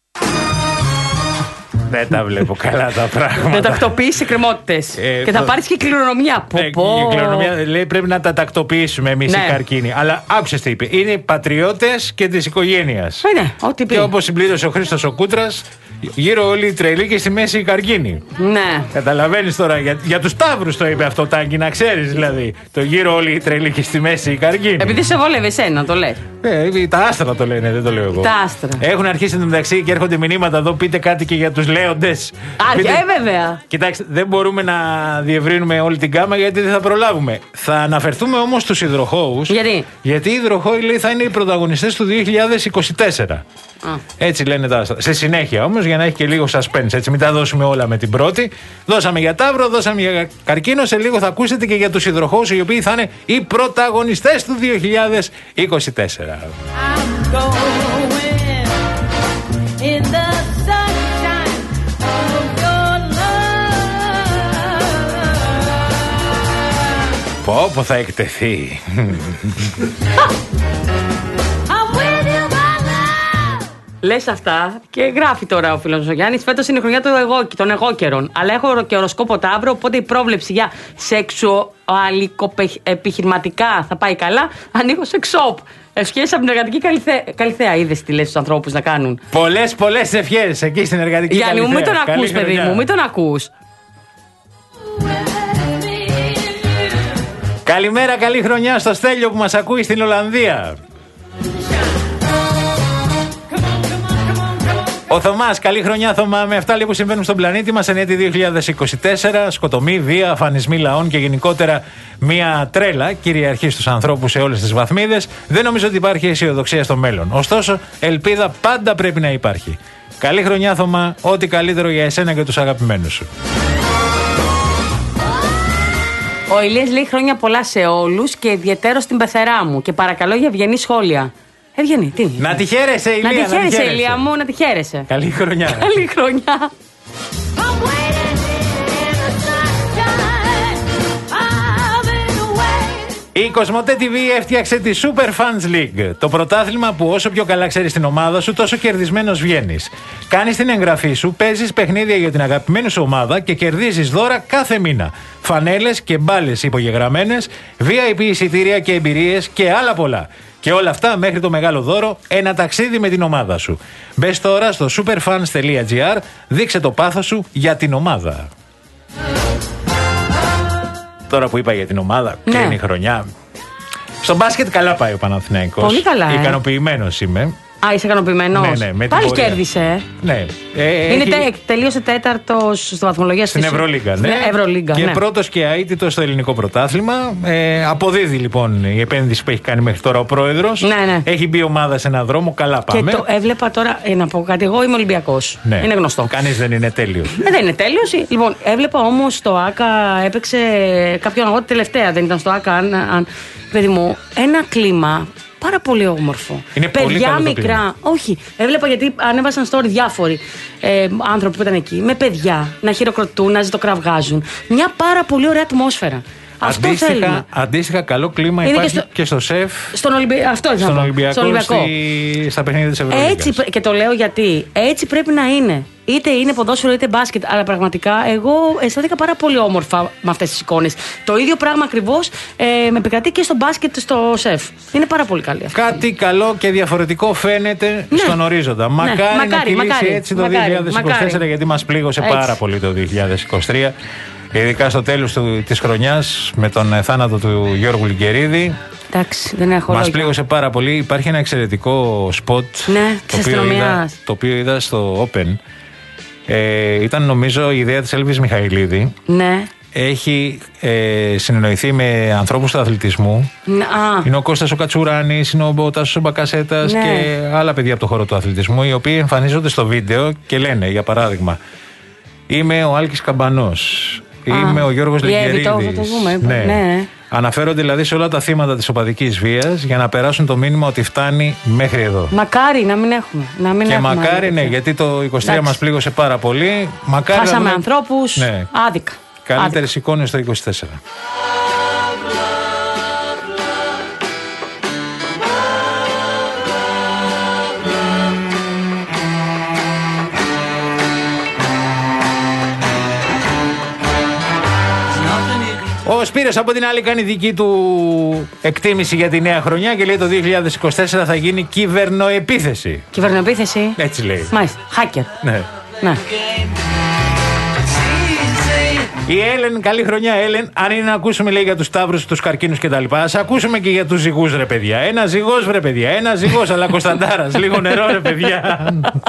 Δεν τα βλέπω καλά τα πράγματα. Να τακτοποιήσει εκκρεμότητες. Ε, και θα πάρεις και κληρονομιά. Ε, η κληρονομιά λέει πρέπει να τα τακτοποιήσουμε εμείς, ναι, οι καρκίνοι. Αλλά άκουσες τι είπε. Είναι πατριώτες και της οικογένειας. Ε, ναι, ό,τι πει. Και όπως συμπλήρωσε ο Χρήστος ο Κούτρας, γύρω όλοι οι τρελοί και στη μέση οι καρκίνοι. Ναι. Καταλαβαίνεις τώρα, για, για τους Σταύρους το είπε αυτό, Τάκη, να ξέρεις δηλαδή. Το γύρω όλοι οι τρελοί και στη μέση οι καρκίνοι. Επειδή σε βόλευε εσένα, το λέει. Ε, τα άστρα το λένε, δεν το λέω εγώ. Τα άστρα. Έχουν αρχίσει εντωμεταξύ και έρχονται μηνύματα εδώ, πείτε κάτι και για τους λέοντες. Α, πείτε... ε, βέβαια. Κοιτάξτε, δεν μπορούμε να διευρύνουμε όλη την κάμα γιατί δεν θα προλάβουμε. Θα αναφερθούμε όμως στους υδροχόους. Γιατί? Γιατί οι υδροχόοι, λέει, θα είναι οι πρωταγωνιστές του δύο χιλιάδες είκοσι τέσσερα. Α. Έτσι λένε τα άστρα. Σε συνέχεια όμως, για να έχει και λίγο suspense, έτσι, μην τα δώσουμε όλα με την πρώτη. Δώσαμε για Ταύρο, δώσαμε για Καρκίνο. Σε λίγο θα ακούσετε και για τους υδροχόους, οι οποίοι θα είναι οι πρωταγωνιστές του δύο χιλιάδες είκοσι τέσσερα. Πω πω θα εκτεθεί. Λες αυτά και γράφει τώρα ο φίλος ο Γιάννης. Φέτος είναι η χρονιά των, εγώ, των εγώκερων. Αλλά έχω και οροσκόπο Ταύρο, οπότε η πρόβλεψη για σεξουαλικο-επιχειρηματικά θα πάει καλά. Ανοίγω σεξ-shop. Ευχές από την εργατική καλυθέ... καλυθέα. Είδες τι λες στους ανθρώπους να κάνουν. Πολλές, πολλές ευχές εκεί στην εργατική Γιάννη, καλυθέα. Γιάννη, μην τον ακούς, παιδί μου, μην τον ακούς. Καλημέρα, καλή χρονιά στο Στέλιο που μας ακούει στην Ολλανδία. Ο Θωμάς, καλή χρονιά Θωμά, με αυτά που συμβαίνουν στον πλανήτη μας εν έτη δύο χιλιάδες είκοσι τέσσερα, σκοτωμή, βία, αφανισμοί λαών και γενικότερα μια τρέλα κυριαρχεί στους ανθρώπους σε όλες τις βαθμίδες. Δεν νομίζω ότι υπάρχει αισιοδοξία στο μέλλον. Ωστόσο, ελπίδα πάντα πρέπει να υπάρχει. Καλή χρονιά Θωμά, ό,τι καλύτερο για εσένα και τους αγαπημένους σου. Ο Ηλίας λέει χρόνια πολλά σε όλους και ιδιαίτερο στην πεθερά μου και παρακαλώ για ευγενή σχόλια. Ευγενή, τι. Να τη χαίρεσαι, Ηλία. Να τη χαίρεσαι, Ηλία μου, να τη χαίρεσαι. Καλή χρονιά. Καλή χρονιά. Η Κοσμοτέ τι βι έφτιαξε τη Super Fans League. Το πρωτάθλημα που όσο πιο καλά ξέρεις την ομάδα σου, τόσο κερδισμένος βγαίνεις. Κάνεις την εγγραφή σου, παίζεις παιχνίδια για την αγαπημένη σου ομάδα και κερδίζεις δώρα κάθε μήνα. Φανέλες και μπάλες υπογεγραμμένες, βι άι πι εισιτήρια και εμπειρίες και άλλα πολλά. Και όλα αυτά μέχρι το μεγάλο δώρο, ένα ταξίδι με την ομάδα σου. Μπες τώρα στο superfans τελεία gr, δείξε το πάθος σου για την ομάδα. Τώρα που είπα για την ομάδα, ναι, κλείνει η χρονιά. Στο μπάσκετ καλά πάει ο Παναθηναϊκός. Πολύ καλά. Ε. Ικανοποιημένος είμαι. Α, είσαι ικανοποιημένος. Ναι, ναι, πάλι κέρδισε. Ναι. Ε, Είναι έχει... τε, τελείωσε τέταρτος στο βαθμολογία στην Ευρωλίγκα. Ναι. Ναι, Ευρωλίγκα, και ναι. πρώτος και αίτητος στο ελληνικό πρωτάθλημα. Ε, αποδίδει λοιπόν η επένδυση που έχει κάνει μέχρι τώρα ο πρόεδρος. Ναι, ναι. Έχει μπει η ομάδα σε έναν δρόμο. Καλά πάμε. Και το έβλεπα τώρα, ε, να πω κάτι. Εγώ είμαι Ολυμπιακός. Ναι. Είναι γνωστό. Κανείς δεν είναι τέλειος. Ε, δεν είναι τέλειος. Λοιπόν, έβλεπα όμως το ΆΚΑ έπαιξε κάποιον αγώνα τελευταία. Δεν ήταν στο ΆΚΑ. Αν, αν, παιδί μου, ένα κλίμα. Πάρα πολύ όμορφο. Είναι παιδιά πολύ καλό το μικρά. κλίμα. Όχι. Έβλεπα γιατί ανέβασαν story διάφοροι ε, άνθρωποι που ήταν εκεί. Με παιδιά να χειροκροτούν, να ζητοκραυγάζουν. Μια πάρα πολύ ωραία ατμόσφαιρα. Αυτό αντίστοιχα, θέλουμε. Αντίστοιχα, καλό κλίμα είναι υπάρχει και στο, και στο ΣΕΦ. Στον, Ολυμπι... Αυτό στον Ολυμπιακό, στον Ολυμπιακό. Στη... στα παιχνίδια της Ευρωλίγκας. Έτσι, και το λέω γιατί. Έτσι πρέπει να είναι. Είτε είναι ποδόσφαιρο είτε μπάσκετ. Αλλά πραγματικά εγώ αισθάνθηκα πάρα πολύ όμορφα με αυτές τις εικόνες. Το ίδιο πράγμα ακριβώς ε, με επικρατεί και στο μπάσκετ στο ΣΕΦ. Είναι πάρα πολύ καλή αυτή. Κάτι καλό και διαφορετικό φαίνεται, ναι, στον ορίζοντα. Ναι. Μακάρι, μακάρι να κυλήσει μακάρι, έτσι το μακάρι, δύο χιλιάδες είκοσι τέσσερα, μακάρι, γιατί μας πλήγωσε έτσι πάρα πολύ το δύο χιλιάδες είκοσι τρία. Ειδικά στο τέλος του, της χρονιάς με τον θάνατο του Γιώργου Λιγκερίδη. Εντάξει, δεν έχω Μας πλήγωσε πάρα πολύ. Υπάρχει ένα εξαιρετικό σποτ, ναι, το, οποίο είδα, το οποίο είδα στο Open. Ε, ήταν νομίζω η ιδέα της Έλβης Μιχαηλίδη. Ναι. Έχει ε, συνεννοηθεί με ανθρώπους του αθλητισμού. Ναι, είναι ο Κώστας ο Κατσουράνης, είναι ο Τάσος ο Μπακασέτας, ναι, και άλλα παιδιά από το χώρο του αθλητισμού, οι οποίοι εμφανίζονται στο βίντεο και λένε, για παράδειγμα, είμαι ο Άλκης Καμπανός, είμαι ο Γιώργος Λιγκερίδης. Ναι. Ναι. Αναφέρονται δηλαδή σε όλα τα θύματα της οπαδικής βίας για να περάσουν το μήνυμα ότι φτάνει μέχρι εδώ. Μακάρι να μην έχουμε. Να μην και έχουμε μακάρι, ναι, γιατί το είκοσι τρία μας πλήγωσε πάρα πολύ. Μακάρι. Χάσαμε να... ανθρώπους, ναι, άδικα. Καλύτερες εικόνες το είκοσι τέσσερα. Ο Σπύρος από την άλλη κάνει δική του εκτίμηση για τη νέα χρονιά και λέει το δύο χιλιάδες είκοσι τέσσερα θα γίνει κυβερνοεπίθεση. Κυβερνοεπίθεση. Έτσι λέει. Μάλιστα. Hacker. Ναι. Ναι. Η Έλεν, καλή χρονιά, Έλεν. Αν είναι να ακούσουμε, λέει, για τους ταύρους, τους καρκίνους κτλ. Ας ακούσουμε και για τους ζυγούς, ρε παιδιά. Ένα ζυγός, ρε παιδιά. Ένα ζυγός, αλλά Κωνσταντάρας. Λίγο νερό, ρε παιδιά.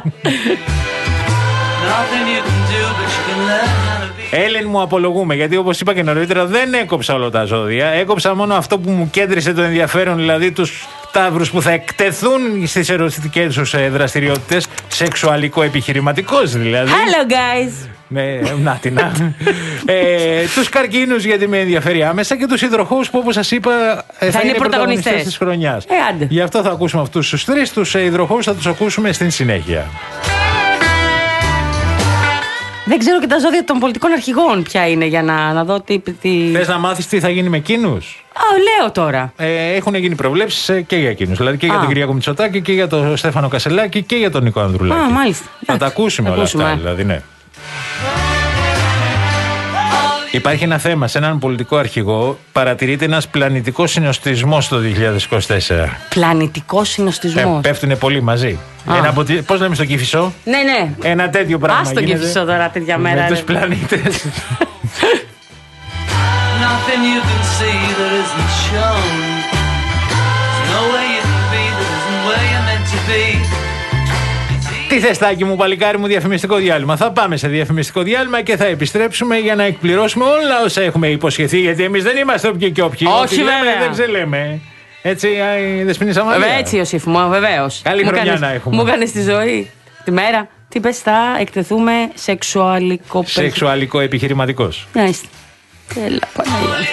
Έλεν, μου απολογούμε, γιατί όπως είπα και νωρίτερα δεν έκοψα όλα τα ζώδια. Έκοψα μόνο αυτό που μου κέντρισε το ενδιαφέρον, δηλαδή τους ταύρους που θα εκτεθούν στις ερωτικές τους δραστηριότητες. Σεξουαλικό-επιχειρηματικός δηλαδή. Hello guys! Ναι, να την να. ε, τους καρκίνους, γιατί με ενδιαφέρει άμεσα, και τους υδροχόους που, όπως σας είπα, θα, θα είναι, είναι πρωταγωνιστές της χρονιάς. Ε, άντε. Γι' αυτό θα ακούσουμε αυτούς τους τρεις. Τους υδροχόους θα τους ακούσουμε στην συνέχεια. Δεν ξέρω και τα ζώδια των πολιτικών αρχηγών ποια είναι, για να, να δω τι, τι... Θες να μάθεις τι θα γίνει με εκείνους? Α, λέω τώρα. Ε, έχουν γίνει προβλέψεις και για εκείνους. Δηλαδή και για Α. τον Κυριάκο Μητσοτάκη και για τον Στέφανο Κασελάκη και για τον Νίκο Ανδρουλάκη. Α, μάλιστα. Θα τα ακούσουμε όλα ακούσουμε. αυτά, δηλαδή, ναι. Υπάρχει ένα θέμα. Σε έναν πολιτικό αρχηγό παρατηρείται ένας πλανητικός συνοστισμός το δύο χιλιάδες είκοσι τέσσερα. Πλανητικός συνοστισμός. Ε, πέφτουνε πολύ μαζί. Ένα από, πώς λέμε στο Κηφισό? Ναι, ναι. Ένα τέτοιο πράγμα. Ας το Κηφισό τώρα τέτοια μέρα. Με τους πλανήτες. Nothing you can see that isn't shown. There's no way you can be that isn't where you're meant to be. Τι θες, Τάκη μου, παλικάρι μου, διαφημιστικό διάλειμμα? Θα πάμε σε διαφημιστικό διάλειμμα και θα επιστρέψουμε για να εκπληρώσουμε όλα όσα έχουμε υποσχεθεί. Γιατί εμείς δεν είμαστε όποιοι και όποιοι. Όχι, βέβαια. Λέμε, δεν ξελέμε. Έτσι, Δεσποινή Σαμαρία. Βέβαια, έτσι, Ιωσήφ μου, βεβαίως. Καλή μου χρονιά κάνεις, να έχουμε. Μου έκανε τη ζωή τη μέρα. Τι πες, θα εκτεθούμε σεξουαλικό. Σεξουαλικό επιχειρηματικός. Ναι, είστε. Τέλα, Παναγία.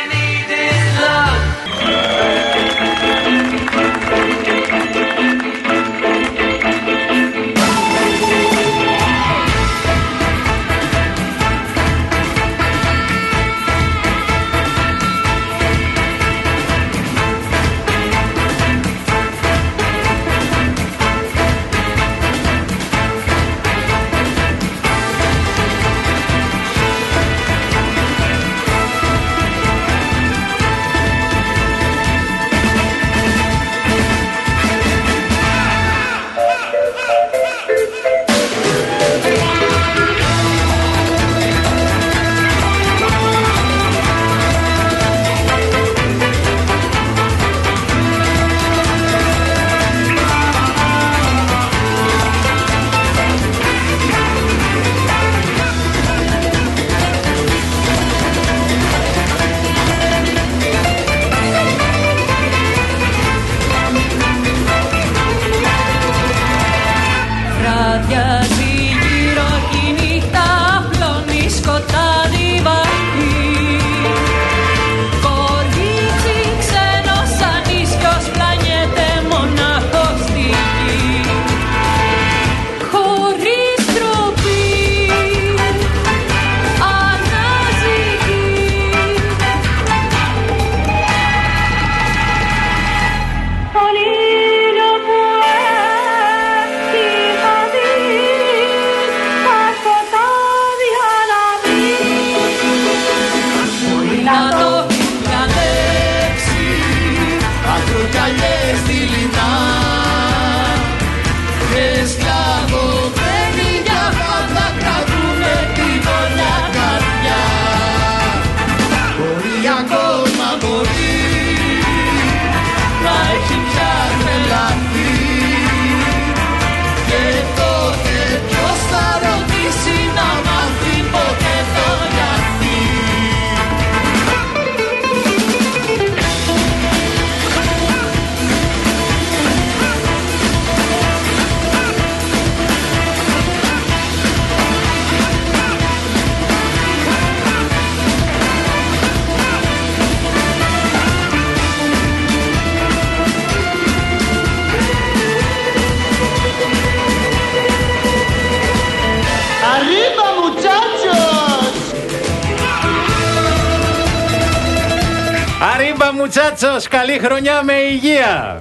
Αρίμπα μουτσάτσος, καλή χρονιά με υγεία.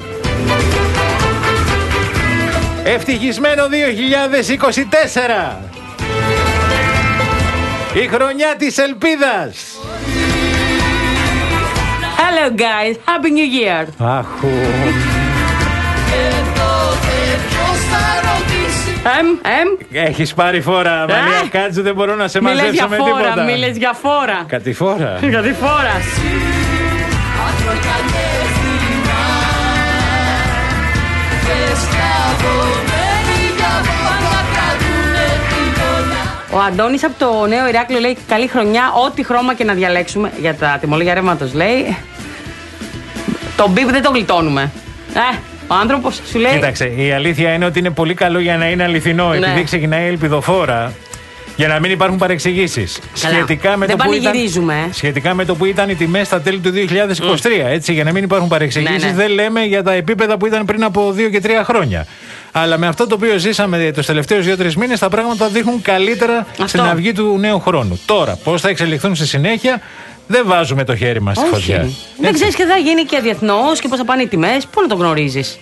Ευτυχισμένο δύο χιλιάδες είκοσι τέσσερα. Η χρονιά της ελπίδας. Hello guys, Happy New Year. Αχού. Εμ, εμ. Έχεις πάρει φόρα, Μαρία Κάτσου, δεν μπορώ να σε μαζέψω με τίποτα. Μη λες για φόρα. Κατηφόρα. Κατηφόρα. Ο Αντώνης από το Νέο Ηράκλειο λέει καλή χρονιά, ό,τι χρώμα και να διαλέξουμε. Για τα τιμολόγια ρεύματος λέει. Το μπιπ δεν το γλιτώνουμε. Ε, ο άνθρωπος σου λέει. Κοίταξε, η αλήθεια είναι ότι είναι πολύ καλό για να είναι αληθινό. Ναι. Επειδή ξεκινάει η ελπιδοφόρα. Για να μην υπάρχουν παρεξηγήσεις. Σχετικά με, δεν το που ήταν, σχετικά με το που ήταν οι τιμές στα τέλη του δύο χιλιάδες είκοσι τρία. Mm. Έτσι, για να μην υπάρχουν παρεξηγήσεις, ναι, ναι. δεν λέμε για τα επίπεδα που ήταν πριν από δύο και τρία χρόνια. Αλλά με αυτό το οποίο ζήσαμε τους τελευταίους δύο τρεις μήνες, τα πράγματα δείχνουν καλύτερα αυτό. Στην αυγή του νέου χρόνου. Τώρα, πώς θα εξελιχθούν στη συνέχεια, δεν βάζουμε το χέρι μας στη φωτιά. Δεν ξέρεις και θα γίνει και διεθνώς και πώς θα πάνε οι τιμές, πού να το γνωρίζεις.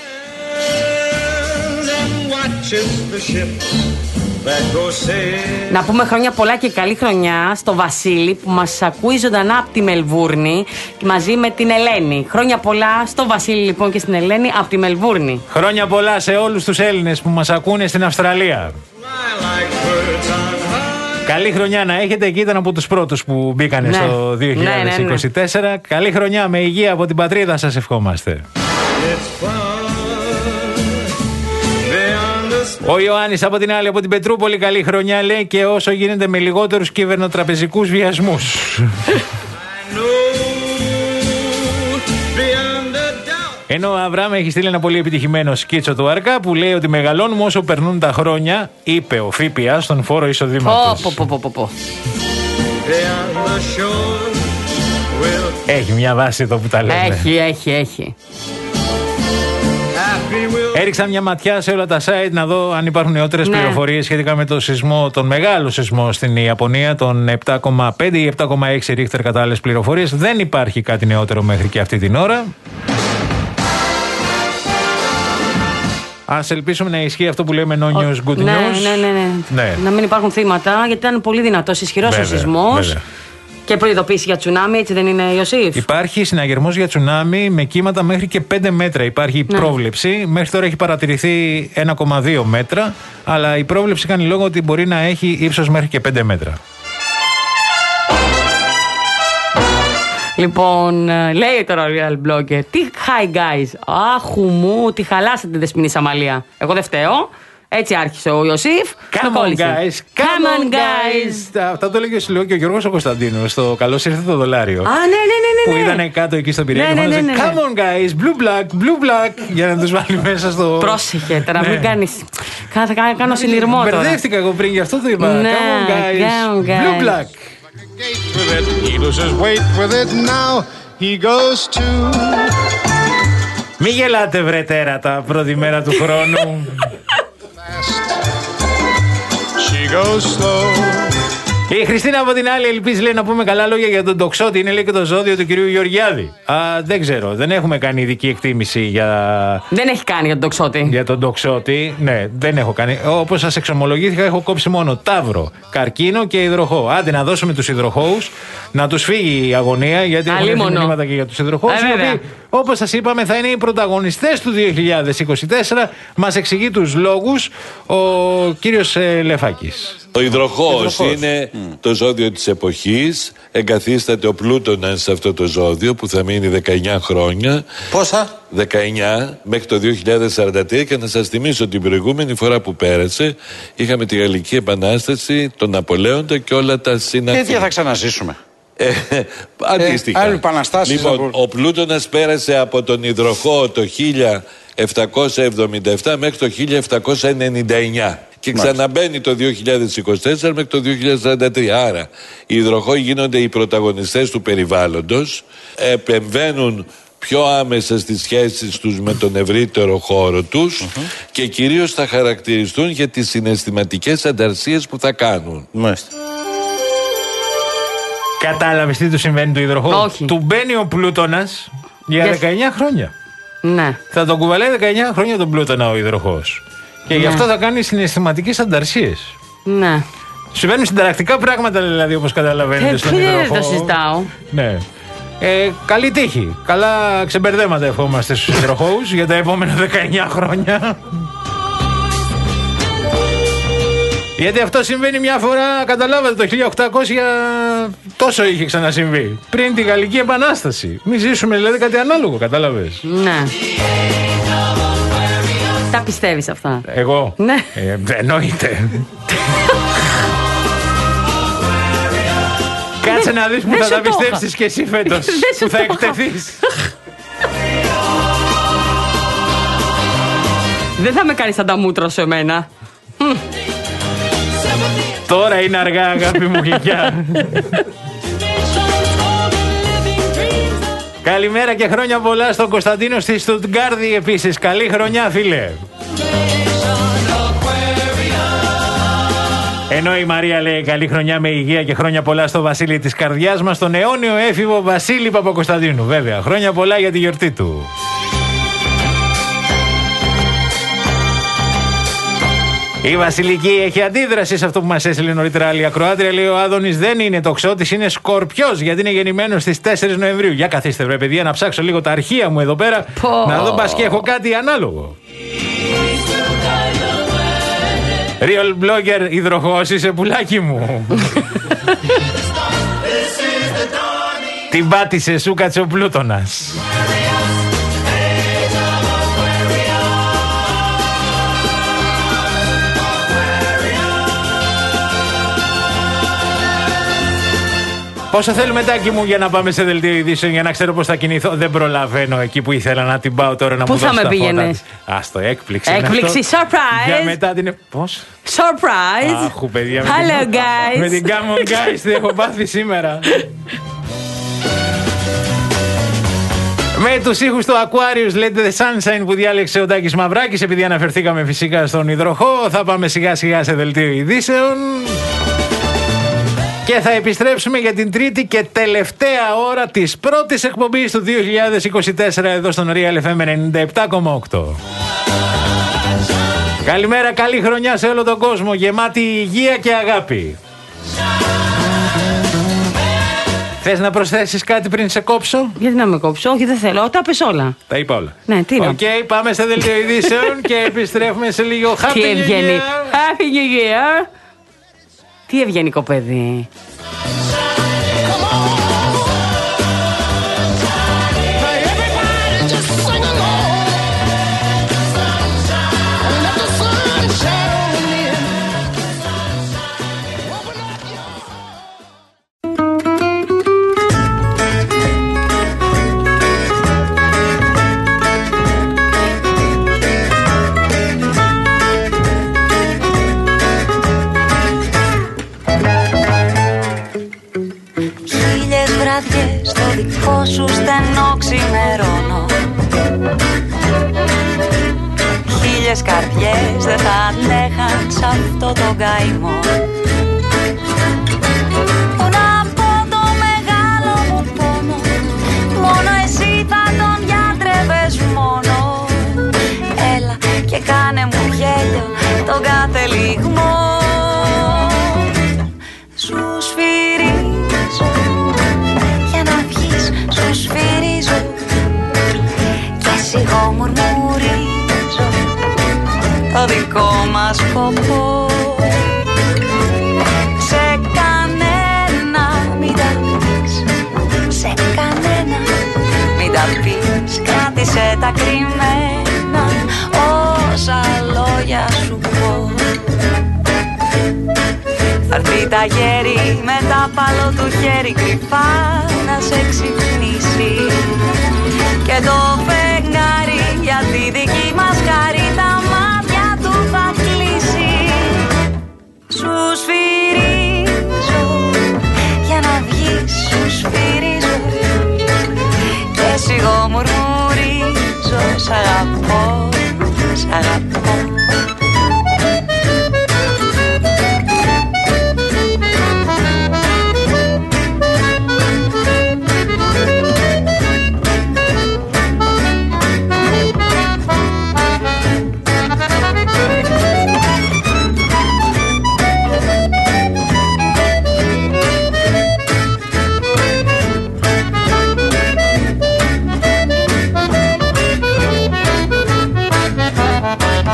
Να πούμε χρόνια πολλά και καλή χρονιά στο Βασίλη που μας ακούει ζωντανά από τη Μελβούρνη μαζί με την Ελένη. Χρόνια πολλά στο Βασίλη λοιπόν και στην Ελένη από τη Μελβούρνη. Χρόνια πολλά σε όλους τους Έλληνες που μας ακούνε στην Αυστραλία. Καλή χρονιά να έχετε, εκεί ήταν από τους πρώτους που μπήκανε ναι. στο δύο χιλιάδες είκοσι τέσσερα. Ναι, ναι, ναι. Καλή χρονιά με υγεία από την πατρίδα σας ευχόμαστε. Ο Ιωάννης από την άλλη, από την Πετρούπολη, καλή χρονιά λέει και όσο γίνεται με λιγότερους κυβερνοτραπεζικούς βιασμούς. Ενώ ο Αβραάμ έχει στείλει ένα πολύ επιτυχημένο σκίτσο του Αρκά που λέει ότι μεγαλώνουμε όσο περνούν τα χρόνια, είπε ο ΦΠΑ στον φόρο εισοδήματος. Πω, πω, πω, πω, πω. Έχει μια βάση εδώ που τα λέμε. Έχει, έχει, έχει. Έριξα μια ματιά σε όλα τα site να δω αν υπάρχουν νεότερες ναι. πληροφορίες σχετικά με το σεισμό, τον μεγάλο σεισμό στην Ιαπωνία, τον επτά κόμμα πέντε ή επτά κόμμα έξι ρίχτερ κατά άλλες πληροφορίες. Δεν υπάρχει κάτι νεότερο μέχρι και αυτή την ώρα. Ας ελπίσουμε να ισχύει αυτό που λέμε no news, good news. Ναι, ναι, ναι, ναι. ναι. Να μην υπάρχουν θύματα, γιατί ήταν πολύ δυνατός, ισχυρός ο σεισμός. Και προειδοποίηση για τσουνάμι, έτσι δεν είναι, Ιωσήφ? Υπάρχει συναγερμός για τσουνάμι με κύματα μέχρι και πέντε μέτρα. Υπάρχει ναι. πρόβλεψη. Μέχρι τώρα έχει παρατηρηθεί ένα κόμμα δύο μέτρα. Αλλά η πρόβλεψη κάνει λόγο ότι μπορεί να έχει ύψος μέχρι και πέντε μέτρα. Λοιπόν, λέει τώρα ο Real Blogger, τι hi guys, άχου μου, τι χαλάσατε τη Δεσποινή Σαμαλία. Εγώ δεν φταίω. Έτσι άρχισε ο Ιωσήφ. Come on guys, come on guys. Αυτά το έλεγε σου λέω και ο Γιώργος ο Κωνσταντίνος στο Καλώς ήρθε το δολάριο. Α, ναι, ναι, ναι. Που ήταν κάτω εκεί στον Πειραιά και φώναζε come on guys, blue black, blue black. Για να τους βάλει μέσα στο. Πρόσεχε τώρα, μην κάνεις. Θα κάνω συνειρμό τώρα. Μπερδεύτηκα εγώ πριν, γι' αυτό το είπα. Come on guys, blue black. He loses weight with it now. He goes to. Μη γελάτε βρε τέρατα πρώτη μέρα του χρόνου. She goes slow. Η Χριστίνα από την άλλη ελπίζει λέει να πούμε καλά λόγια για τον τοξότη. Είναι λέει και το ζώδιο του κυρίου Γεωργιάδη. Α, δεν ξέρω, δεν έχουμε κάνει ειδική εκτίμηση για. Δεν έχει κάνει για τον τοξότη. Για τον τοξότη, ναι, δεν έχω κάνει. Όπως σας εξομολογήθηκα, έχω κόψει μόνο ταύρο, καρκίνο και υδροχόο. Άντε να δώσουμε τους υδροχόους, να τους φύγει η αγωνία, γιατί έχουμε μηνύματα και για τους υδροχόους. Ε, όπως σας είπαμε, θα είναι οι πρωταγωνιστές του δύο χιλιάδες είκοσι τέσσερα. Μας εξηγεί τους λόγους ο κύριος Λεφάκης. Ο υδροχόος είναι mm. το ζώδιο της εποχής. Εγκαθίσταται ο Πλούτονας σε αυτό το ζώδιο που θα μείνει δεκαεννιά χρόνια. Πόσα? δεκαεννιά μέχρι το δύο χιλιάδες σαράντα τρία. Και να σας θυμίσω την προηγούμενη φορά που πέρασε είχαμε τη Γαλλική Επανάσταση, τον Ναπολέοντα και όλα τα συναφή. Και τι θα ξαναζήσουμε? Ε, αντίστοιχα. Ε, λοιπόν, να... ο Πλούτονας πέρασε από τον υδροχόο το χίλια επτακόσια εβδομήντα επτά μέχρι το χίλια επτακόσια ενενήντα εννιά. Και ξαναμπαίνει το δύο χιλιάδες είκοσι τέσσερα μέχρι το δύο χιλιάδες σαράντα τρία. Άρα οι υδροχόοι γίνονται οι πρωταγωνιστές του περιβάλλοντος, επεμβαίνουν πιο άμεσα στις σχέσεις τους με τον ευρύτερο χώρο τους uh-huh. και κυρίως θα χαρακτηριστούν για τις συναισθηματικές ανταρσίες που θα κάνουν. Μάλιστα. Κατάλαβες τι του συμβαίνει του υδροχόου? Όχι. Του μπαίνει ο Πλούτονας για yes. δεκαεννιά χρόνια. Ναι. Θα τον κουβαλάει δεκαεννιά χρόνια τον Πλούτονα ο υδροχόος. Και ναι. γι' αυτό θα κάνει συναισθηματικές ανταρσίες. Ναι. Συμβαίνουν συνταρακτικά πράγματα δηλαδή όπως καταλαβαίνετε στον υδροχόο. Δεν το συζητάω. Ναι. Ε, καλή τύχη. Καλά ξεμπερδέματα ευχόμαστε στους υδροχόους για τα επόμενα δεκαεννιά χρόνια. Γιατί αυτό συμβαίνει μια φορά, καταλάβατε, το χίλια οκτακόσια τόσο είχε ξανασυμβεί. Πριν τη Γαλλική Επανάσταση. Μη ζήσουμε δηλαδή κάτι ανάλογο, κατάλαβες. Ναι. Τα πιστεύεις αυτά? Εγώ? Ναι. Ε, εννοείται. Κάτσε να δεις που θα τα πιστέψεις και εσύ φέτος. Που θα εκτεθείς. Δεν θα με κάνεις σαν τα μούτρα σου εμένα. Τώρα είναι αργά, αγάπη μου γλυκιά. Καλημέρα και χρόνια πολλά στον Κωνσταντίνο στη Στουτγκάρδη επίσης. Καλή χρονιά, φίλε. Ενώ η Μαρία λέει καλή χρονιά με υγεία και χρόνια πολλά στο Βασίλη της καρδιάς μας, τον αιώνιο έφηβο Βασίλη Παπακοσταντίνου. Βέβαια, χρόνια πολλά για τη γιορτή του. Η Βασιλική έχει αντίδραση σε αυτό που μας έστειλε νωρίτερα άλλη ακροάτρια. Λέει ο Άδωνης δεν είναι τοξότης, είναι σκορπιός, γιατί είναι γεννημένος στις τέσσερις Νοεμβρίου. Για καθίστε βρε παιδιά να ψάξω λίγο τα αρχεία μου εδώ πέρα, oh. να δω πας και έχω κάτι ανάλογο. Real blogger υδροχός είσαι πουλάκι μου. Την πάτησε σου κατσοπλούτονας. Πόσο θέλουμε, Τάκη μου, για να πάμε σε δελτίο ειδήσεων, για να ξέρω πώς θα κινηθώ? Δεν προλαβαίνω εκεί που ήθελα να την πάω τώρα να πού μου δώσει τα φώτα. Πού θα με πήγαινες? Άστο, έκπληξη. Έκπληξη, surprise. Για μετά την... Πώς? Surprise. Άχου, παιδιά. Hello, με την... guys. Με την Come on, guys, τι έχω πάθει σήμερα. Με τους ήχους του Aquarius Let the Sunshine που διάλεξε ο Τάκης Μαυράκης, επειδή αναφερθήκαμε φυσικά στον υδροχό, θα πάμε σιγά σιγά σε δελτίο ειδήσεων. Και θα επιστρέψουμε για την τρίτη και τελευταία ώρα της πρώτης εκπομπής του δύο χιλιάδες είκοσι τέσσερα εδώ στον Real εφ εμ ενενήντα επτά κόμμα οκτώ. Καλημέρα, καλή χρονιά σε όλο τον κόσμο, γεμάτη υγεία και αγάπη. Θες να προσθέσεις κάτι πριν σε κόψω? Γιατί να με κόψω? Όχι, δεν θέλω, τα πες όλα. Τα είπα όλα. Ναι, τι είναι? Οκ, okay, πάμε σε δελτίο ειδήσεων και επιστρέφουμε σε λίγο. Happy τι New ευγενή. Year! Happy New Year! Τι ευγενικό παιδί. Στο δικό σου στενό ξημερώνω. Χίλιες καρδιές δεν θα αντέχαν σ' αυτό το καημό. Πού να πω το μεγάλο μου πόνο, μόνο εσύ θα τον γιατρεύες μόνο. Έλα και κάνε μου γέλιο τον κάθε λιγμό. Σου σφυρίζω για να βγεις, σου σφυρίζω και σιγό μουρμουρίζω το δικό μας σκοπό. Σε κανένα μην τα πεις, σε κανένα μην τα πεις, κράτησε τα κρυμμένα όσα λόγια σου πω. Θα έρθει τα γέρι με τα παλό του χέρι κρυφά να σε ξυπνήσει και το φεγγάρι για τη δική μας χάρη τα μάτια του θα κλείσει. Σου σφυρίζω για να βγεις, σου σφυρίζω και σιγό μουρμουρίζω σ' αγαπώ, σ' αγαπώ.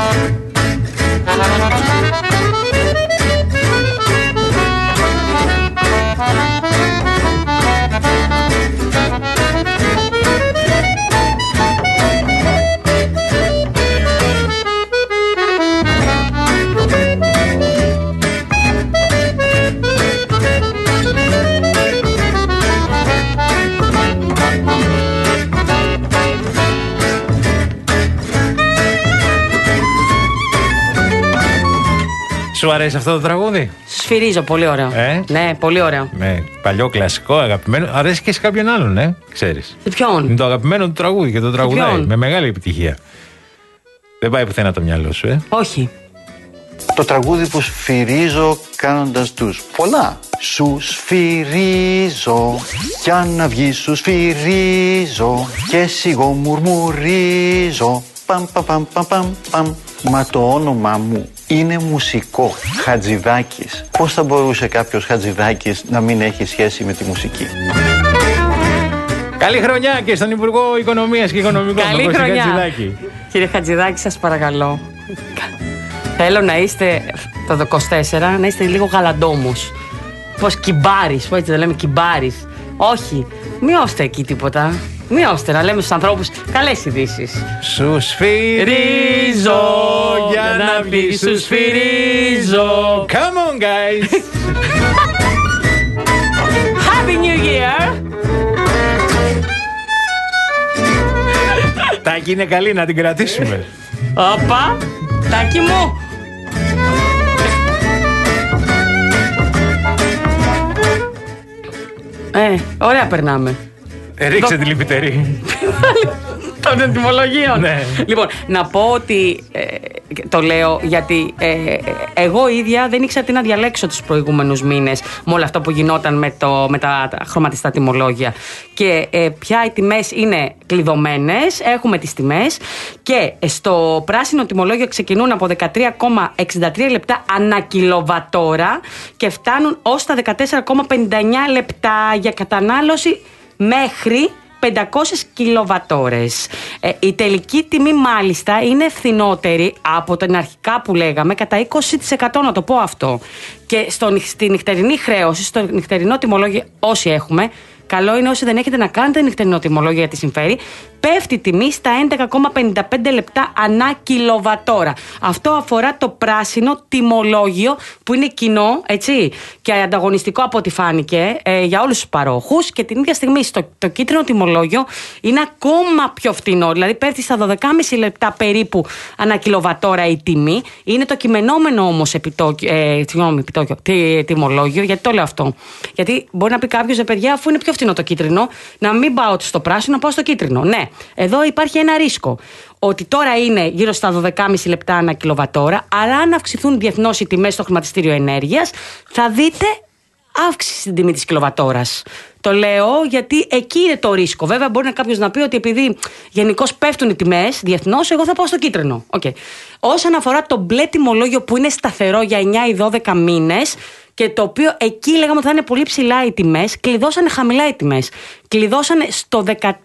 Σου αρέσει αυτό το τραγούδι? Σφυρίζω, πολύ ωραίο. Ε? Ναι, πολύ ωραίο. Ναι, παλιό κλασικό, αγαπημένο. Αρέσει και σε κάποιον άλλον, ε, ξέρεις. Σε ποιον? Είναι το αγαπημένο του τραγούδι και το τραγουδάει με μεγάλη επιτυχία. Δεν πάει πουθενά το μυαλό σου, ε. Όχι. Το τραγούδι που σφυρίζω κάνοντας τους πολλά. Σου σφυρίζω, για να βγει σου σφυρίζω και σιγό μουρμουρίζω. Παμ, παμ, παμ, παμ, παμ, παμ. Μα το όνομά μου είναι μουσικό, Χατζηδάκης. Πώς θα μπορούσε κάποιος Χατζηδάκης να μην έχει σχέση με τη μουσική? Καλή χρονιά και στον Υπουργό Οικονομίας και Οικονομικών. Καλή χρονιά. Χατζηδάκη. Κύριε Χατζηδάκη, σας παρακαλώ. Θέλω να είστε το είκοσι τέσσερα, να είστε λίγο γαλαντόμους. Πώς κυμπάρεις, πώς έτσι το λέμε, κυμπάρεις. Όχι, μειώστε εκεί τίποτα. Μειώστε, να λέμε στους ανθρώπους καλές ειδήσεις. Σου σφυρίζω, για να βγει σου σφυρίζω. Come on guys. Happy New Year. Τάκη είναι καλή, να την κρατήσουμε. Όπα, Τάκη μου. Ε, ωραία περνάμε. Ε, ρίξε τη λυπητερή. Των ετοιμολογίων. Ναι. Λοιπόν, να πω ότι ε, το λέω γιατί ε, εγώ ίδια δεν ήξερα τι να διαλέξω τους προηγούμενους μήνες με όλα αυτά που γινόταν με, το, με τα, τα χρωματιστά τιμολόγια. Και ε, πια οι τιμές είναι κλειδωμένες, έχουμε τις τιμές και στο πράσινο τιμολόγιο ξεκινούν από δεκατρία κόμμα εξήντα τρία λεπτά ανά κιλοβατόρα και φτάνουν ως τα δεκατέσσερα κόμμα πενήντα εννιά λεπτά για κατανάλωση μέχρι πεντακόσιες κιλοβατόρες. Ε, η τελική τιμή μάλιστα είναι φθηνότερη από την αρχικά που λέγαμε κατά είκοσι τοις εκατό, να το πω αυτό. Και στο, στη νυχτερινή χρέωση, στο νυχτερινό τιμολόγιο όσοι έχουμε, καλό είναι όσοι δεν έχετε να κάνετε νυχτερινό τιμολόγιο γιατί συμφέρει, πέφτει η τιμή στα έντεκα κόμμα πενήντα πέντε λεπτά ανά κιλοβατόρα. Αυτό αφορά το πράσινο τιμολόγιο που είναι κοινό, έτσι, και ανταγωνιστικό από ό,τι φάνηκε ε, για όλους τους παρόχους και την ίδια στιγμή στο, το κίτρινο τιμολόγιο είναι ακόμα πιο φθηνό, δηλαδή πέφτει στα δώδεκα κόμμα πέντε λεπτά περίπου ανά κιλοβατόρα η τιμή. Είναι το κειμενόμενο όμως επιτόκιο, ε, συγγνώμη, επιτόκιο, τι, τιμολόγιο, γιατί το λέω αυτό. Γιατί μπορεί να πει κάποιος, ρε παιδιά, αφού είναι πιο φθηνό το κίτρινο, να μην πάω στο πράσινο, να πάω στο κίτρινο. Ναι. Εδώ υπάρχει ένα ρίσκο. Ότι τώρα είναι γύρω στα δώδεκα κόμμα πέντε λεπτά ανά κιλοβατόρα, αλλά αν αυξηθούν διεθνώς οι τιμές στο χρηματιστήριο ενέργειας, θα δείτε αύξηση στην τιμή της κιλοβατόρας. Το λέω γιατί εκεί είναι το ρίσκο. Βέβαια, μπορεί να κάποιος να πει ότι επειδή γενικώς πέφτουν οι τιμές διεθνώς, εγώ θα πάω στο κίτρινο. Okay. Όσον αφορά το μπλε τιμολόγιο που είναι σταθερό για εννιά ή δώδεκα μήνες, και το οποίο εκεί λέγαμε ότι θα είναι πολύ ψηλά οι τιμές, κλειδώσανε χαμηλά οι τιμές. Κλειδώσανε στο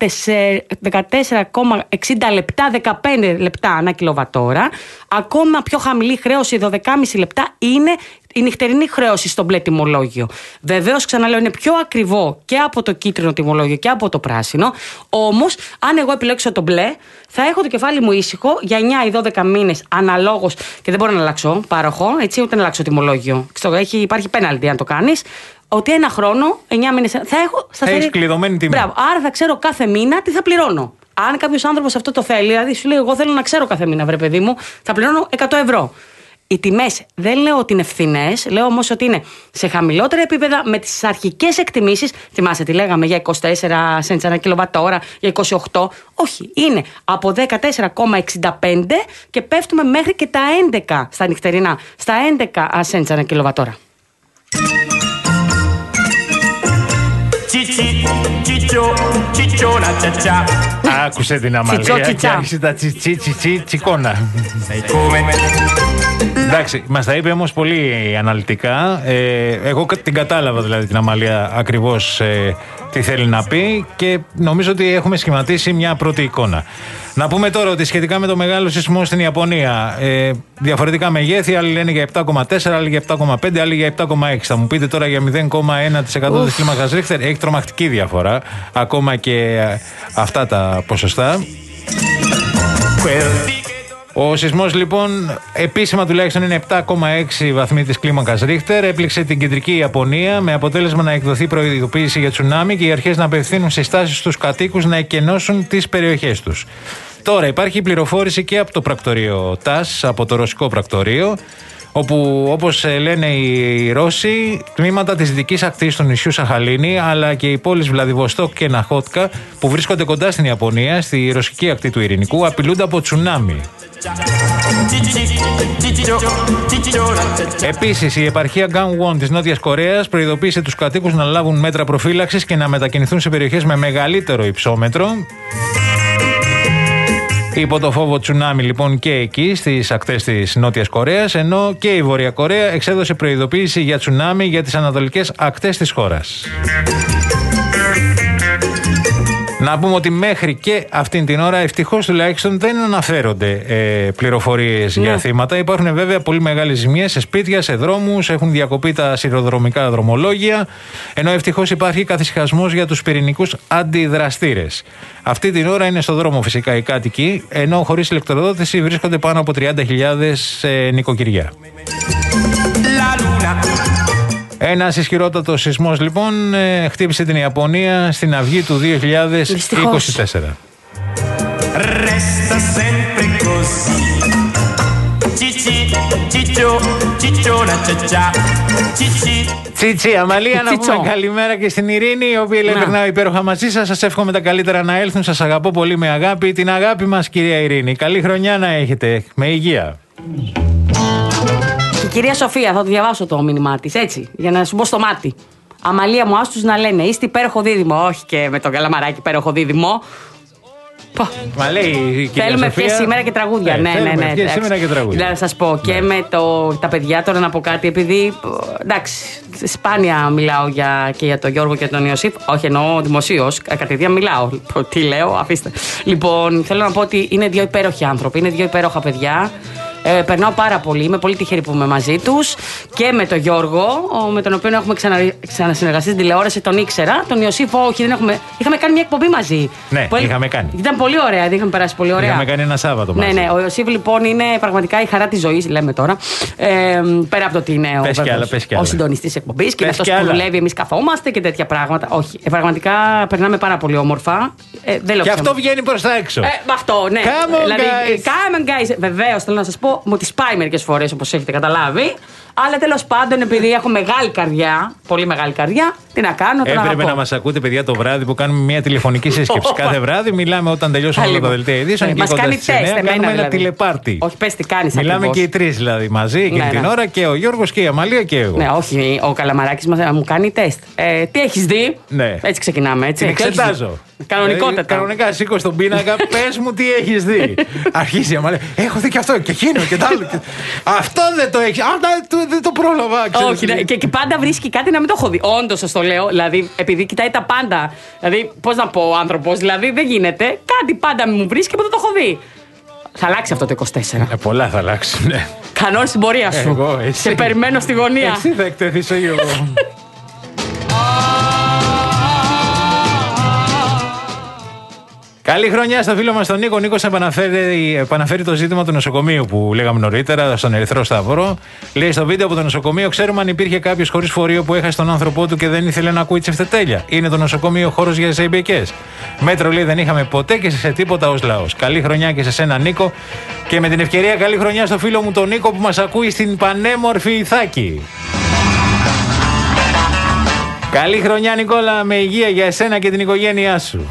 δεκατέσσερα κόμμα εξήντα λεπτά, δεκαπέντε λεπτά ανά κιλοβατόρα. Ακόμα πιο χαμηλή χρέωση, δώδεκα κόμμα πέντε λεπτά, είναι η νυχτερινή χρέωση στο μπλε τιμολόγιο. Βεβαίως, ξαναλέω, είναι πιο ακριβό και από το κίτρινο τιμολόγιο και από το πράσινο. Όμως, αν εγώ επιλέξω το μπλε, θα έχω το κεφάλι μου ήσυχο για εννιά ή δώδεκα μήνες αναλόγως και δεν μπορώ να αλλάξω πάροχο, έτσι, ούτε να αλλάξω τιμολόγιο. Έχει, υπάρχει πέναλτι αν το κάνεις. Ότι ένα χρόνο, εννιά μήνες, θα έχω σταθερή. Έχεις κλειδωμένη τιμή. Μπράβο. Άρα θα ξέρω κάθε μήνα τι θα πληρώνω. Αν κάποιος άνθρωπος αυτό το θέλει, δηλαδή σου λέει: εγώ θέλω να ξέρω κάθε μήνα, βρε παιδί μου, θα πληρώνω εκατό ευρώ. Οι τιμές δεν λέω ότι είναι φθηνές, λέω όμως ότι είναι σε χαμηλότερα επίπεδα με τις αρχικές εκτιμήσεις. Θυμάσαι τι λέγαμε για είκοσι τέσσερα σέντς ανά κιλοβατόρα, για είκοσι οκτώ. Όχι, είναι από δεκατέσσερα κόμμα εξήντα πέντε και πέφτουμε μέχρι και τα έντεκα στα νυχτερινά, στα έντεκα σέντς ανά κιλοβατόρα. Άκουσε την αμαλία και άρχισε τα τσιτσιτσιτσικόνα. Εντάξει, μας τα είπε όμως πολύ αναλυτικά. Ε, εγώ την κατάλαβα δηλαδή την Αμαλία ακριβώς ε, τι θέλει να πει και νομίζω ότι έχουμε σχηματίσει μια πρώτη εικόνα. Να πούμε τώρα ότι σχετικά με το μεγάλο σεισμό στην Ιαπωνία, ε, διαφορετικά μεγέθη, άλλοι λένε για επτά κόμμα τέσσερα, άλλοι για επτά κόμμα πέντε, άλλοι για επτά κόμμα έξι. Θα μου πείτε τώρα για μηδέν κόμμα ένα τοις εκατό της κλίμακας Ρίχτερ, έχει τρομακτική διαφορά, ακόμα και αυτά τα ποσοστά. Ο σεισμός λοιπόν επίσημα τουλάχιστον είναι επτά κόμμα έξι βαθμοί της κλίμακας Ρίχτερ. Έπληξε την κεντρική Ιαπωνία με αποτέλεσμα να εκδοθεί προειδοποίηση για τσουνάμι και οι αρχές να απευθύνουν συστάσεις στους κατοίκους να εκενώσουν τις περιοχές τους. Τώρα υπάρχει πληροφόρηση και από το πρακτορείο ΤΑΣ, από το ρωσικό πρακτορείο, όπου όπως λένε οι Ρώσοι, τμήματα της δυτικής ακτής του νησιού Σαχαλίνη αλλά και οι πόλεις Βλαδιβοστόκ και Ναχότκα που βρίσκονται κοντά στην Ιαπωνία, στη ρωσική ακτή του Ειρηνικού, απειλούνται από τσουνάμι. Επίσης, η επαρχία Gangwon της Νότιας Κορέας προειδοποίησε τους κατοίκους να λάβουν μέτρα προφύλαξης και να μετακινηθούν σε περιοχές με μεγαλύτερο υψόμετρο. Υπό το φόβο τσουνάμι λοιπόν και εκεί στις ακτές της Νότιας Κορέας, ενώ και η Βόρεια Κορέα εξέδωσε προειδοποίηση για τσουνάμι για τις ανατολικές ακτές της χώρας. Να πούμε ότι μέχρι και αυτήν την ώρα ευτυχώς τουλάχιστον δεν αναφέρονται ε, πληροφορίες ναι. για θύματα. Υπάρχουν βέβαια πολύ μεγάλες ζημιές σε σπίτια, σε δρόμους, έχουν διακοπεί τα σιδηροδρομικά δρομολόγια, ενώ ευτυχώς υπάρχει καθησυχασμός για τους πυρηνικούς αντιδραστήρες. Αυτή την ώρα είναι στο δρόμο φυσικά οι κάτοικοι, ενώ χωρίς ηλεκτροδότηση βρίσκονται πάνω από τριάντα χιλιάδες ε, νοικοκυριά. Ένας ισχυρότατος σεισμός λοιπόν ε, χτύπησε την Ιαπωνία στην αυγή του δύο χιλιάδες είκοσι τέσσερα. Τσίτσι, Αμαλία, να πούμε καλημέρα και στην Ειρήνη, η οποία λέει περνάω υπέροχα μαζί σας. Σας εύχομαι τα καλύτερα να έλθουν. Σας αγαπώ πολύ με αγάπη. Την αγάπη μας, κυρία Ειρήνη. Καλή χρονιά να έχετε. Με υγεία. Η κυρία Σοφία, θα το διαβάσω το μήνυμά της, έτσι, για να σου μπω στο μάτι. Αμαλία μου, άστους να λένε, είστε υπέροχο δίδυμο. Όχι και με τον καλαμαράκι υπέροχο δίδυμο. Μα λέει η κυρία θέλουμε Σοφία, ευχές σήμερα και τραγούδια. Ναι, ναι, ναι. ναι σήμερα και τραγούδια. Να σας πω, ναι. και με το, τα παιδιά τώρα να πω κάτι, επειδή εντάξει, σπάνια μιλάω για, και για τον Γιώργο και τον Ιωσήφ. Όχι, εννοώ δημοσίως. Κατηδία μιλάω. Τι λέω, αφήστε. Λοιπόν, θέλω να πω ότι είναι δύο υπέροχοι άνθρωποι, είναι δύο υπέροχα παιδιά. Ε, περνάω πάρα πολύ, είμαι πολύ τυχερή που είμαι μαζί τους και με τον Γιώργο, με τον οποίο έχουμε ξανα, ξανασυνεργαστεί στην τηλεόραση, τον ήξερα. Τον Ιωσήφ, όχι, δεν έχουμε. Είχαμε κάνει μια εκπομπή μαζί. Ναι, που είχαμε κάνει. Ήταν πολύ ωραία, δεν είχαμε περάσει πολύ ωραία. Είχαμε κάνει ένα Σάββατο μαζί. Ναι, ναι, ο Ιωσήφ λοιπόν είναι πραγματικά η χαρά της ζωής, λέμε τώρα. Ε, πέρα από το ότι είναι ο, ο συντονιστής εκπομπής και είναι αυτός που δουλεύει, εμείς καθόμαστε και τέτοια πράγματα. Όχι, ε, πραγματικά περνάμε πάρα πολύ όμορφα. Ε, δεν λέω και αυτό βγαίνει προς τα έξω. Ε, αυτό, ναι. Come on, δηλαδή, guys. Come on, guys. Βεβαίως, θέλω να σας πω. Μου τις πάει μερικές φορές όπως έχετε καταλάβει. Αλλά τέλος πάντων, επειδή έχω μεγάλη καρδιά, πολύ μεγάλη καρδιά, τι να κάνω, τώρα έπρεπε να, να μας ακούτε, παιδιά, το βράδυ που κάνουμε μια τηλεφωνική σύσκεψη. Κάθε βράδυ μιλάμε όταν τελειώσουμε όλα τα δελτία ειδήσεων και κοντά στις εννιά κάνουμε ένα τηλεπάρτι. Όχι, πες τι κάνεις μιλάμε ακριβώς. Και οι τρεις δηλαδή μαζί εκείνη ναι, την ναι. ώρα και ο Γιώργος και η Αμαλία και εγώ. Ναι, όχι, ο Καλαμαράκης μας μου κάνει τεστ. Ε, τι έχεις δει, ναι. Έτσι ξεκινάμε. Έτσι. Την εξετάζω. Κανονικότατα. Δηλαδή, κανονικά σήκω στον πίνακα, πες μου τι έχεις δει. Αρχίζει η Αμαλία. Έχω δει και αυτό και εκείνο και τ' άλλο. Αυτό δεν το έχει. Αυτό δεν το πρόλαβα. Όχι, ναι. και, και πάντα βρίσκει κάτι να μην το έχω δει. Όντως σας το λέω. Δηλαδή, επειδή κοιτάει τα πάντα. Δηλαδή, πώς να πω ο άνθρωπος, δηλαδή δεν γίνεται. Κάτι πάντα μου βρίσκει που δεν το έχω δει. Θα αλλάξει αυτό το είκοσι τέσσερα. Ε, πολλά θα αλλάξουν. Ναι. Κανόνες στην πορεία σου. Εγώ, εσύ. Σε περιμένω στη γωνία. Εσύ θα εκτεθείς ο Γιώργο. Καλή χρονιά στο φίλο μας τον Νίκο. Ο Νίκος επαναφέρει, επαναφέρει το ζήτημα του νοσοκομείου που λέγαμε νωρίτερα στον Ερυθρό Σταυρό. Λέει στο βίντεο από το νοσοκομείο: ξέρουμε αν υπήρχε κάποιος χωρίς φορείο που έχασε τον άνθρωπό του και δεν ήθελε να ακούει τσεφτετέλια. Είναι το νοσοκομείο χώρος για ζεϊμπεκές. Μέτρο λέει δεν είχαμε ποτέ και σε τίποτα ως λαός. Καλή χρονιά και σε σένα Νίκο. Και με την ευκαιρία καλή χρονιά στο φίλο μου τον Νίκο που μας ακούει στην πανέμορφη Ιθάκη. Καλή χρονιά Νικόλα, με υγεία για εσένα και την οικογένειά σου.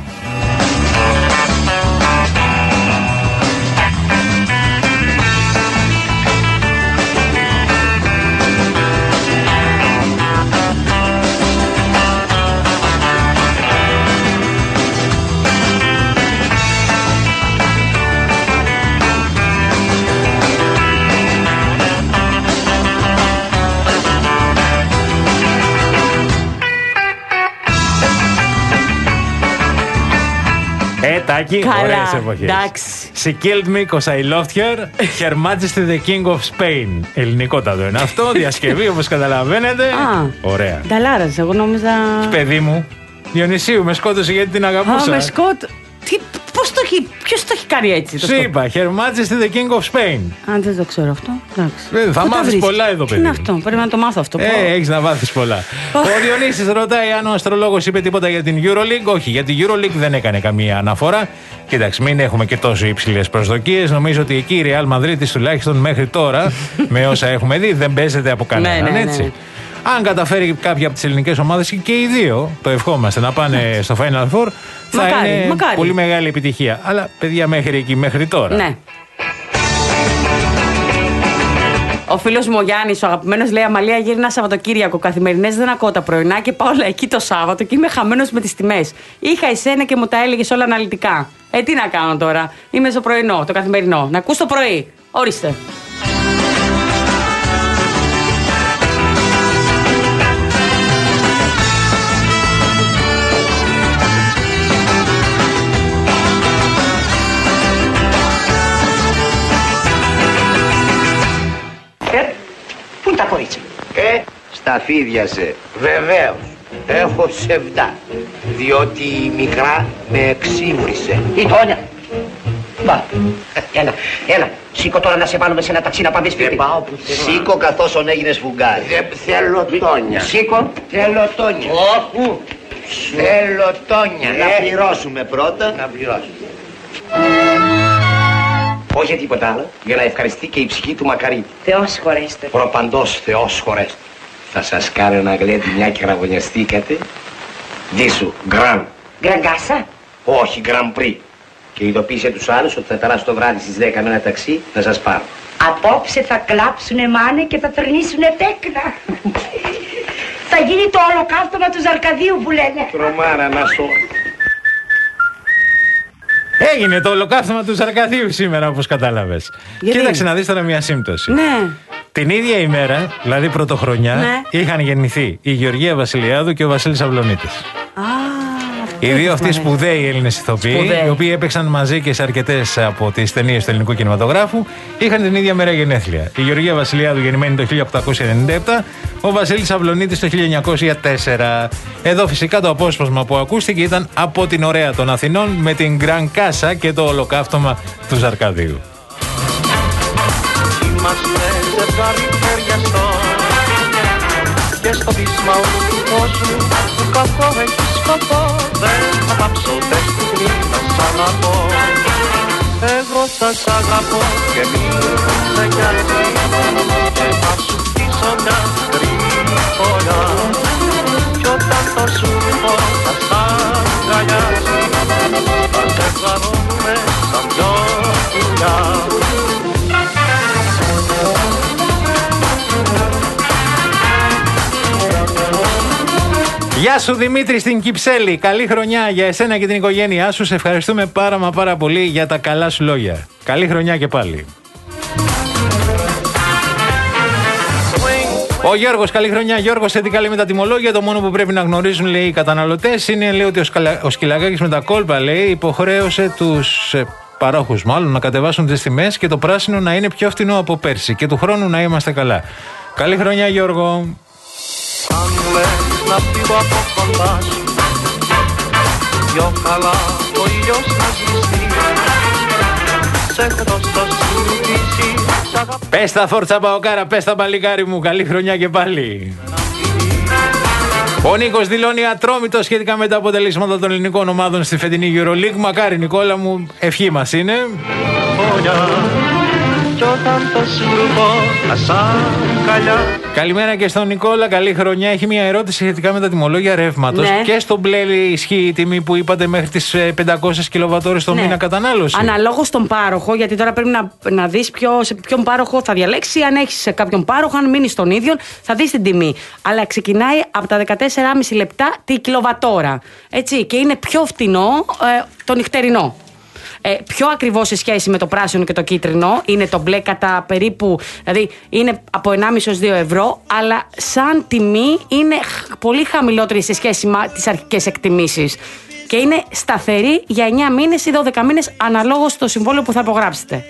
Ε, Τάκη, ωραίες εποχές. Εντάξει. She killed me cause I loved her. Her Majesty the King of Spain. Ελληνικότατο είναι αυτό. Διασκευή, όπως καταλαβαίνετε. Α, ωραία. Νταλάρας, εγώ νόμιζα. Παιδί μου, Διονυσίου, με σκότωσε γιατί την αγαπούσα. Α, με σκότωσε. Τι, πώς το έχει, ποιος το έχει κάνει έτσι? Σου είπα, Her Majesty the King of Spain. Αν δεν το ξέρω αυτό, εντάξει. Ε, θα μάθεις πολλά εδώ, παιδί. Τι είναι αυτό, πρέπει να το μάθω αυτό. Ε, έχεις να μάθεις πολλά. Ο Διονύσης ρωτάει αν ο αστρολόγος είπε τίποτα για την EuroLeague. Όχι, για την EuroLeague δεν έκανε καμία αναφορά. Κοίταξε, μην έχουμε και τόσο υψηλές προσδοκίες. Νομίζω ότι εκεί η Real Madrid τουλάχιστον μέχρι τώρα, με όσα έχουμε δει, δεν παίζεται από κανέναν, ναι, ναι, έτσι. ναι. Αν καταφέρει κάποια από τις ελληνικές ομάδες και οι δύο, το ευχόμαστε να πάνε στο Final Four, θα μακάρι, είναι μακάρι. πολύ μεγάλη επιτυχία. Αλλά παιδιά, μέχρι εκεί, μέχρι τώρα. Ναι. Ο φίλος μου ο Γιάννης, ο αγαπημένος, λέει: Αμαλία, γύρνα Σαββατοκύριακο. Καθημερινές δεν ακούω τα πρωινά και πάω όλα εκεί το Σάββατο και είμαι χαμένος με τις τιμές. Είχα εσένα και μου τα έλεγες όλα αναλυτικά. Ε, τι να κάνω τώρα. Είμαι στο πρωινό, το καθημερινό. Να ακούς το πρωί. Ορίστε. Πού είναι τα κορίτσια? Ε, στα φίδια σε. Βεβαίως. Έχω σεβδά. Διότι η μικρά με εξύβρισε. Η Τόνια. Μπα. Έλα, έλα. Σήκω τώρα να σε βάλουμε σε ένα ταξί να πάμε σπίτι. Πάω που θέλω. Σήκω καθώς έγινες φουγγάρι. Δεν θέλω Τόνια. Σήκω. Θέλω Τόνια. Όπου. Θέλω Τόνια. Να πληρώσουμε πρώτα. Να πληρώσουμε. Όχι τίποτα άλλο, για να ευχαριστεί και η ψυχή του Μακαρίτη. Θεός χωρέστε. Προπαντός Θεός χωρέστε. Θα σας κάνω ένα γλέντι μια και ραβωνιαστήκατε. Δίσου, γκραν. Γκραγκάσα. Όχι, γκραν πρι. Και ειδοποίησε τους άλλους ότι θα περάσω το βράδυ στις δέκα με ένα ταξί να σας πάρω. Απόψε θα κλάψουνε μάνε και θα θρυνήσουνε τέκνα. Θα γίνει το ολοκαύτωμα του Ζαρκαδίου που λένε. Τρομάρα να σου. Έγινε το ολοκαύτωμα του Ζαρκαδίου σήμερα, όπως κατάλαβες. Γιατί? Κοίταξε να δεις τώρα μια σύμπτωση. Ναι. Την ίδια ημέρα, δηλαδή πρωτοχρονιά, Ναι. είχαν γεννηθεί η Γεωργία Βασιλιάδου και ο Βασίλης Αυλονίτης. Οι δύο αυτοί σπουδαίοι Έλληνες ηθοποιοί, Σπουδαίοι. οι οποίοι έπαιξαν μαζί και σε αρκετές από τις ταινίες του ελληνικού κινηματογράφου, είχαν την ίδια μέρα γενέθλια. Η Γεωργία Βασιλιάδου γεννημένη το χίλια οκτακόσια ενενήντα επτά, ο Βασίλης Αυλονίτης το χίλια εννιακόσια τέσσερα. Εδώ φυσικά το απόσπασμα που ακούστηκε ήταν από την ωραία των Αθηνών με την Γκραν Κάσα και το ολοκαύτωμα του Ζαρκαδίου. Είμαστε ζευγάρι ταιριαστό και στο πείσμα όλου του κόσμου που καθό έχει σκοπό δεν θα πάψω ούτε στιγμή να σ' αγαπώ. Εγώ σας αγαπώ και μη σε νοιάζει και θα σου πείσω μια γρήγορα κι όταν το σου πω θα σ' αγκαλιάζει θα ζευγαρώνουμε σαν δυο πουλιά. Γεια σου Δημήτρη στην Κυψέλη. Καλή χρονιά για εσένα και την οικογένειά σου. Σε ευχαριστούμε πάρα μα πάρα πολύ για τα καλά σου λόγια. Καλή χρονιά και πάλι. Ο Γιώργος, καλή χρονιά. Γιώργος, θετικά λέει με τα τιμολόγια. Το μόνο που πρέπει να γνωρίζουν, λέει, οι καταναλωτές είναι, λέει, ότι ο, Σκαλα... ο Σκυλακάκης με τα κόλπα, λέει, υποχρέωσε τους ε, παρόχους μάλλον να κατεβάσουν τις τιμές και το πράσινο να είναι πιο φτηνό από πέρσι και του χρόνου να είμαστε καλά. Καλή χρονιά, Γιώργο. Αν λες να φύγω από κοντά σου πιο καλά ο ήλιος να σβηστεί σε χρωστό συνηθίσει σ' αγαπώ. Πες τα φόρτσα Παοκάρα, πες τα παλικάρι μου. Καλή χρονιά και πάλι. Ο Νίκος δηλώνει ατρόμητο σχετικά με τα αποτελέσματα των ελληνικών ομάδων στη φετινή EuroLeague. Μακάρι, Νικόλα μου, ευχή μας είναι. Κι όταν το σου πω θα σ' αγκαλιά. Καλημέρα και στον Νικόλα, καλή χρονιά. Έχει μια ερώτηση σχετικά με τα τιμολόγια ρεύματος. Ναι. Και στο μπλε ισχύει η τιμή που είπατε μέχρι τις πεντακόσιες κιλοβατόρες το Ναι. μήνα κατανάλωση. Αναλόγως τον πάροχο, γιατί τώρα πρέπει να, να δεις ποιο, σε ποιον πάροχο θα διαλέξει. Αν έχεις κάποιον πάροχο, αν μείνεις στον ίδιο, θα δεις την τιμή. Αλλά ξεκινάει από τα δεκατέσσερα κόμμα πέντε λεπτά τη κιλοβατόρα. Έτσι, και είναι πιο φτηνό ε, το νυχτερινό. Ε, πιο ακριβό σε σχέση με το πράσινο και το κίτρινο. Είναι το μπλε κατά περίπου, δηλαδή είναι από ενάμιση έως δύο ευρώ, αλλά σαν τιμή είναι χ- πολύ χαμηλότερη σε σχέση με τις αρχικές εκτιμήσεις. Και είναι σταθερή για εννιά μήνες ή δώδεκα μήνες αναλόγως το συμβόλαιο που θα υπογράψετε.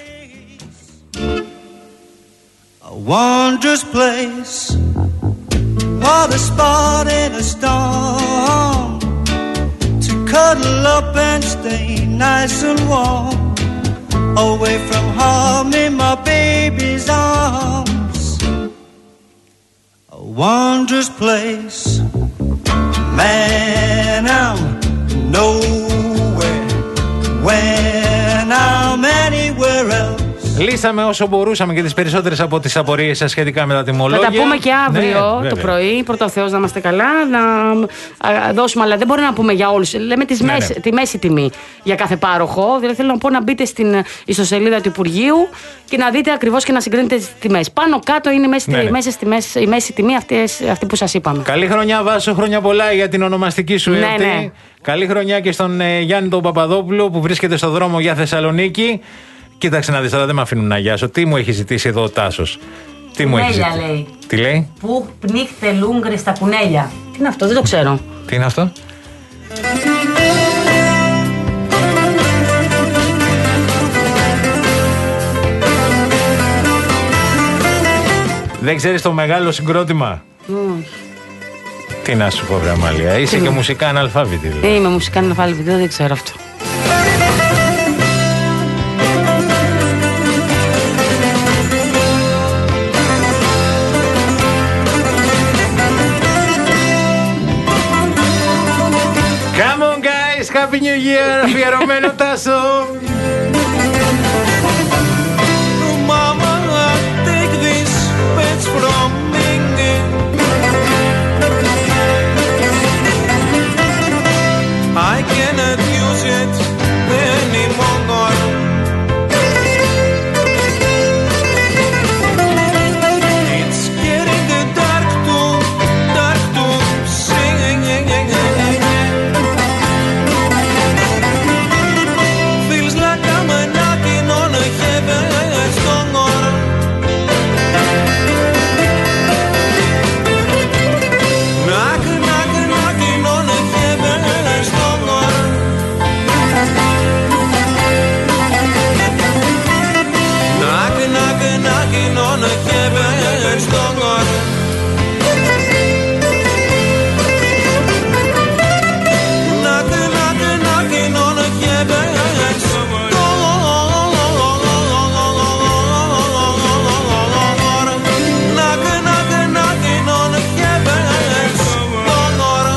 A wondrous place, or the spot in a storm, to cuddle up and stay nice and warm, away from home in my baby's arms. A wondrous place, man, I'm nowhere when I'm anywhere else. Λύσαμε όσο μπορούσαμε και τις περισσότερες από τις απορίες σας σχετικά με τα τιμολόγια. Θα τα πούμε και αύριο ναι, το πρωί. Πρώτο Θεός να είμαστε καλά, να δώσουμε, αλλά δεν μπορούμε να πούμε για όλους. Λέμε τις ναι, μέση, ναι. τη μέση τιμή για κάθε πάροχο. Δηλαδή θέλω να πω να μπείτε στην ιστοσελίδα του Υπουργείου και να δείτε ακριβώς και να συγκρίνετε τις τιμές. Πάνω κάτω είναι μέση, ναι, ναι. Μέσα στη μέση, η μέση τιμή αυτή, αυτή που σας είπαμε. Καλή χρονιά, Βάσο, χρόνια πολλά για την ονομαστική σου εορτή. Ναι, ναι. Καλή χρονιά και στον ε, Γιάννη τον Παπαδόπουλο που βρίσκεται στο δρόμο για Θεσσαλονίκη. Κοίταξε να δεις, τώρα δεν με αφήνουν να γιάσω. Τι μου έχει ζητήσει εδώ ο Τάσος? Τι μου έχει ζητήσει? Λέει. Τι λέει? Πού πνίχτε λούγκρε στα κουνέλια. Τι είναι αυτό, δεν το ξέρω. Τι είναι αυτό? Δεν ξέρεις το μεγάλο συγκρότημα? Mm. Τι να σου πω, βρε Αμαλία, είσαι και μουσικά αναλφάβητη. Δηλαδή. Είμαι μουσικά αναλφάβητη, δεν ξέρω αυτό. Come on guys, Happy New Year, αφιερωμένο Τάσο. Mama, take these pets from me. I cannot use it anymore. It's getting dark too, dark to sing. Feels like I'm knocking on a heaven's door. Knock, knock, knocking on a heaven's door. Knock, knock, knocking on a heaven's door. Knock, knock, knocking on a heaven's door. Knock, knock, knocking on a heaven's door.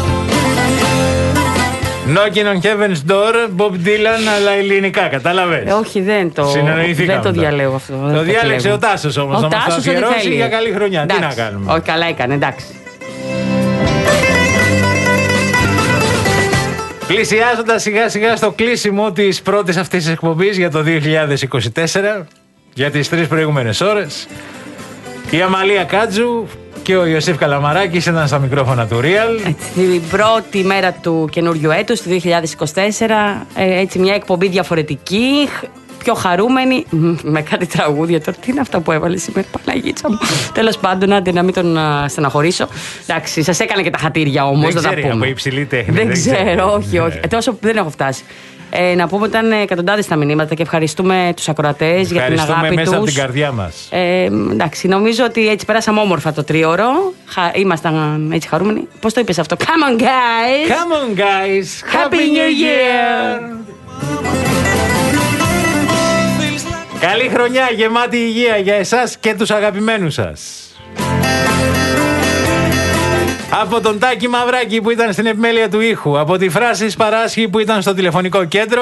Knocking on Heaven's Door, Bob Dylan, αλλά ελληνικά, κατάλαβες? Ε, όχι, δεν το, δεν το διαλέγω αυτό. Το διάλεξε ο Τάσος όμως, να μας το αφιερώσει για καλή χρονιά. Εντάξει. Τι να κάνουμε. Όχι, καλά έκανε, εντάξει. Πλησιάζοντας σιγά σιγά στο κλείσιμο της πρώτης αυτής της εκπομπής για το δύο χιλιάδες είκοσι τέσσερα, για τις τρεις προηγούμενες ώρες, η Αμαλία Κάτζου και ο Ιωσήφ Καλαμαράκης ήταν στα μικρόφωνα του Real. Την πρώτη μέρα του καινούριου έτους, του δύο χιλιάδες είκοσι τέσσερα, έτσι μια εκπομπή διαφορετική, πιο χαρούμενη, με κάτι τραγούδια τώρα. Τι είναι αυτά που έβαλε σήμερα, Παναγίτσα μου. Τέλος πάντων, άντε να μην τον uh, στεναχωρήσω. Εντάξει, σας έκανε και τα χατήρια όμως. Δεν ξέρει, τα πούμε. Από υψηλή τέχνη. Δεν, δεν ξέρω, όχι, όχι. Ε, τόσο δεν έχω φτάσει. Ε, να πούμε ότι ήταν εκατοντάδες τα μηνύματα και ευχαριστούμε τους ακροατές για την αγάπη τους. Ευχαριστούμε μέσα από την καρδιά μας. Ε, εντάξει, νομίζω ότι έτσι περάσαμε όμορφα το τρίωρο. Χα, ήμασταν έτσι χαρούμενοι. Πώς το είπες αυτό? Come on guys! Come on guys! Happy New Year! Καλή χρονιά, γεμάτη υγεία για εσάς και τους αγαπημένους σας. Από τον Τάκη Μαυράκη που ήταν στην επιμέλεια του ήχου, από τη Φράση Σπαράσχη που ήταν στο τηλεφωνικό κέντρο,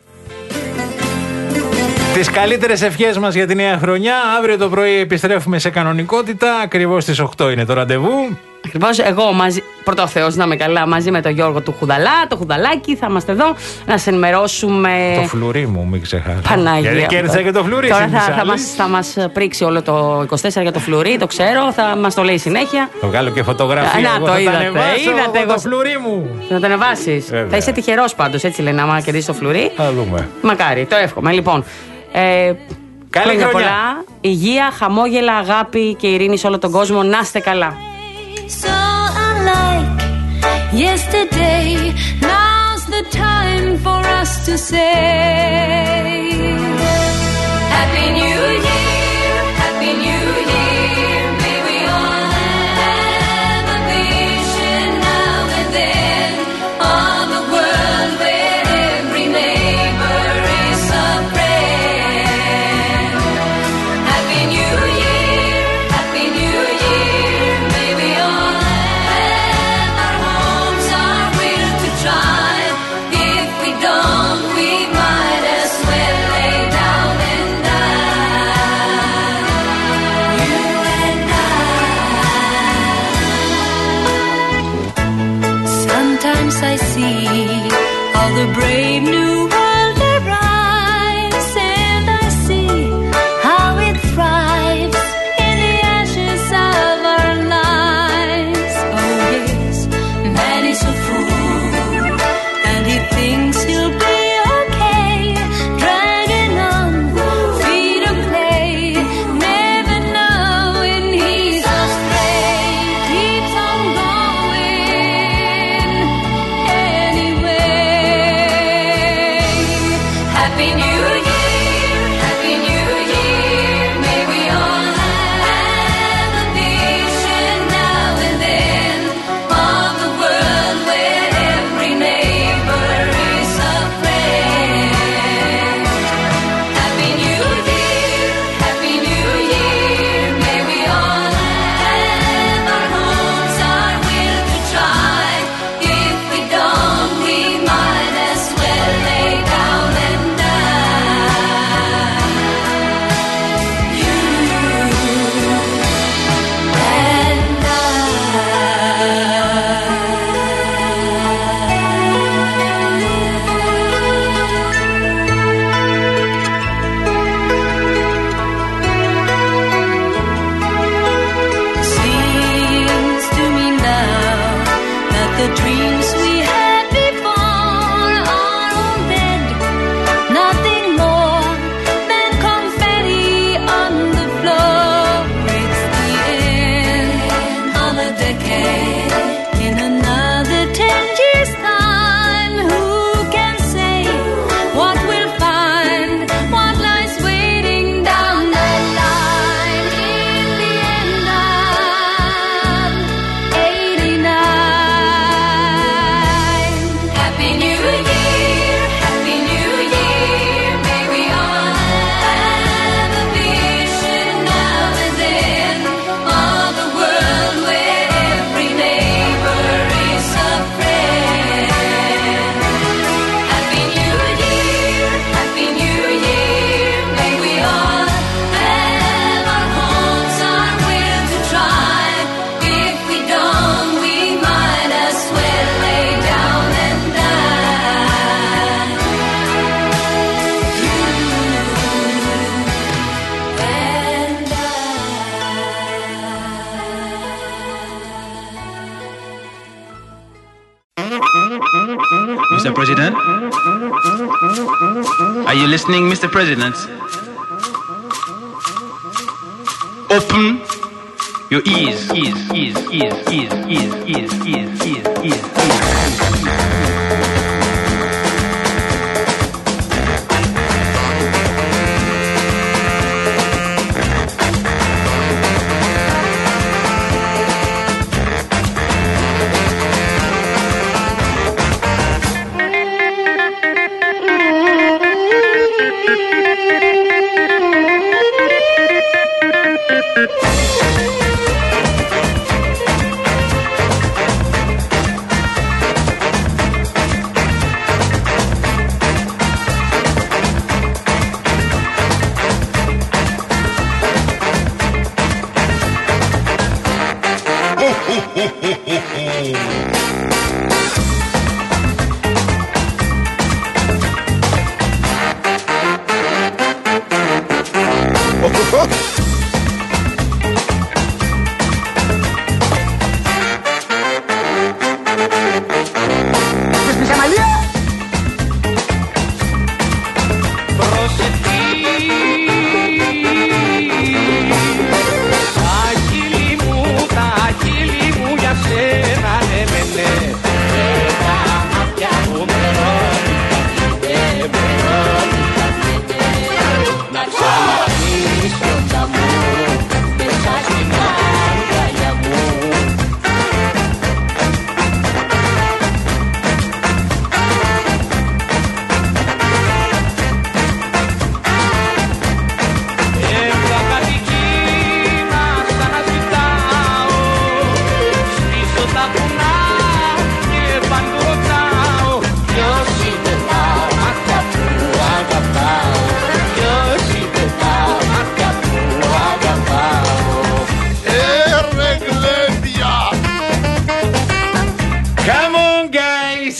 τις καλύτερες ευχές μας για τη νέα χρονιά. Αύριο το πρωί επιστρέφουμε σε κανονικότητα, ακριβώς στις οκτώ είναι το ραντεβού. Ακριβώς, εγώ μαζί, πρώτο Θεός να είμαι καλά, μαζί με τον Γιώργο του Χουδαλά, το Χουδαλάκι, θα είμαστε εδώ να σε ενημερώσουμε. Το φλουρί μου, μην ξεχάσω. Παναγία. Γιατί κέρδισα και το φλουρί. Τώρα θα, θα, μας, θα μας πρίξει όλο το είκοσι τέσσερα για το φλουρί, το ξέρω, θα μας το λέει συνέχεια. Το βγάλω και φωτογραφία. Να, εγώ το θα είδατε, ανεβάσω, είδατε εγώ το φλουρί μου. Θα το ανεβάσεις. Θα είσαι τυχερός πάντως, έτσι λένε, άμα κερδίσεις το φλουρί. Θα δούμε. Μακάρι, το εύχομαι. Λοιπόν. Ε, Καλή χρονιά. Πολλά, υγεία, χαμόγελα, αγάπη και ειρήνη σε όλο τον κόσμο. Να είστε καλά. So unlike yesterday, now's the the time for us to say Happy New Year, Happy New Year. May we all have a vision now and then of a world where every neighbor is a friend. Happy New Year, Happy New Year. May we all have our homes, our will to try. If we don't, we might as well lay down and die. You and I. Sometimes I see how the brave new world arrives, and I see how it thrives in the ashes of our lives. Oh yes, man is a fool, and he thinks he'll be okay, dragging on feet of clay, never knowing he's astray, keeps on going anyway. Happy New Year, Happy New Year. May we all have a vision now and then of a world where every neighbor is a friend. Happy New Year, Happy New Year. May we all have our homes, our will to try. If we don't, we might as well lay down and die. You and Seems to me now that the dreams we had before are all dead. Nothing more than confetti on the floor. It's the end of a decade. In another ten years' time, who can say what we'll find? What lies waiting down the line? In the end of eighty-nine. Happy New Year, Happy New Year. May we all have a vision now and then of a world where every neighbor is a friend. Happy New Year, Happy New Year. May we all have our homes, our will to try. If we don't, we might as well lay down and die. You and Mister President? Are you listening, Mister President? Open your ears, ears, ears, ears, ears, ears, ears, ears, ears, ears,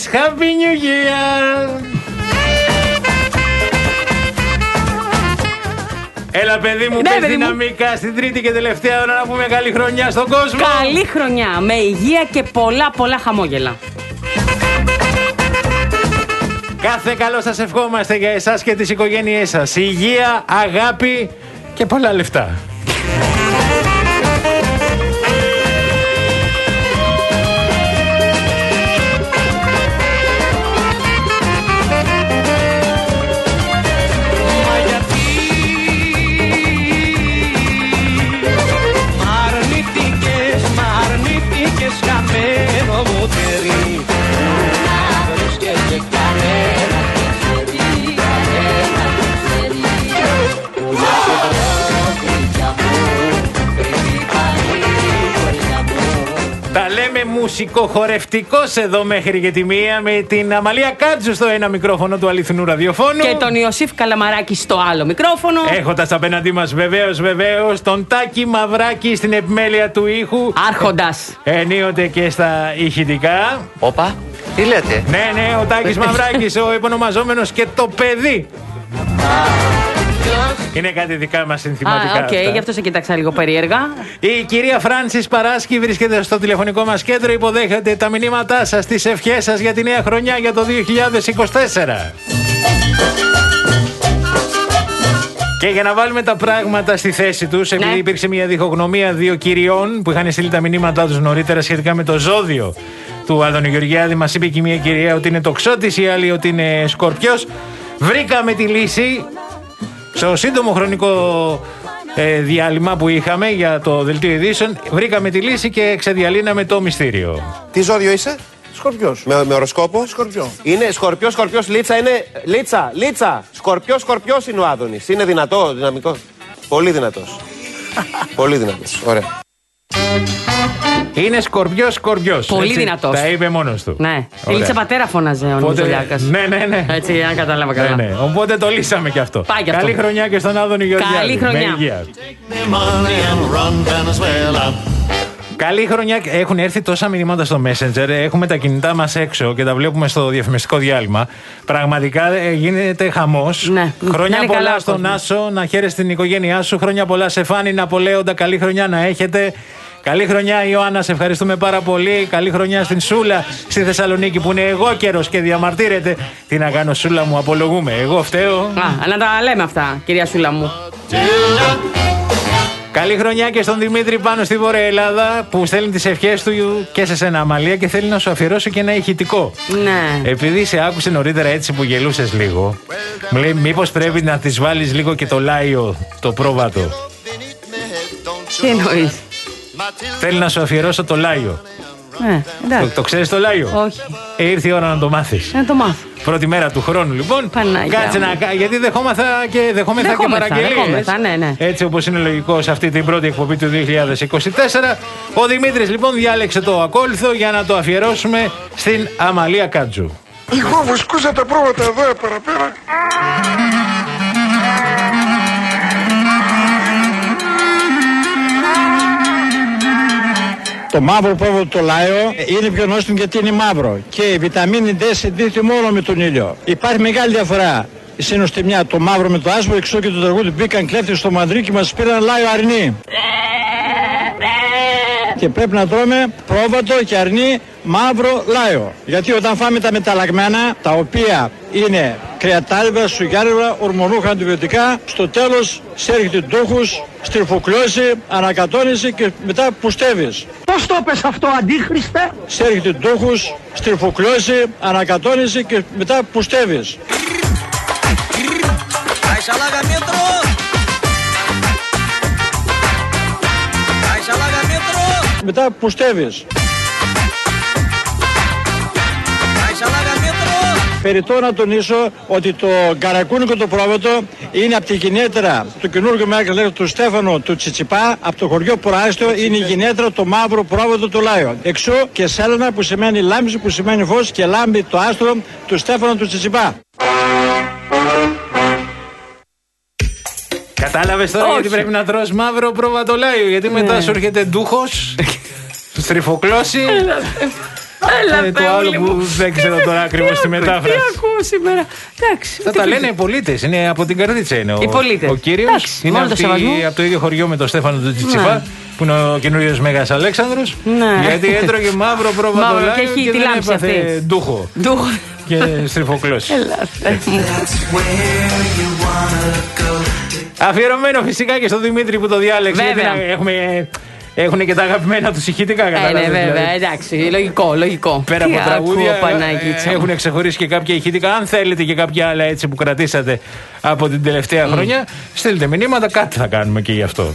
Happy New Year! Έλα παιδί μου, ναι, πες δυναμικά στην τρίτη και τελευταία ώρα να πούμε καλή χρονιά στον κόσμο. Καλή χρονιά, με υγεία και πολλά πολλά χαμόγελα. Κάθε καλό σας ευχόμαστε για εσάς και τις οικογένειές σας. Υγεία, αγάπη και πολλά λεφτά. Μουσικοχορευτικός εδώ μέχρι και τη μία με την Αμαλία Κάτζου στο ένα μικρόφωνο του αληθινού ραδιοφώνου και τον Ιωσήφ Καλαμαράκη στο άλλο μικρόφωνο. Έχοντας απέναντί μας βεβαίως βεβαίως τον Τάκη Μαυράκη στην επιμέλεια του ήχου. Άρχοντας. Ενίοτε και στα ηχητικά. Όπα, τι λέτε? Ναι, ναι, ο Τάκης Μαυράκης, ο επωνομαζόμενος και το παιδί. Είναι κάτι δικά μας συνθηματικά. Οκ, okay, γι' αυτό σε κοίταξα λίγο περίεργα. Η κυρία Φράνσις Παράσκη βρίσκεται στο τηλεφωνικό μας κέντρο. Υποδέχεται τα μηνύματά σας, τις ευχές σας για τη νέα χρονιά για το δύο χιλιάδες είκοσι τέσσερα. Και για να βάλουμε τα πράγματα στη θέση τους, επειδή ναι. υπήρξε μια διχογνωμία δύο κυριών που είχαν στείλει τα μηνύματά τους νωρίτερα σχετικά με το ζώδιο του Άδωνη Γεωργιάδη, μας είπε και μια κυρία ότι είναι τοξότης, η άλλη ότι είναι σκορπιός. Βρήκαμε τη λύση. Στο σύντομο χρονικό ε, διάλειμμα που είχαμε για το δελτίο ειδήσεων, βρήκαμε τη λύση και ξεδιαλύναμε το μυστήριο. Τι ζώδιο είσαι? Σκορπιός. Με, με οροσκόπο? Σκορπιό. Είναι σκορπιός, σκορπιός, λίτσα είναι. Λίτσα, λίτσα. Σκορπιός, σκορπιός είναι ο Άδωνης. Είναι δυνατό, δυναμικό. Πολύ δυνατός. Πολύ δυνατός. Ωραία. Είναι σκορπιός, σκορπιός. Πολύ δυνατός. Τα είπε μόνος του. Ναι. Η Λίτσα πατέρα φώναζε ο Νιζολιάκας. Ναι, ναι, ναι. Έτσι, αν κατάλαβα καλά. Ναι, ναι. Οπότε το λύσαμε κι αυτό. Πάει κι αυτό. Καλή χρονιά και στον Άδωνη Γεωργιάδη. Καλή χρονιά. Καλή χρονιά. Έχουν έρθει τόσα μηνύματα στο Messenger. Έχουμε τα κινητά μας έξω και τα βλέπουμε στο διαφημιστικό διάλειμμα. Πραγματικά γίνεται χαμός. Ναι. Χρόνια πολλά στον Άσο, να χαίρεσαι την οικογένειά σου. Χρόνια πολλά σε Φάνη, Ναπολέοντα. Καλή χρονιά να έχετε. Καλή χρονιά Ιωάννα, σε ευχαριστούμε πάρα πολύ. Καλή χρονιά στην Σούλα στη Θεσσαλονίκη που είναι εγώ καιρός και διαμαρτύρεται. Τι να κάνω Σούλα μου, απολογούμε. Εγώ φταίω. Α, να τα λέμε αυτά, κυρία Σούλα μου. Καλή χρονιά και στον Δημήτρη πάνω στη Βόρεια Ελλάδα που στέλνει τις ευχές του και σε σένα Αμαλία και θέλει να σου αφιερώσει και ένα ηχητικό. Ναι. Επειδή σε άκουσε νωρίτερα έτσι που γελούσες λίγο, μου λέει μήπως πρέπει να της βάλεις λίγο και το Λάιο, το πρόβατο. Τι εννοείς? Θέλει να σου αφιερώσω το Λάιο. Ναι, εντάξει. Το, το ξέρεις το Λάιο? Όχι. Ε, ήρθε η ώρα να το μάθεις. Να το μάθω. Πρώτη μέρα του χρόνου λοιπόν. Παναγιά. Κάτσε να. Γιατί δεχόμεθα και, δεχόμεθα και παραγγελίες. Ναι, ναι. Έτσι όπως είναι λογικό σε αυτή την πρώτη εκπομπή του δύο χιλιάδες είκοσι τέσσερα. Ο Δημήτρης λοιπόν διάλεξε το ακόλουθο για να το αφιερώσουμε στην Αμαλία Κάτζου. Εγώ βουσκούσα τα πρόβατα εδώ παραπέρα. Το μαύρο πρόβατο το Λάιο είναι πιο νόστιμο γιατί είναι μαύρο και η βιταμίνη D συντίθεται μόνο με τον ήλιο. Υπάρχει μεγάλη διαφορά στη νοστιμιά το μαύρο με το άσπρο, εξώ και το τραγούδι μπήκαν κλέφτες στο μαντρί και μας πήραν Λάιο αρνί. Και πρέπει να τρώμε πρόβατο και αρνί μαύρο Λάιο. Γιατί όταν φάμε τα μεταλλαγμένα, τα οποία είναι κρεατάρευρα, σουγιάρευρα, ορμονούχα αντιβιωτικά, στο τέλος σε έρχεται ντούχους, στριφοκλώση, ανακατόνιση και μετά πουστεύεις. Πώς το πες αυτό, Αντίχριστε? Σε έρχεται ντούχους, στριφοκλώση, ανακατόνιση και μετά πουστεύεις. Μετά πουστεύεις. Περιττώ να τονίσω ότι το γκαρακούνικο το πρόβατο είναι από τη γενέτρα του καινούργιου μέγα του Στέφανου του Τσιτσιπά, από το χωριό Προάστιο, είναι η γενέτρα το μαύρο πρόβατο του Λάιο. Εξού και Σέλενα που σημαίνει λάμπη, που σημαίνει φως, και λάμπη το άστρο του Στέφανου του Τσιτσιπά. Κατάλαβες τώρα? Όχι. Γιατί πρέπει να τρως μαύρο πρόβατο Λάιο, γιατί ναι. μετά σου έρχεται ντούχος, στριφοκλώση. Έλα, το άλλο που δεν ξέρω τώρα ακριβώς τη μετάφραση. Τι ακούω σήμερα. Εντάξει. Θα τα λένε οι πολίτες. Είναι από την Καρδίτσα είναι ο, ο κύριος. Είναι από, τη, από το ίδιο χωριό με τον Στέφανο του Τσιτσιπά. Ναι. Που είναι ο καινούριος Μέγας Αλέξανδρος. Ναι. Γιατί έτρωγε μαύρο πρόβατο και, και δεν έπαθε ντούχο. Ντούχο. Και στριφοκλώσει. Αφιερωμένο φυσικά και στον Δημήτρη που το διάλεξε. Έχουμε. Έχουν και τα αγαπημένα του ηχητικά, κατάλαβε. Ναι, βέβαια, δηλαδή. Εντάξει, λογικό, λογικό. Πέρα τι από τραγούδια, έχουν ξεχωρίσει και κάποια ηχητικά. Αν θέλετε και κάποια άλλα έτσι που κρατήσατε από την τελευταία mm. χρονιά, στείλτε μηνύματα, κάτι θα κάνουμε και γι' αυτό.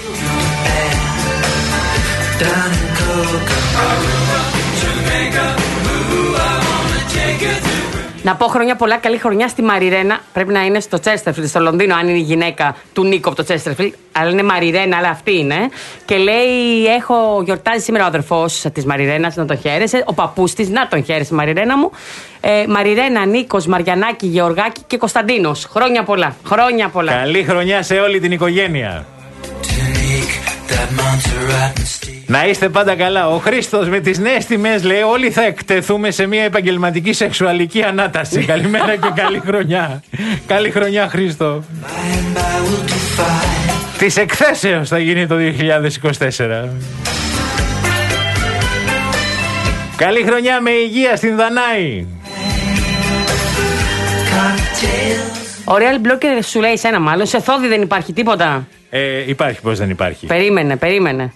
Να πω χρόνια πολλά, καλή χρονιά στη Μαριρένα. Πρέπει να είναι στο Τσέστερφιλντ, στο Λονδίνο, αν είναι η γυναίκα του Νίκο από το Τσέστερφιλντ. Αλλά είναι Μαριρένα, αλλά αυτή είναι. Και λέει: Έχω γιορτάζει σήμερα ο αδερφός της Μαριρένας, να τον χαίρεσαι. Ο παππούς της, να τον χαίρεσαι, Μαριρένα μου. Ε, Μαριρένα, Νίκος, Μαριανάκη, Γεωργάκη και Κωνσταντίνος. Χρόνια πολλά. Χρόνια πολλά. Καλή χρονιά σε όλη την οικογένεια. Να είστε πάντα καλά. Ο Χρήστος με τις νέες τιμές λέει: Όλοι θα εκτεθούμε σε μια επαγγελματική σεξουαλική ανάταση. Καλημέρα και καλή χρονιά. Καλή χρονιά, Χρήστο. Της εκθέσεως θα γίνει το δύο χιλιάδες είκοσι τέσσερα. Καλή χρονιά με υγεία στην Δανάη. Ο Real Blocker σου λέει σένα μάλλον. Σε Θόδη δεν υπάρχει τίποτα. Ε, υπάρχει, πώς δεν υπάρχει. Περίμενε, περίμενε.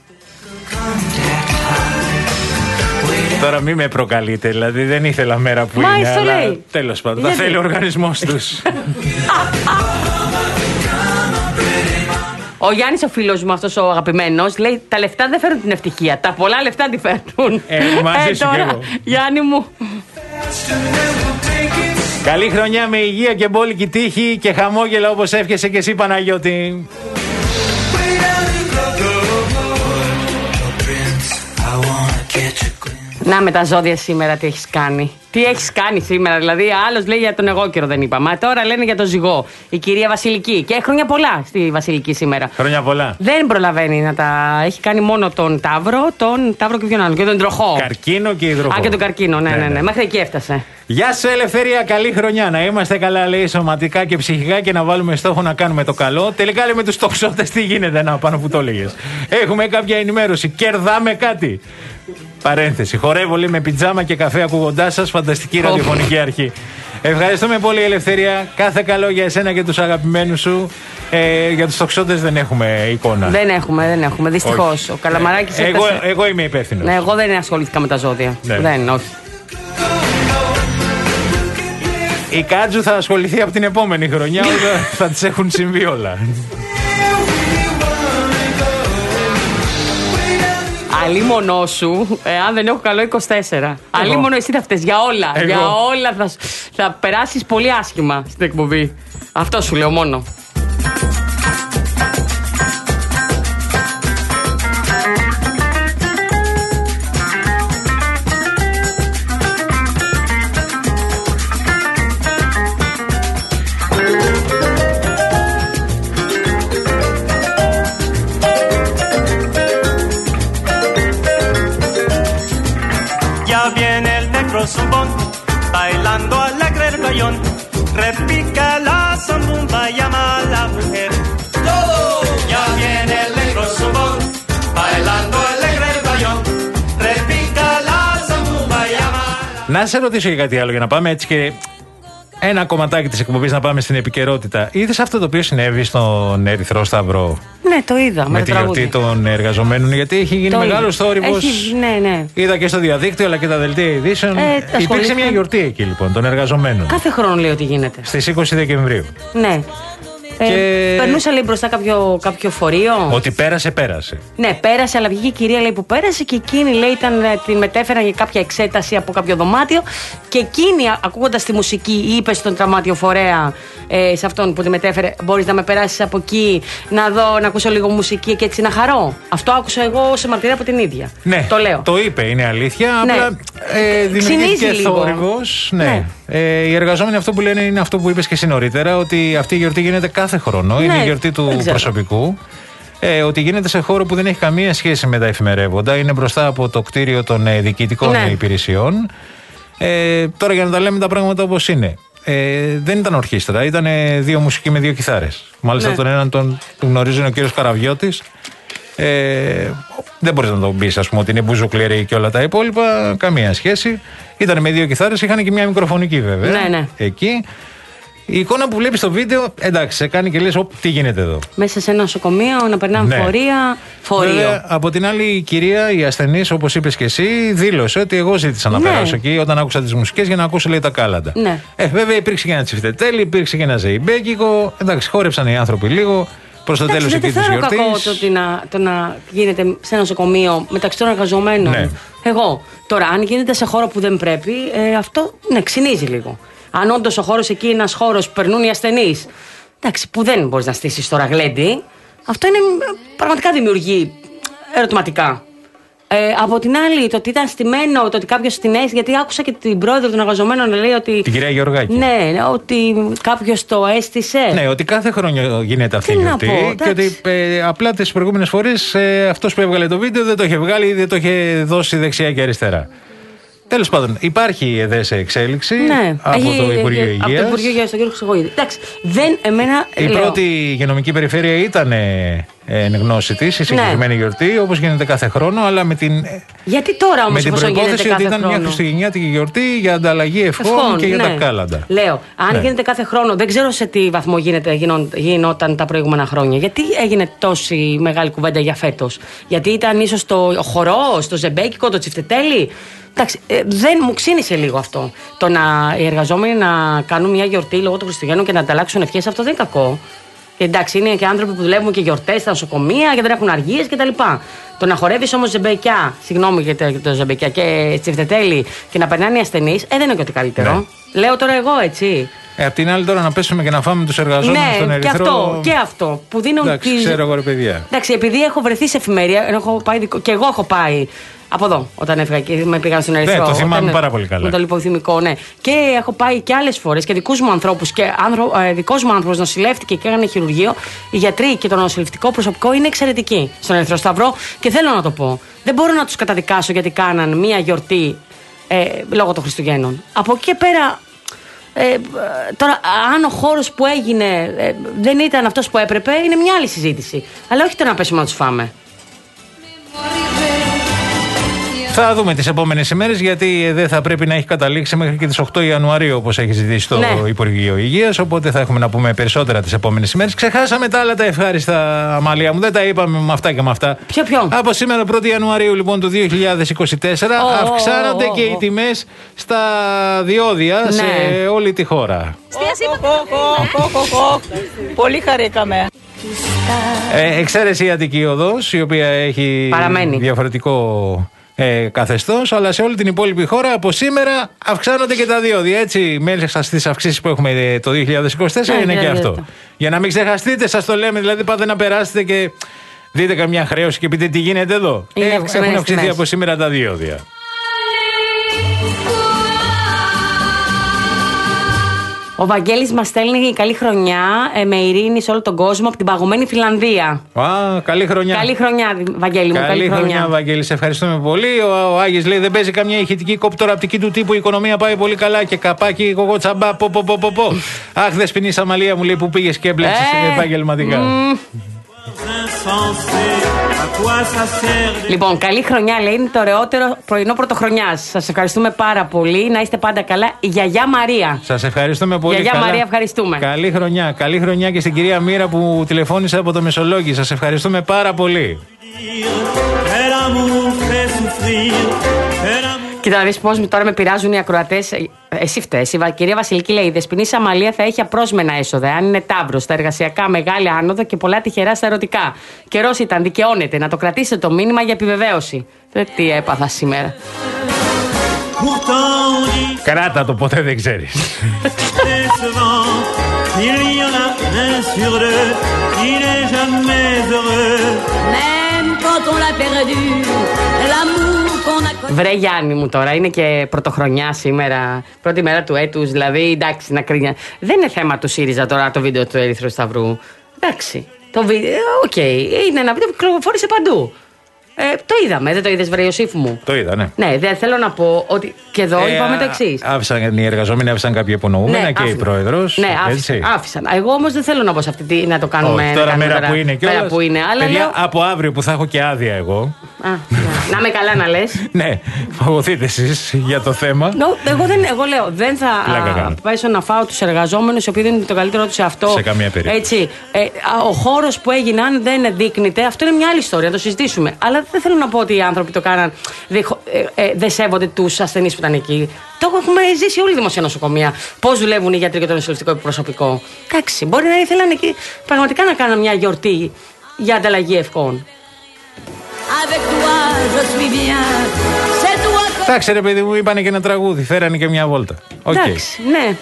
Τώρα μην με προκαλείτε, δηλαδή δεν ήθελα μέρα που Μα είναι, αλλά λέει. Τέλος πάντων, τα θέλει ο οργανισμός τους. Ο Γιάννης ο φίλος μου αυτός ο αγαπημένος λέει: Τα λεφτά δεν φέρνουν την ευτυχία, τα πολλά λεφτά τη φέρνουν. Ε, μαζί ε, σου τώρα, και εγώ. Γιάννη μου. Καλή χρονιά με υγεία και μπόλικη τύχη και χαμόγελα όπως εύχεσαι και εσύ, Παναγιώτη. Να με τα ζώδια σήμερα τι έχεις κάνει. Τι έχεις κάνει σήμερα, δηλαδή άλλος λέει για τον εγώ καιρο δεν είπα. Μα τώρα λένε για τον ζυγό. Η κυρία Βασιλική. Και χρόνια πολλά στη Βασιλική σήμερα. Χρόνια πολλά. Δεν προλαβαίνει να τα έχει κάνει μόνο τον Ταύρο, τον Ταύρο και ποιον άλλο. Και τον Τροχό. Καρκίνο και υδροχό. Α, και τον Καρκίνο, ναι, ναι, ναι. ναι. Μέχρι εκεί έφτασε. Γεια σου, Ελευθερία. Καλή χρονιά. Να είμαστε καλά, λέει, σωματικά και ψυχικά και να βάλουμε στόχο να κάνουμε το καλό. Τελικά, λέει, με τους τοξότες τι γίνεται, να πάνω που το έλεγες. Έχουμε κάποια ενημέρωση. Κερδάμε κάτι. Παρένθεση. Χορεύω, λέει, με πιτζάμα και καφέ ακούγοντάς σας. Φανταστική ραδιοφωνική αρχή. Ευχαριστούμε πολύ, Ελευθερία. Κάθε καλό για εσένα και τους αγαπημένους σου. Ε, για τους τοξότες δεν έχουμε εικόνα. Δεν έχουμε, δεν έχουμε. Δυστυχώς. Ο Καλαμαράκης. Ε, εγώ, εγώ είμαι υπεύθυνος. Ναι, εγώ δεν ασχολήθηκα με τα ζώδια. Ναι. Δεν, όχι. Η Κάτζου θα ασχοληθεί από την επόμενη χρονιά. Θα τις έχουν συμβεί όλα. Αλίμονό σου, ε, αν δεν έχω καλό είκοσι τέσσερα. Αλίμονο εσύ θα φταίς για όλα. Εγώ. Για όλα θα, θα περάσεις πολύ άσχημα στην εκπομπή. Αυτό σου λέω μόνο. Zumbón, bailando alegre el bayón, repica la zambumba, llama a la mujer. ¡Todo! Ya viene el negro zumbón, bailando alegre el bayón, repica la zambumba, llama a la... Να σε ρωτήσω για κάτι άλλο για να πάμε έτσι και ένα κομματάκι της εκπομπής να πάμε στην επικαιρότητα. Είδες αυτό το οποίο συνέβη στον Ερυθρό Σταυρό? Ναι, το είδα. Με, με τη γιορτή των εργαζομένων, γιατί έχει γίνει μεγάλος θόρυβος. Ναι, ναι. Είδα και στο διαδίκτυο αλλά και τα δελτία ειδήσεων. Ε, Υπήρξε μια γιορτή εκεί λοιπόν των εργαζομένων. Κάθε χρόνο λέει ότι γίνεται. Στις είκοσι Δεκεμβρίου. Ναι. Και... Ε, περνούσε λέει μπροστά κάποιο, κάποιο φορείο. Ότι πέρασε, πέρασε. Ναι, πέρασε, αλλά βγήκε η κυρία λέει, που πέρασε και εκείνη λέει ήταν, την μετέφεραν για κάποια εξέταση από κάποιο δωμάτιο. Και εκείνη, ακούγοντας τη μουσική, είπε στον τραυματιοφορέα, ε, σε αυτόν που τη μετέφερε: Μπορείς να με περάσεις από εκεί, να δω, να ακούσω λίγο μουσική και έτσι να χαρώ. Αυτό άκουσα εγώ σε μαρτυρία από την ίδια. Ναι, το λέω. Το είπε, είναι αλήθεια. Ναι. Απλά ε, δημιουργήθηκε θόρυβος. Ναι. ναι. Ε, οι εργαζόμενοι αυτό που λένε είναι αυτό που είπες και εσύ νωρίτερα, ότι αυτή η γιορτή γίνεται κάθε χρόνο. Ναι, είναι η γιορτή του προσωπικού. Ε, ότι γίνεται σε χώρο που δεν έχει καμία σχέση με τα εφημερεύοντα. Είναι μπροστά από το κτίριο των ε, διοικητικών ναι. υπηρεσιών. Ε, τώρα για να τα λέμε τα πράγματα όπως είναι. Ε, δεν ήταν ορχήστρα, ήταν δύο μουσικοί με δύο κιθάρες. Μάλιστα ναι. τον έναν τον, τον γνωρίζουν ο κύριος Καραβιώτης. Ε, δεν μπορείς να τον πεις, ας πούμε, ότι είναι μπουζουκλερή και όλα τα υπόλοιπα. Καμία σχέση. Ήταν με δύο κιθάρες, είχαν και μια μικροφωνική βέβαια. Ναι, ναι. Εκεί. Η εικόνα που βλέπεις στο βίντεο, εντάξει, σε κάνει και λες, τι γίνεται εδώ. Μέσα σε ένα νοσοκομείο, να περνάμε ναι. φορεία, φορείο. Βέβαια, από την άλλη, η κυρία, η ασθενής, όπως είπες και εσύ, δήλωσε ότι εγώ ζήτησα να ναι. περάσω εκεί όταν άκουσα τις μουσικές για να ακούσω, λέει, τα κάλαντα. Ναι. Ε, βέβαια, υπήρξε και ένα τσιφτετέλι, υπήρξε και ένα ζεϊμπέκικο. Εντάξει, χόρεψαν οι άνθρωποι λίγο. Προς το τέλος εκεί της γιορτής. Δεν κακό το, ότι να, το να γίνεται σε ένα νοσοκομείο μεταξύ των εργαζομένων. Ναι. Εγώ. Τώρα, αν γίνεται σε χώρο που δεν πρέπει, ε, αυτό ναι, ξυνίζει λίγο. Αν όντως ο χώρος εκεί είναι ένας χώρος που περνούν οι ασθενείς, εντάξει, που δεν μπορείς να στήσεις τώρα γλέντι, αυτό είναι πραγματικά δημιουργεί ερωτηματικά. Ε, από την άλλη, το ότι ήταν στημένο, το ότι κάποιος την έστησε, γιατί άκουσα και την πρόεδρο των εργαζομένων να λέει ότι. Την κυρία Γεωργάκη. Ναι, ότι κάποιος το έστησε. Ναι, ότι κάθε χρόνο γίνεται αυτή η γιορτή. Και ότι ε, απλά τις προηγούμενες φορές ε, αυτός που έβγαλε το βίντεο δεν το είχε βγάλει ή δεν το είχε δώσει δεξιά και αριστερά. Τέλος πάντων, υπάρχει εδώ σε εξέλιξη ναι, από έχει, το Υπουργείο Υγείας. Από το Υπουργείο Υγείας, τον κύριο Χρυσογοίδη. Εντάξει, δεν εμένα. Η λέω. πρώτη υγειονομική περιφέρεια ήταν ε, εν γνώση της, η συγκεκριμένη ναι. γιορτή, όπως γίνεται κάθε χρόνο, αλλά με την. Γιατί τώρα όμως με την προϋπόθεση ότι ήταν χρόνο. Μια χριστουγεννιάτικη γιορτή για ανταλλαγή ευχών, ευχών και για ναι. τα κάλαντα. Λέω, αν ναι. γίνεται κάθε χρόνο, δεν ξέρω σε τι βαθμό γίνεται, γινό, γινόταν τα προηγούμενα χρόνια. Γιατί έγινε τόση μεγάλη κουβέντα για φέτος? Γιατί ήταν ίσως το χορός, το ζεμπέκικο, το τσιφτετέλι. Εντάξει, ε, δεν μου ξύνησε λίγο αυτό. Το να οι εργαζόμενοι να κάνουν μια γιορτή λόγω των Χριστουγέννων και να ανταλλάξουν ευχές, αυτό δεν είναι κακό. Και εντάξει, είναι και άνθρωποι που δουλεύουν και γιορτές στα νοσοκομεία και δεν έχουν αργίες κτλ. Το να χορεύεις όμως ζεμπεκιά, συγγνώμη για το, το ζεμπεκιά και τσιφτετέλι και να περνάνε οι ασθενείς, ε, δεν είναι και ότι καλύτερο. Ναι. Λέω τώρα εγώ έτσι. Ε, απ' την άλλη τώρα να πέσουμε και να φάμε τους εργαζόμενους ναι, στον Ερυθρό. Και αυτό, και αυτό. Που δίνουν. Εντάξει, τις... ξέρω εγώ ρε παιδιά. Εντάξει, επειδή έχω βρεθεί σε εφημερία, έχω πάει, και εγώ έχω πάει. Από εδώ, όταν έφυγα και με πήγαν στον Ερυθρό. Ναι, το θυμάμαι πάρα πολύ καλά. Με το λιποθυμικό, ναι. Και έχω πάει και άλλες φορές και δικούς μου ανθρώπους και άνθρω, ε, δικός μου άνθρωπος νοσηλεύτηκε και έκανε χειρουργείο. Οι γιατροί και το νοσηλευτικό προσωπικό είναι εξαιρετικοί στον Ερυθρό Σταυρό και θέλω να το πω. Δεν μπορώ να τους καταδικάσω γιατί κάναν μία γιορτή ε, λόγω των Χριστουγέννων. Από εκεί και πέρα. Ε, τώρα, αν ο χώρος που έγινε ε, δεν ήταν αυτός που έπρεπε, είναι μια άλλη συζήτηση. Αλλά όχι το να πέσουμε να τους φάμε. Θα δούμε τις επόμενες ημέρες, γιατί δεν θα πρέπει να έχει καταλήξει μέχρι και τις οκτώ Ιανουαρίου, όπως έχει ζητήσει το ναι. Υπουργείο Υγείας. Οπότε θα έχουμε να πούμε περισσότερα τις επόμενες ημέρες. Ξεχάσαμε τα άλλα τα ευχάριστα, Αμαλία μου. Δεν τα είπαμε με αυτά και με αυτά. Ποιο, ποιο? Από σήμερα, πρώτη Ιανουαρίου λοιπόν του δύο χιλιάδες είκοσι τέσσερα, oh, αυξάνονται oh, oh, oh. και οι τιμές στα διόδια ναι. σε όλη τη χώρα. Πολύ χαρήκαμε. Ε, εξαίρεση η Αττική Οδός, η οποία έχει Παραμένει. διαφορετικό ε, καθεστώς, αλλά σε όλη την υπόλοιπη χώρα από σήμερα αυξάνονται και τα διόδια. Έτσι, μέσα στις αυξήσεις που έχουμε το δύο χιλιάδες είκοσι τέσσερα είναι και αυτό. Για να μην ξεχαστείτε, σας το λέμε, δηλαδή πάτε να περάσετε και δείτε καμιά χρέωση και πείτε τι γίνεται εδώ. Ε, έχουν αυξηθεί από σήμερα τα διόδια. Ο Βαγγέλης μας στέλνει καλή χρονιά ε, με ειρήνη σε όλο τον κόσμο από την παγωμένη Φιλανδία. Α, καλή χρονιά. Καλή χρονιά, Βαγγέλη μου. Καλή, καλή χρονιά. χρονιά, Βαγγέλη. Σε ευχαριστούμε πολύ. Ο, ο Άγης λέει: δεν παίζει καμιά ηχητική κοπτοραπτική του τύπου. Η οικονομία πάει πολύ καλά και καπάκι κοκο τσαμπά. Πο, πο, πο, πο, πο. Αχ, Δεσποινής Αμαλία μου λέει που πήγες και έμπλεξες ε, επαγγελματικά. Mm. Λοιπόν, καλή χρονιά λέει, είναι το ωραιότερο πρωινό πρωτοχρονιάς. Σας ευχαριστούμε πάρα πολύ. Να είστε πάντα καλά. Η γιαγιά Μαρία. Σας ευχαριστούμε πολύ. Γιαγιά καλά. Μαρία, ευχαριστούμε. Καλή χρονιά. Καλή χρονιά και στην κυρία Μοίρα που τηλεφώνησε από το Μεσολόγγι. Σας ευχαριστούμε πάρα πολύ. Κοίτα να δεις πώς τώρα με πειράζουν οι ακροατές. Εσύ φταίς. Η κυρία Βασιλική λέει: η Δεσποινής Αμαλία θα έχει απρόσμενα έσοδα. Αν είναι τάμπρος, στα εργασιακά μεγάλη άνοδο και πολλά τυχερά στα ερωτικά. Καιρός ήταν, δικαιώνεται. Να το κρατήσετε το μήνυμα για επιβεβαίωση. Δεν τι έπαθα σήμερα. Κράτα το, ποτέ δεν ξέρεις. Βρε Γιάννη μου τώρα, είναι και πρωτοχρονιά σήμερα, πρώτη μέρα του έτους, δηλαδή εντάξει να κρίνια. Δεν είναι θέμα του ΣΥΡΙΖΑ τώρα το βίντεο του Ερυθρού Σταυρού. Εντάξει, Το βίντεο, οκ. Okay. Είναι ένα βίντεο που κυκλοφόρησε παντού. Ε, το είδαμε, δεν το είδες, βρε Ιωσήφ μου? Το είδα, ναι. Ναι, δεν θέλω να πω ότι και εδώ ε, είπαμε το εξής. Άφησαν οι εργαζόμενοι, άφησαν κάποιοι υπονοούμενα, ναι, και άφηνα. Η πρόεδρος. Ναι, άφησαν, άφησαν. Εγώ όμως δεν θέλω να πω σε αυτή τη, να το κάνουμε. Όχι, τώρα μέρα τώρα, που είναι και μέρα που είναι. Αλλά παιδιά, λέω... από αύριο που θα έχω και άδεια εγώ. Α, ναι. Να με καλά να λες. Ναι, φαγωθείτε εσείς για το θέμα. No, εγώ, δεν, εγώ λέω, δεν θα πέσω να φάω τους εργαζόμενους επειδή είναι το καλύτερό τους σε αυτό. Σε καμία περίπτωση. Έτσι, ε, ο χώρος που έγινε, αν δεν δείκνυται, αυτό είναι μια άλλη ιστορία, να το συζητήσουμε. Αλλά δεν θέλω να πω ότι οι άνθρωποι το κάναν, δεν ε, ε, δε σέβονται τους ασθενείς που ήταν εκεί. Το έχουμε ζήσει όλη η δημοσία νοσοκομεία. Πώς δουλεύουν οι γιατροί και το νοσηλευτικό προσωπικό. Εντάξει, μπορεί να ήθελαν εκεί πραγματικά να κάνουν μια γιορτή για ανταλλαγή ευχών. Εντάξει, ρε παιδί μου, είπανε και ένα τραγούδι, φέρανε και μια βόλτα. Okay. Εντάξει, ναι.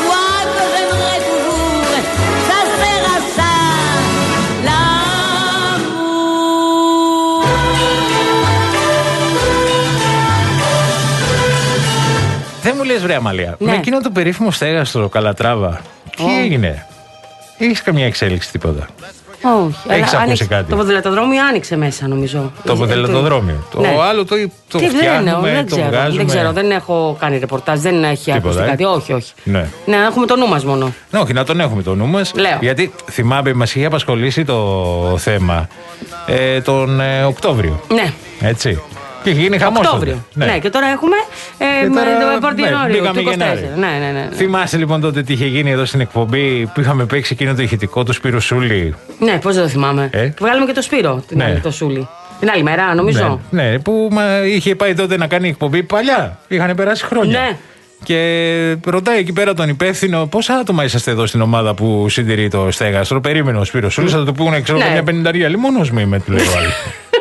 Δεν μου λες, βρε Αμαλία, ναι. Με εκείνο το περίφημο στέγαστρο Καλατράβα, τι oh. έγινε? Έχεις καμία εξέλιξη, τίποτα? Όχι. Έχεις ακούσει άνοιξε, κάτι? Το ποδηλατοδρόμιο άνοιξε μέσα, νομίζω. Το ποδηλατοδρόμιο. Το ναι. άλλο το, το τι φτιάχνουμε, δεν, το ξέρω, βγάζουμε. Δεν ξέρω, δεν έχω κάνει ρεπορτάζ, δεν έχει ακούσει κάτι. Όχι, όχι. Ναι. ναι, έχουμε το νου μας μόνο. Ναι, όχι, να τον έχουμε το νου μας. Λέω. Γιατί θυμάμαι, μας είχε απασχολήσει το θέμα ε, τον ε, Οκτώβριο. Ναι. Έτσι. Και έχει γίνει χαμός. Οκτώβριο. Ναι. ναι, και τώρα έχουμε ε, τώρα, το Πορτινόριο ναι, του είκοσι Ναι, ναι, ναι, ναι. Θυμάσαι λοιπόν τότε τι είχε γίνει εδώ στην εκπομπή που είχαμε παίξει εκείνο το ηχητικό του Σπύρου Σούλη? Ναι, πώς δεν το θυμάμαι. Ε? Βγάλαμε και το Σπύρο την ναι. άλλη, το Σούλη. Την άλλη μέρα, νομίζω. Ναι, ναι που μα, είχε πάει τότε να κάνει εκπομπή παλιά. Είχαν περάσει χρόνια. Ναι. Και ρωτάει εκεί πέρα τον υπεύθυνο, πόσα άτομα είσαστε εδώ στην ομάδα που συντηρεί το στέγαστρο? Περίμενε ο Σπύρος Σούλης, θα το πούνε, ξέρω, μια πενηνταρία. Λέει, μόνος μου είμαι, του λέει ο άλλος.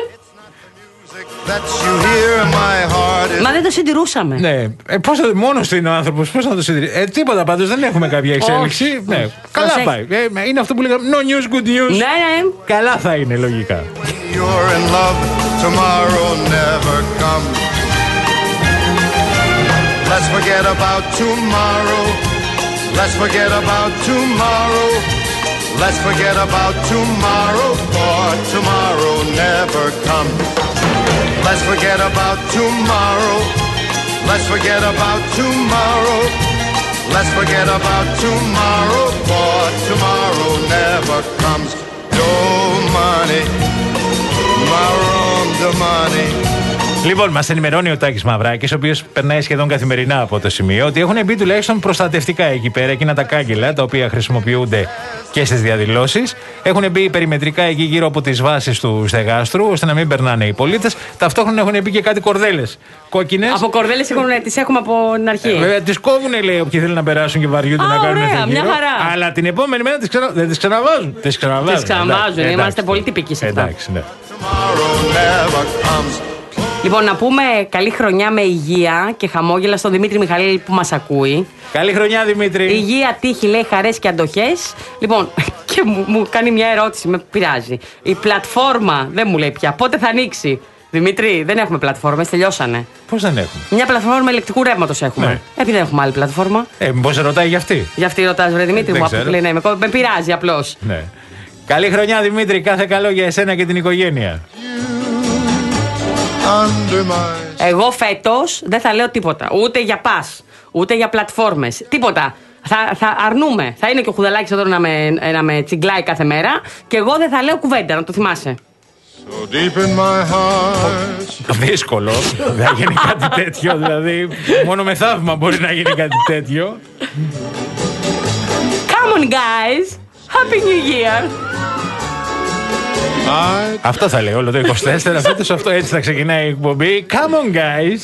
Μα δεν το συντηρούσαμε. Ναι. Ε, πώς θα, μόνος του είναι ο άνθρωπος, πώς να το συντηρήσει? Ε, τίποτα πάντως, δεν έχουμε κάποια εξέλιξη. Ναι. Καλά Προσέχει. πάει. Ε, είναι αυτό που λέγαμε no news, good news. Ναι, ναι. Καλά θα είναι λογικά. Let's forget about tomorrow. Let's forget about tomorrow. Let's forget about tomorrow, for tomorrow never comes. Let's forget about tomorrow. Let's forget about tomorrow. Let's forget about tomorrow, for tomorrow never comes. No money, Maron the money. Λοιπόν, μας ενημερώνει ο Τάκης Μαυράκης, ο οποίος περνάει σχεδόν καθημερινά από το σημείο, ότι έχουν μπει τουλάχιστον προστατευτικά εκεί πέρα, εκείνα τα κάγκελα τα οποία χρησιμοποιούνται και στις διαδηλώσεις. Έχουν μπει περιμετρικά εκεί γύρω από τις βάσεις του στεγάστρου, ώστε να μην περνάνε οι πολίτες. Ταυτόχρονα έχουν μπει και κάτι κορδέλες κόκκινες. Από κορδέλες τις έχουμε από την αρχή. Ε, βέβαια, τις κόβουν, λέει, όποιοι θέλουν να περάσουν και βαριούνται Α, να κάνουν ωραία, ένα μια χαρά. Αλλά την επόμενη μέρα τις ξανα... δεν τις ξαναβάζουν. Τις ξαναβάζουν. Τις ξαναβάζουν. Εντάξει, είμαστε πολύ τυπικοί σε αυτά. Εντάξει, ναι. Λοιπόν, να πούμε καλή χρονιά με υγεία και χαμόγελα στον Δημήτρη Μιχαλή που μας ακούει. Καλή χρονιά, Δημήτρη. Υγεία, τύχη, λέει, χαρές και αντοχές. Λοιπόν, και μου, μου κάνει μια ερώτηση, με πειράζει. Η πλατφόρμα, δεν μου λέει πια, πότε θα ανοίξει? Δημήτρη, δεν έχουμε πλατφόρμες, τελειώσανε. Πώς δεν έχουμε? Μια πλατφόρμα ηλεκτρικού ρεύματος έχουμε. Ναι. Επειδή δεν έχουμε άλλη πλατφόρμα. Ε, μήπως ρωτάει για αυτή. Για αυτή ρωτάς, βρε Δημήτρη, μου αποκλεί, ναι, με, με πειράζει απλώς. Ναι. Καλή χρονιά, Δημήτρη, κάθε καλό για εσένα και την οικογένεια. Εγώ φέτος δεν θα λέω τίποτα. Ούτε για πας, ούτε για πλατφόρμες. Τίποτα. Θα, θα αρνούμε. Θα είναι και ο Χουδαλάκης εδώ να με, να με τσιγκλάει κάθε μέρα. Και εγώ δεν θα λέω κουβέντα, να το θυμάσαι. So deep in my heart. Δύσκολο. Δεν γίνει κάτι τέτοιο. Δηλαδή, μόνο με θαύμα μπορεί να γίνει κάτι τέτοιο. Come on, guys. Happy New Year. I... Αυτό θα λέει όλο το είκοσι τέσσερα. Φέτος αυτό έτσι θα ξεκινάει η εκπομπή. Come on, guys.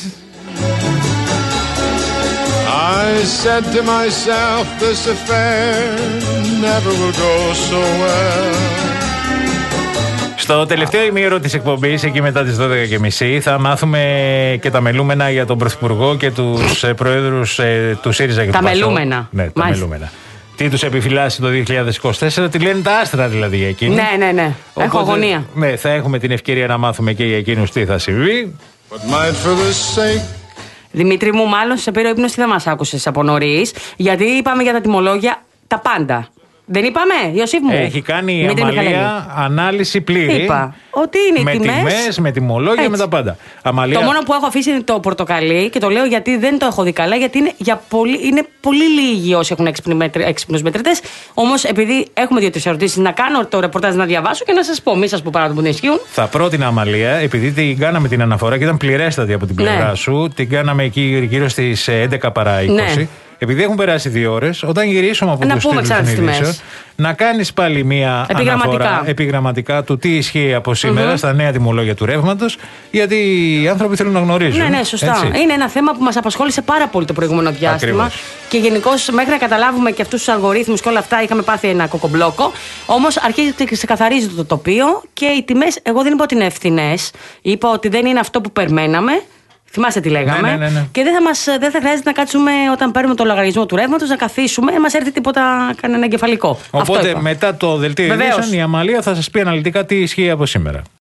I said to myself, this affair never will go so well. Στο τελευταίο ημίωρο της εκπομπής, εκεί μετά τις δώδεκα και μισή, θα μάθουμε και τα μελούμενα για τον Πρωθυπουργό και τους ε, προέδρους ε, του ΣΥΡΙΖΑ και του ΠΑΣΟΚ. Τα μελούμενα. Ναι, τα μελούμενα. Τι τους επιφυλάσσει το δύο χιλιάδες είκοσι τέσσερα, τι λένε τα άστρα δηλαδή για εκείνους. Ναι, ναι, ναι. Οπότε, έχω αγωνία. Ναι, θα έχουμε την ευκαιρία να μάθουμε και για εκείνους τι θα συμβεί. Δημήτρη μου, μάλλον σε πήρε ο ύπνος, τι δεν μας άκουσες από νωρίς, γιατί είπαμε για τα τιμολόγια τα πάντα. Δεν είπαμε, Ιωσήφ μου. Έχει κάνει η Αμαλία ανάλυση πλήρη. Είπα ότι είναι οι με τιμές. τιμές, με τιμολόγια, Έτσι. με τα πάντα. Αμαλία... Το μόνο που έχω αφήσει είναι το πορτοκαλί και το λέω γιατί δεν το έχω δει καλά, γιατί είναι, για πολύ, είναι πολύ λίγοι όσοι έχουν έξυπνους μετρητές. Όμως επειδή έχουμε δύο-τρεις ερωτήσεις, να κάνω το ρεπορτάζ, να διαβάσω και να σας πω. Μη σας πω παράδειγμα που δεν ισχύουν. Θα πρότεινα, Αμαλία, επειδή την κάναμε την αναφορά και ήταν πληρέστατη από την πλευρά Ναι. σου, την κάναμε εκεί γύρω στις έντεκα παρά είκοσι. Ναι. Επειδή έχουν περάσει δύο ώρες, όταν γυρίσουμε από Να τους πούμε τίτλους ξανά των τις ειδήσεων, να κάνεις πάλι μία Επιγραμματικά. αναφορά επιγραμματικά του τι ισχύει από σήμερα Mm-hmm. στα νέα τιμολόγια του ρεύματος, γιατί οι άνθρωποι θέλουν να γνωρίζουν. Ναι, ναι, σωστά. Έτσι. Είναι ένα θέμα που μας απασχόλησε πάρα πολύ το προηγούμενο διάστημα. Ακριβώς. Και γενικώ μέχρι να καταλάβουμε και αυτούς τους αλγορίθμους και όλα αυτά είχαμε πάθει ένα κοκομπλόκο. Όμως αρχίζει και ξεκαθαρίζει το τοπίο και οι τιμές, εγώ δεν είπα ότι είναι ευθυνές. Είπα ότι δεν είναι αυτό που περιμέναμε. Θυμάστε τι λέγαμε. Ναι, ναι, ναι, ναι. Και δεν θα, μας, δεν θα χρειάζεται να κάτσουμε όταν παίρνουμε το λογαριασμό του ρεύματος να καθίσουμε, να μας έρθει τίποτα κανένα εγκεφαλικό. Οπότε Αυτό είπα. μετά το δελτίο Βεβαίως. ειδήσεων η Αμαλία θα σας πει αναλυτικά τι ισχύει από σήμερα.